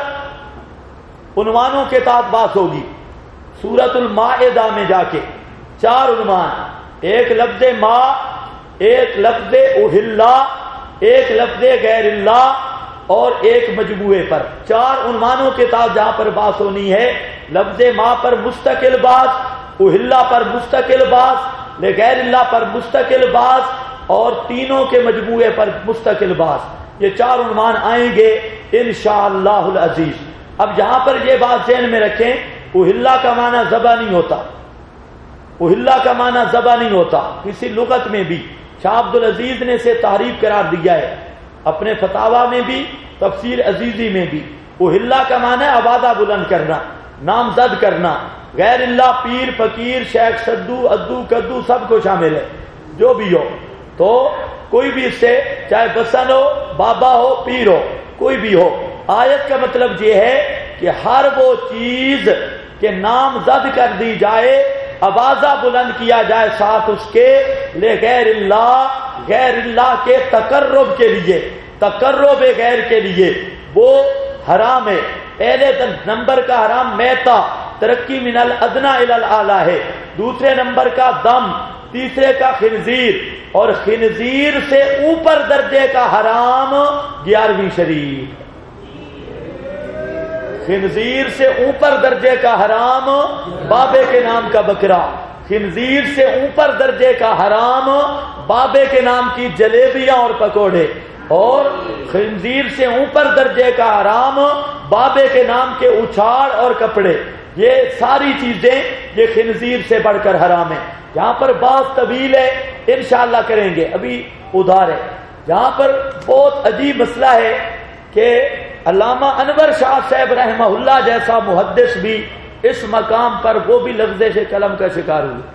عنوانوں کے تحت بات ہوگی سورۃ المائدہ میں جا کے، 4 عنوان، ایک لفظ ما، ایک لفظ اہلا، ایک لفظ غیر اللہ، اور ایک مجموعے پر، 4 عنوانوں کے تحت جہاں پر بات ہونی ہے، لفظ ما پر مستقل بات، اہلا پر مستقل بات، غیر اللہ پر مستقل بات، اور تینوں کے مجموعے پر مستقل بات، یہ 4 عنوان آئیں گے انشاءاللہ العزیز۔ اب یہاں پر یہ بات ذہن میں رکھیں، اہلا کا معنی ذبح نہیں ہوتا، اہلا کا معنی ذبح نہیں ہوتا، کسی لغت میں بھی شاہ عبد العزیز نے اسے تحریف قرار دیا ہے، اپنے فتاوا میں بھی تفسیر عزیزی میں بھی۔ اہلا کا معنی آوازہ بلند کرنا، نامزد کرنا، غیر اللہ پیر فقیر شیخ سدو ادو کدو سب کو شامل ہے، جو بھی ہو، تو کوئی بھی اس سے چاہے بسن ہو، بابا ہو، پیر ہو، کوئی بھی ہو۔ آیت کا مطلب یہ ہے کہ ہر وہ چیز کے نامزد کر دی جائے، آوازہ بلند کیا جائے ساتھ اس کے لغیر اللہ، غیر اللہ کے تقرب کے لیے، تقرب غیر کے لیے، وہ حرام ہے۔ پہلے نمبر کا حرام میتا، ترقی من الادنا الی الاعلی ہے، دوسرے نمبر کا دم، تیسرے کا خنزیر، اور خنزیر سے اوپر درجے کا حرام 11ویں شریف، خنزیر سے اوپر درجے کا حرام بابے کے نام کا بکرا، خنزیر سے اوپر درجے کا حرام بابے کے نام کی جلیبیاں اور پکوڑے، اور خنزیر سے اوپر درجے کا حرام بابے کے نام کے اچھاڑ اور کپڑے، یہ ساری چیزیں یہ خنزیر سے بڑھ کر حرام ہیں۔ یہاں پر بات طویل ہے، انشاءاللہ کریں گے، ابھی ادھار ہے۔ یہاں پر بہت عجیب مسئلہ ہے کہ علامہ انور شاہ صاحب رحمہ اللہ جیسا محدث بھی اس مقام پر وہ بھی لغزش قلم کا شکار ہوئے.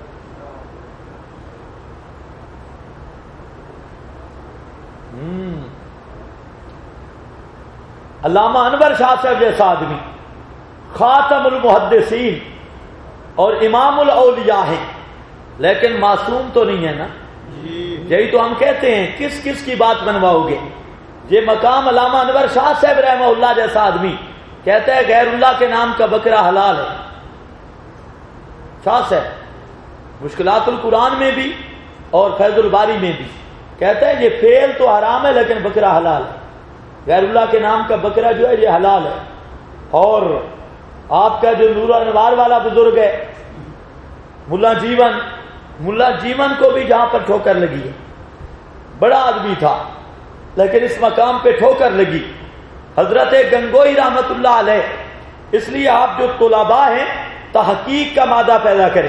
علامہ انور شاہ صاحب جیسا آدمی خاتم المحدثین اور امام الاولیاء ہے، لیکن معصوم تو نہیں ہے نا. یہی تو ہم کہتے ہیں کس کس کی بات بنواؤ گے. یہ مقام علامہ انور شاہ صاحب رحمہ اللہ جیسا آدمی کہتا ہے غیر اللہ کے نام کا بکرا حلال ہے. شاہ صاحب مشکلات القرآن میں بھی اور فیض الباری میں بھی کہتا ہے یہ فعل تو حرام ہے لیکن بکرا حلال ہے. غیر اللہ کے نام کا بکرا جو ہے یہ حلال ہے. اور آپ کا جو نور انوار والا بزرگ ہے ملا جیون کو بھی جہاں پر ٹھوکر لگی ہے، بڑا آدمی تھا لیکن اس مقام پہ ٹھوکر لگی. حضرت گنگوئی رحمت اللہ علیہ، اس لیے آپ جو طلباء ہیں تحقیق کا مادہ پیدا کریں.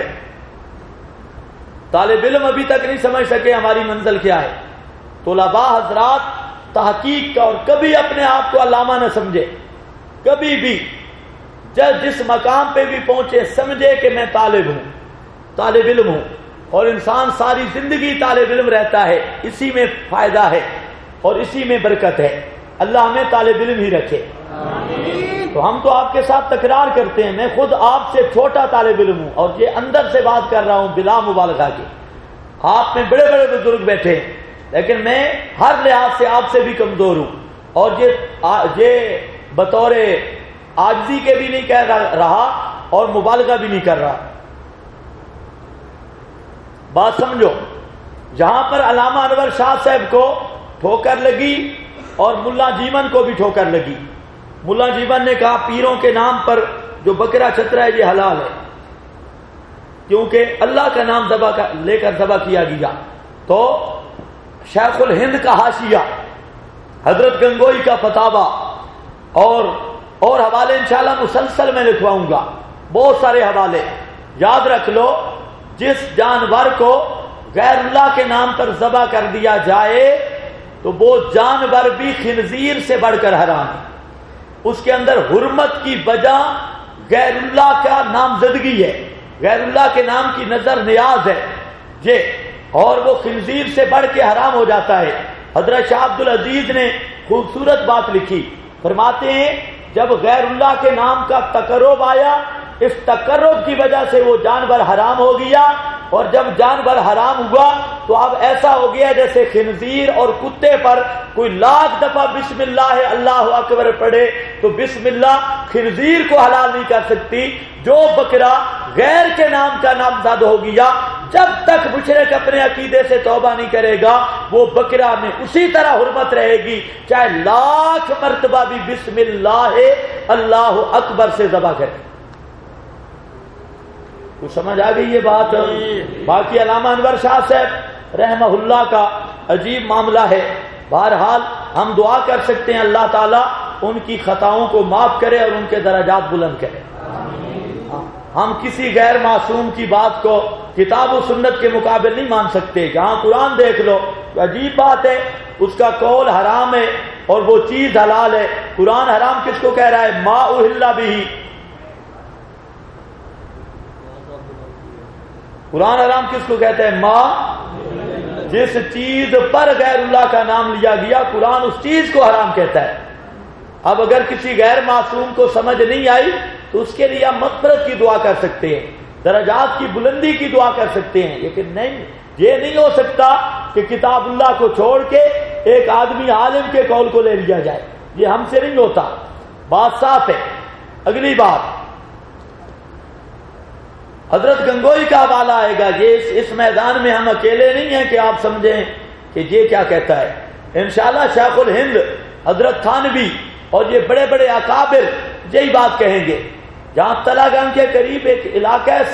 طالب علم ابھی تک نہیں سمجھ سکے ہماری منزل کیا ہے. طلباء حضرات تحقیق کا، اور کبھی اپنے آپ کو علامہ نہ سمجھے، کبھی بھی جس مقام پہ بھی پہنچے سمجھے کہ میں طالب علم ہوں. اور انسان ساری زندگی طالب علم رہتا ہے، اسی میں فائدہ ہے اور اسی میں برکت ہے. اللہ ہمیں طالب علم ہی رکھے. تو ہم تو آپ کے ساتھ تکرار کرتے ہیں، میں خود آپ سے چھوٹا طالب علم ہوں اور یہ اندر سے بات کر رہا ہوں بلا مبالغہ کے. آپ میں بڑے بڑے بزرگ بیٹھے ہیں لیکن میں ہر لحاظ سے آپ سے بھی کمزور ہوں، اور یہ بطور عاجزی کے بھی نہیں کہہ رہا اور مبالغہ بھی نہیں کر رہا. بات سمجھو، جہاں پر علامہ انور شاہ صاحب کو ٹھوکر لگی اور ملا جیون کو بھی ٹھوکر لگی. ملا جیون نے کہا پیروں کے نام پر جو بکرا چترا ہے یہ حلال ہے کیونکہ اللہ کا نام لے کر ذبح کیا گیا. تو شیخ الہند کا حاشیہ، حضرت گنگوئی کا فتاوی اور حوالے انشاءاللہ مسلسل میں لکھواؤں گا، بہت سارے حوالے. یاد رکھ لو، جس جانور کو غیر اللہ کے نام پر ذبح کر دیا جائے تو وہ جانور بھی خنزیر سے بڑھ کر حرام ہے. اس کے اندر حرمت کی وجہ غیر اللہ کا نامزدگی ہے، غیر اللہ کے نام کی نظر نیاز ہے یہ، اور وہ خنزیر سے بڑھ کے حرام ہو جاتا ہے. حضرت شاہ عبد العزیز نے خوبصورت بات لکھی، فرماتے ہیں جب غیر اللہ کے نام کا تقرب آیا، اس تقرب کی وجہ سے وہ جانور حرام ہو گیا، اور جب جانور حرام ہوا تو اب ایسا ہو گیا جیسے خنزیر اور کتے پر کوئی لاکھ دفعہ بسم اللہ اللہ اکبر پڑھے تو بسم اللہ خنزیر کو حلال نہیں کر سکتی. جو بکرا غیر کے نام کا نامزد ہو گیا، جب تک مشرک اپنے عقیدے سے توبہ نہیں کرے گا وہ بکرا میں اسی طرح حرمت رہے گی چاہے لاکھ مرتبہ بھی بسم اللہ اللہ اکبر سے ذبح کرے. کچھ سمجھ آ گئی یہ بات؟ باقی علامہ انور شاہ صاحب رحمہ اللہ کا عجیب معاملہ ہے. بہرحال ہم دعا کر سکتے ہیں اللہ تعالیٰ ان کی خطاؤں کو معاف کرے اور ان کے درجات بلند کرے. ہم کسی غیر معصوم کی بات کو کتاب و سنت کے مقابل نہیں مان سکتے. جہاں قرآن دیکھ لو تو عجیب بات ہے، اس کا قول حرام ہے اور وہ چیز حلال ہے. قرآن حرام کس کو کہہ رہا ہے؟ ما اہل بہ. قرآن حرام کس کو کہتا ہے؟ ما، جس چیز پر غیر اللہ کا نام لیا گیا قرآن اس چیز کو حرام کہتا ہے. اب اگر کسی غیر معصوم کو سمجھ نہیں آئی تو اس کے لیے ہم مغفرت کی دعا کر سکتے ہیں، درجات کی بلندی کی دعا کر سکتے ہیں. لیکن نہیں، یہ نہیں ہو سکتا کہ کتاب اللہ کو چھوڑ کے ایک آدمی عالم کے قول کو لے لیا جائے. یہ ہم سے نہیں ہوتا. بات صاف ہے. اگلی بات، حضرت گنگوئی کا حوالہ آئے گا. یہ اس میدان میں ہم اکیلے نہیں ہیں کہ آپ سمجھیں کہ یہ کیا کہتا ہے. انشاءاللہ شیخ الہند، حضرت تھانوی اور یہ بڑے بڑے اکابر یہی بات کہیں گے. جہاں تلا گنج کے قریب ایک علاقہ ہے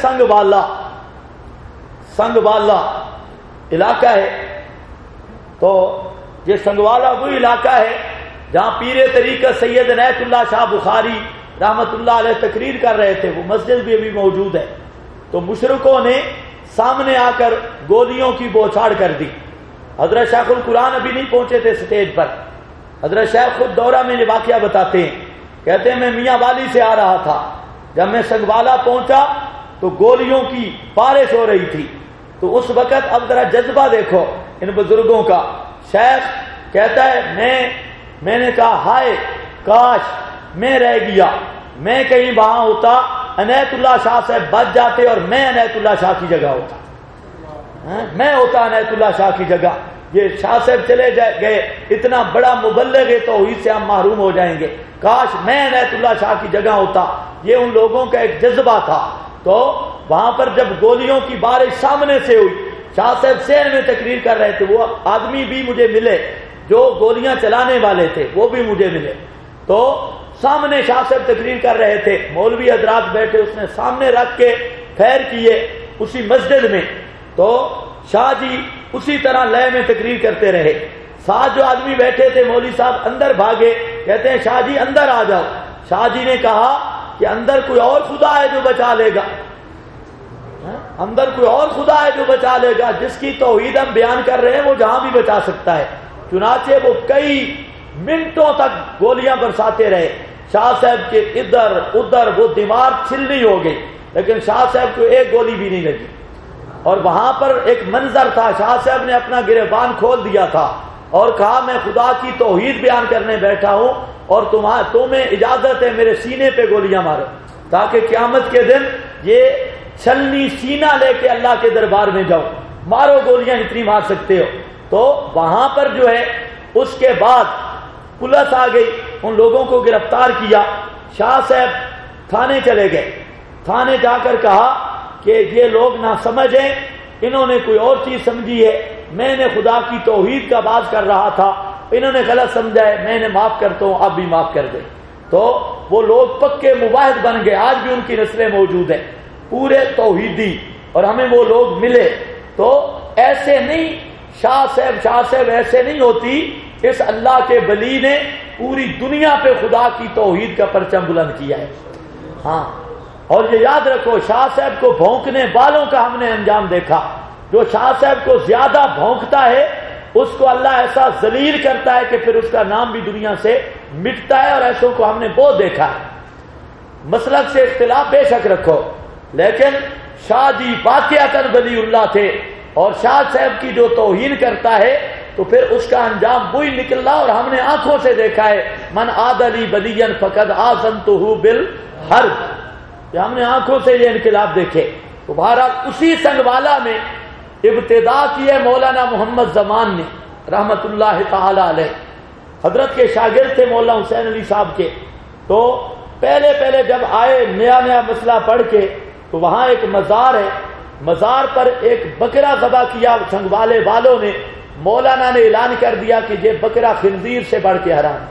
سنگوالا علاقہ ہے. تو یہ سنگوالا وہی علاقہ ہے جہاں پیر طریقہ سید عنایت اللہ شاہ بخاری رحمت اللہ علیہ تقریر کر رہے تھے. وہ مسجد بھی ابھی موجود ہے. تو مشرکوں نے سامنے آ کر گولیوں کی بوچھاڑ کر دی. حضرت شیخ القرآن ابھی نہیں پہنچے تھے سٹیج پر. حضرت شیخ خود دورہ میں یہ واقعہ بتاتے ہیں، کہتے ہیں میں میاں والی سے آ رہا تھا جب میں سنگوالا پہنچا تو گولیوں کی بارش ہو رہی تھی. تو اس وقت اب ذرا جذبہ دیکھو ان بزرگوں کا. شیخ کہتا ہے میں نے کہا ہائے کاش میں رہ گیا، میں کہیں وہاں ہوتا، عنایت اللہ شاہ صاحب بچ جاتے اور میں عنایت اللہ شاہ کی جگہ ہوتا، میں ہوتا عنایت اللہ شاہ کی جگہ. یہ شاہ صاحب چلے گئے، اتنا بڑا مبلغ توحید سے ہم محروم ہو جائیں گے. کاش میں عنایت اللہ شاہ کی جگہ ہوتا. یہ ان لوگوں کا ایک جذبہ تھا. تو وہاں پر جب گولیوں کی بارش سامنے سے ہوئی، شاہ صاحب سین میں تقریر کر رہے تھے، وہ آدمی بھی مجھے ملے جو گولیاں چلانے والے تھے، وہ بھی مجھے ملے. تو سامنے شاہ صاحب تقریر کر رہے تھے، مولوی حضرات بیٹھے، اس نے سامنے رکھ کے خیر کیے اسی مسجد میں. تو شاہ جی اسی طرح لے میں تقریر کرتے رہے. ساتھ جو آدمی بیٹھے تھے مولوی صاحب اندر بھاگے، کہتے ہیں شاہ جی اندر آ جاؤ. شاہ جی نے کہا کہ اندر کوئی اور خدا ہے جو بچا لے گا، اندر کوئی اور خدا ہے جو بچا لے گا. جس کی توحید ہم بیان کر رہے ہیں وہ جہاں بھی بچا سکتا ہے. چنانچہ وہ کئی منٹوں تک گولیاں برساتے رہے. شاہ صاحب کے ادھر ادھر وہ دیوار چھلنی ہو گئی، لیکن شاہ صاحب کو ایک گولی بھی نہیں لگی. اور وہاں پر ایک منظر تھا، شاہ صاحب نے اپنا گریبان کھول دیا تھا اور کہا میں خدا کی توحید بیان کرنے بیٹھا ہوں اور تمہیں اجازت ہے میرے سینے پہ گولیاں مارو، تاکہ قیامت کے دن یہ چھلنی سینہ لے کے اللہ کے دربار میں جاؤ، مارو گولیاں جتنی مار سکتے ہو. تو وہاں پر جو ہے اس کے بعد پولیس آ گئی، ان لوگوں کو گرفتار کیا. شاہ صاحب تھانے چلے گئے. تھانے جا کر کہا کہ یہ لوگ نہ سمجھیں، انہوں نے کوئی اور چیز سمجھی ہے، میں نے خدا کی توحید کا باز کر رہا تھا، انہوں نے غلط سمجھا ہے، میں نے معاف کرتا ہوں، اب بھی معاف کر دیں. تو وہ لوگ پکے مباحث بن گئے. آج بھی ان کی نسلیں موجود ہیں پورے توحیدی، اور ہمیں وہ لوگ ملے. تو ایسے نہیں شاہ صاحب ایسے نہیں ہوتی. اس اللہ کے ولی نے پوری دنیا پہ خدا کی توحید کا پرچم بلند کیا ہے. ہاں، اور یہ یاد رکھو شاہ صاحب کو بھونکنے والوں کا ہم نے انجام دیکھا. جو شاہ صاحب کو زیادہ بھونکتا ہے اس کو اللہ ایسا ذلیل کرتا ہے کہ پھر اس کا نام بھی دنیا سے مٹتا ہے، اور ایسوں کو ہم نے بہت دیکھا ہے. مسلک سے اختلاف بے شک رکھو، لیکن شاہ جی واقعتاً ولی اللہ تھے، اور شاہ صاحب کی جو توہین کرتا ہے تو پھر اس کا انجام وہی نکلا. اور ہم نے آنکھوں سے دیکھا ہے، من عاد لی ولیا فقد آذنتہ بالحرب، ہم نے آنکھوں سے یہ انقلاب دیکھے. تو بہرحال اسی سنگوالا میں ابتدا کی ہے مولانا محمد زمان نے رحمت اللہ تعالی علیہ. حضرت کے شاگرد تھے مولانا حسین علی صاحب کے. تو پہلے جب آئے نیا مسئلہ پڑھ کے، تو وہاں ایک مزار ہے، مزار پر ایک بکرا ذبح کیا سنگوالے والوں نے. مولانا نے اعلان کر دیا کہ یہ بکرا خنزیر سے بڑھ کے حرام.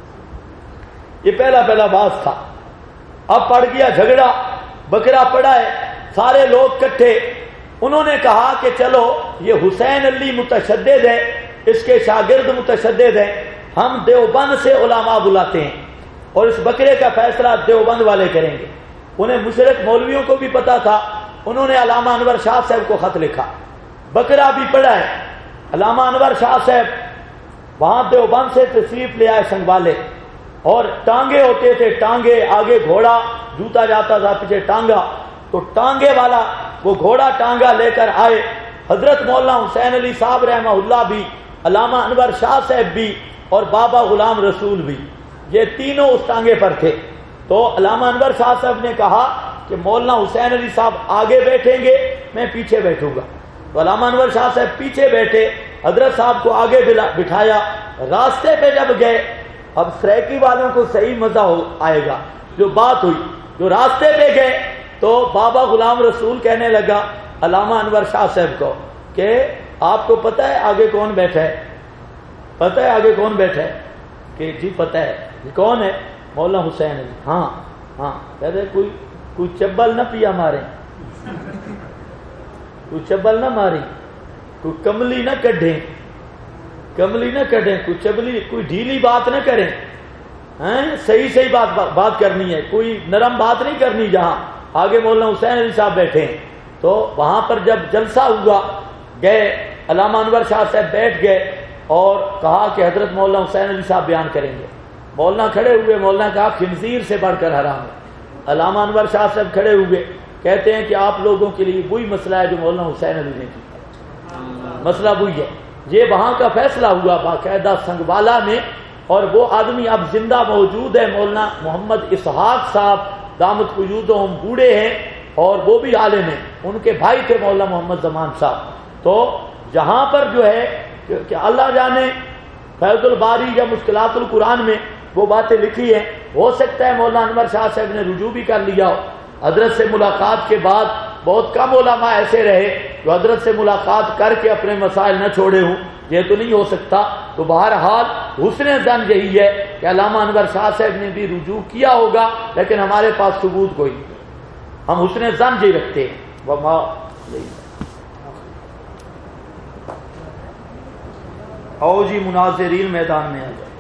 یہ پہلا باز تھا. اب پڑ گیا جھگڑا، بکرا پڑا ہے، سارے لوگ کٹھے. انہوں نے کہا کہ چلو یہ حسین علی متشدد ہے، اس کے شاگرد متشدد ہیں، ہم دیوبند سے علماء بلاتے ہیں اور اس بکرے کا فیصلہ دیوبند والے کریں گے. انہیں مشرک مولویوں کو بھی پتا تھا. انہوں نے علامہ انور شاہ صاحب کو خط لکھا. بکرا بھی پڑا ہے. علامہ انور شاہ صاحب وہاں دیوبند سے تشریف لے آئے سنگوالے، اور ٹانگے ہوتے تھے، ٹانگے آگے گھوڑا، جوتا جاتا تھا پیچھے ٹانگا. تو ٹانگے والا وہ گھوڑا ٹانگا لے کر آئے. حضرت مولانا حسین علی صاحب رحمہ اللہ بھی، علامہ انور شاہ صاحب بھی، اور بابا غلام رسول بھی، یہ تینوں اس ٹانگے پر تھے. تو علامہ انور شاہ صاحب نے کہا کہ مولانا حسین علی صاحب آگے بیٹھیں گے، میں پیچھے بیٹھوں گا. تو علامہ انور شاہ صاحب پیچھے بیٹھے، حضرت صاحب کو آگے بٹھایا. راستے پہ جب گئے، اب سریکی والوں کو صحیح مزہ آئے گا جو بات ہوئی. جو راستے پہ گئے تو بابا غلام رسول کہنے لگا علامہ انور شاہ صاحب کو کہ آپ کو پتہ ہے آگے کون بیٹھا ہے؟ پتہ ہے آگے کون بیٹھا ہے؟ کہ جی پتہ ہے. کون ہے؟ مولانا حسین علی. ہاں کہتے کوئی چبل نہ پیا مارے، کوئی چبل نہ ماری، کوئی کملی نہ کڈھیں، کوئی چبلی، کوئی ڈھیلی بات نہ کریں. صحیح بات کرنی ہے، کوئی نرم بات نہیں کرنی. جہاں آگے مولانا حسین علی صاحب بیٹھے ہیں. تو وہاں پر جب جلسہ ہوا، گئے علامہ انور شاہ صاحب بیٹھ گئے اور کہا کہ حضرت مولانا حسین علی صاحب بیان کریں گے. مولانا کھڑے ہوئے، مولانا کہا خنزیر سے بڑھ کر حرام ہے. علامہ انور شاہ صاحب کھڑے ہوئے کہتے ہیں کہ آپ لوگوں کے لیے وہی مسئلہ ہے جو مولانا حسین علی نے کیا، مسئلہ وہی ہے۔ یہ وہاں کا فیصلہ ہوا باقاعدہ سنگوالا میں، اور وہ آدمی اب زندہ موجود ہے، مولانا محمد اسحاق صاحب دامت قیودہم، بوڑھے ہیں اور وہ بھی عالم ہیں، ان کے بھائی تھے مولانا محمد زمان صاحب۔ تو جہاں پر جو ہے کہ اللہ جانے فیض الباری یا مشکلات القرآن میں وہ باتیں لکھی ہیں، ہو سکتا ہے مولانا انور شاہ صاحب نے رجوع بھی کر لیا ہو۔ حضرت سے ملاقات کے بعد بہت کم علماء ایسے رہے جو حضرت سے ملاقات کر کے اپنے مسائل نہ چھوڑے ہوں، یہ تو نہیں ہو سکتا۔ تو بہرحال حسن ظن یہی ہے کہ علامہ انور شاہ صاحب نے بھی رجوع کیا ہوگا، لیکن ہمارے پاس ثبوت کوئی نہیں، ہم حسن ظن یہی رکھتے ہیں۔ وما آؤ جی مناظرین میدان میں آ جائے۔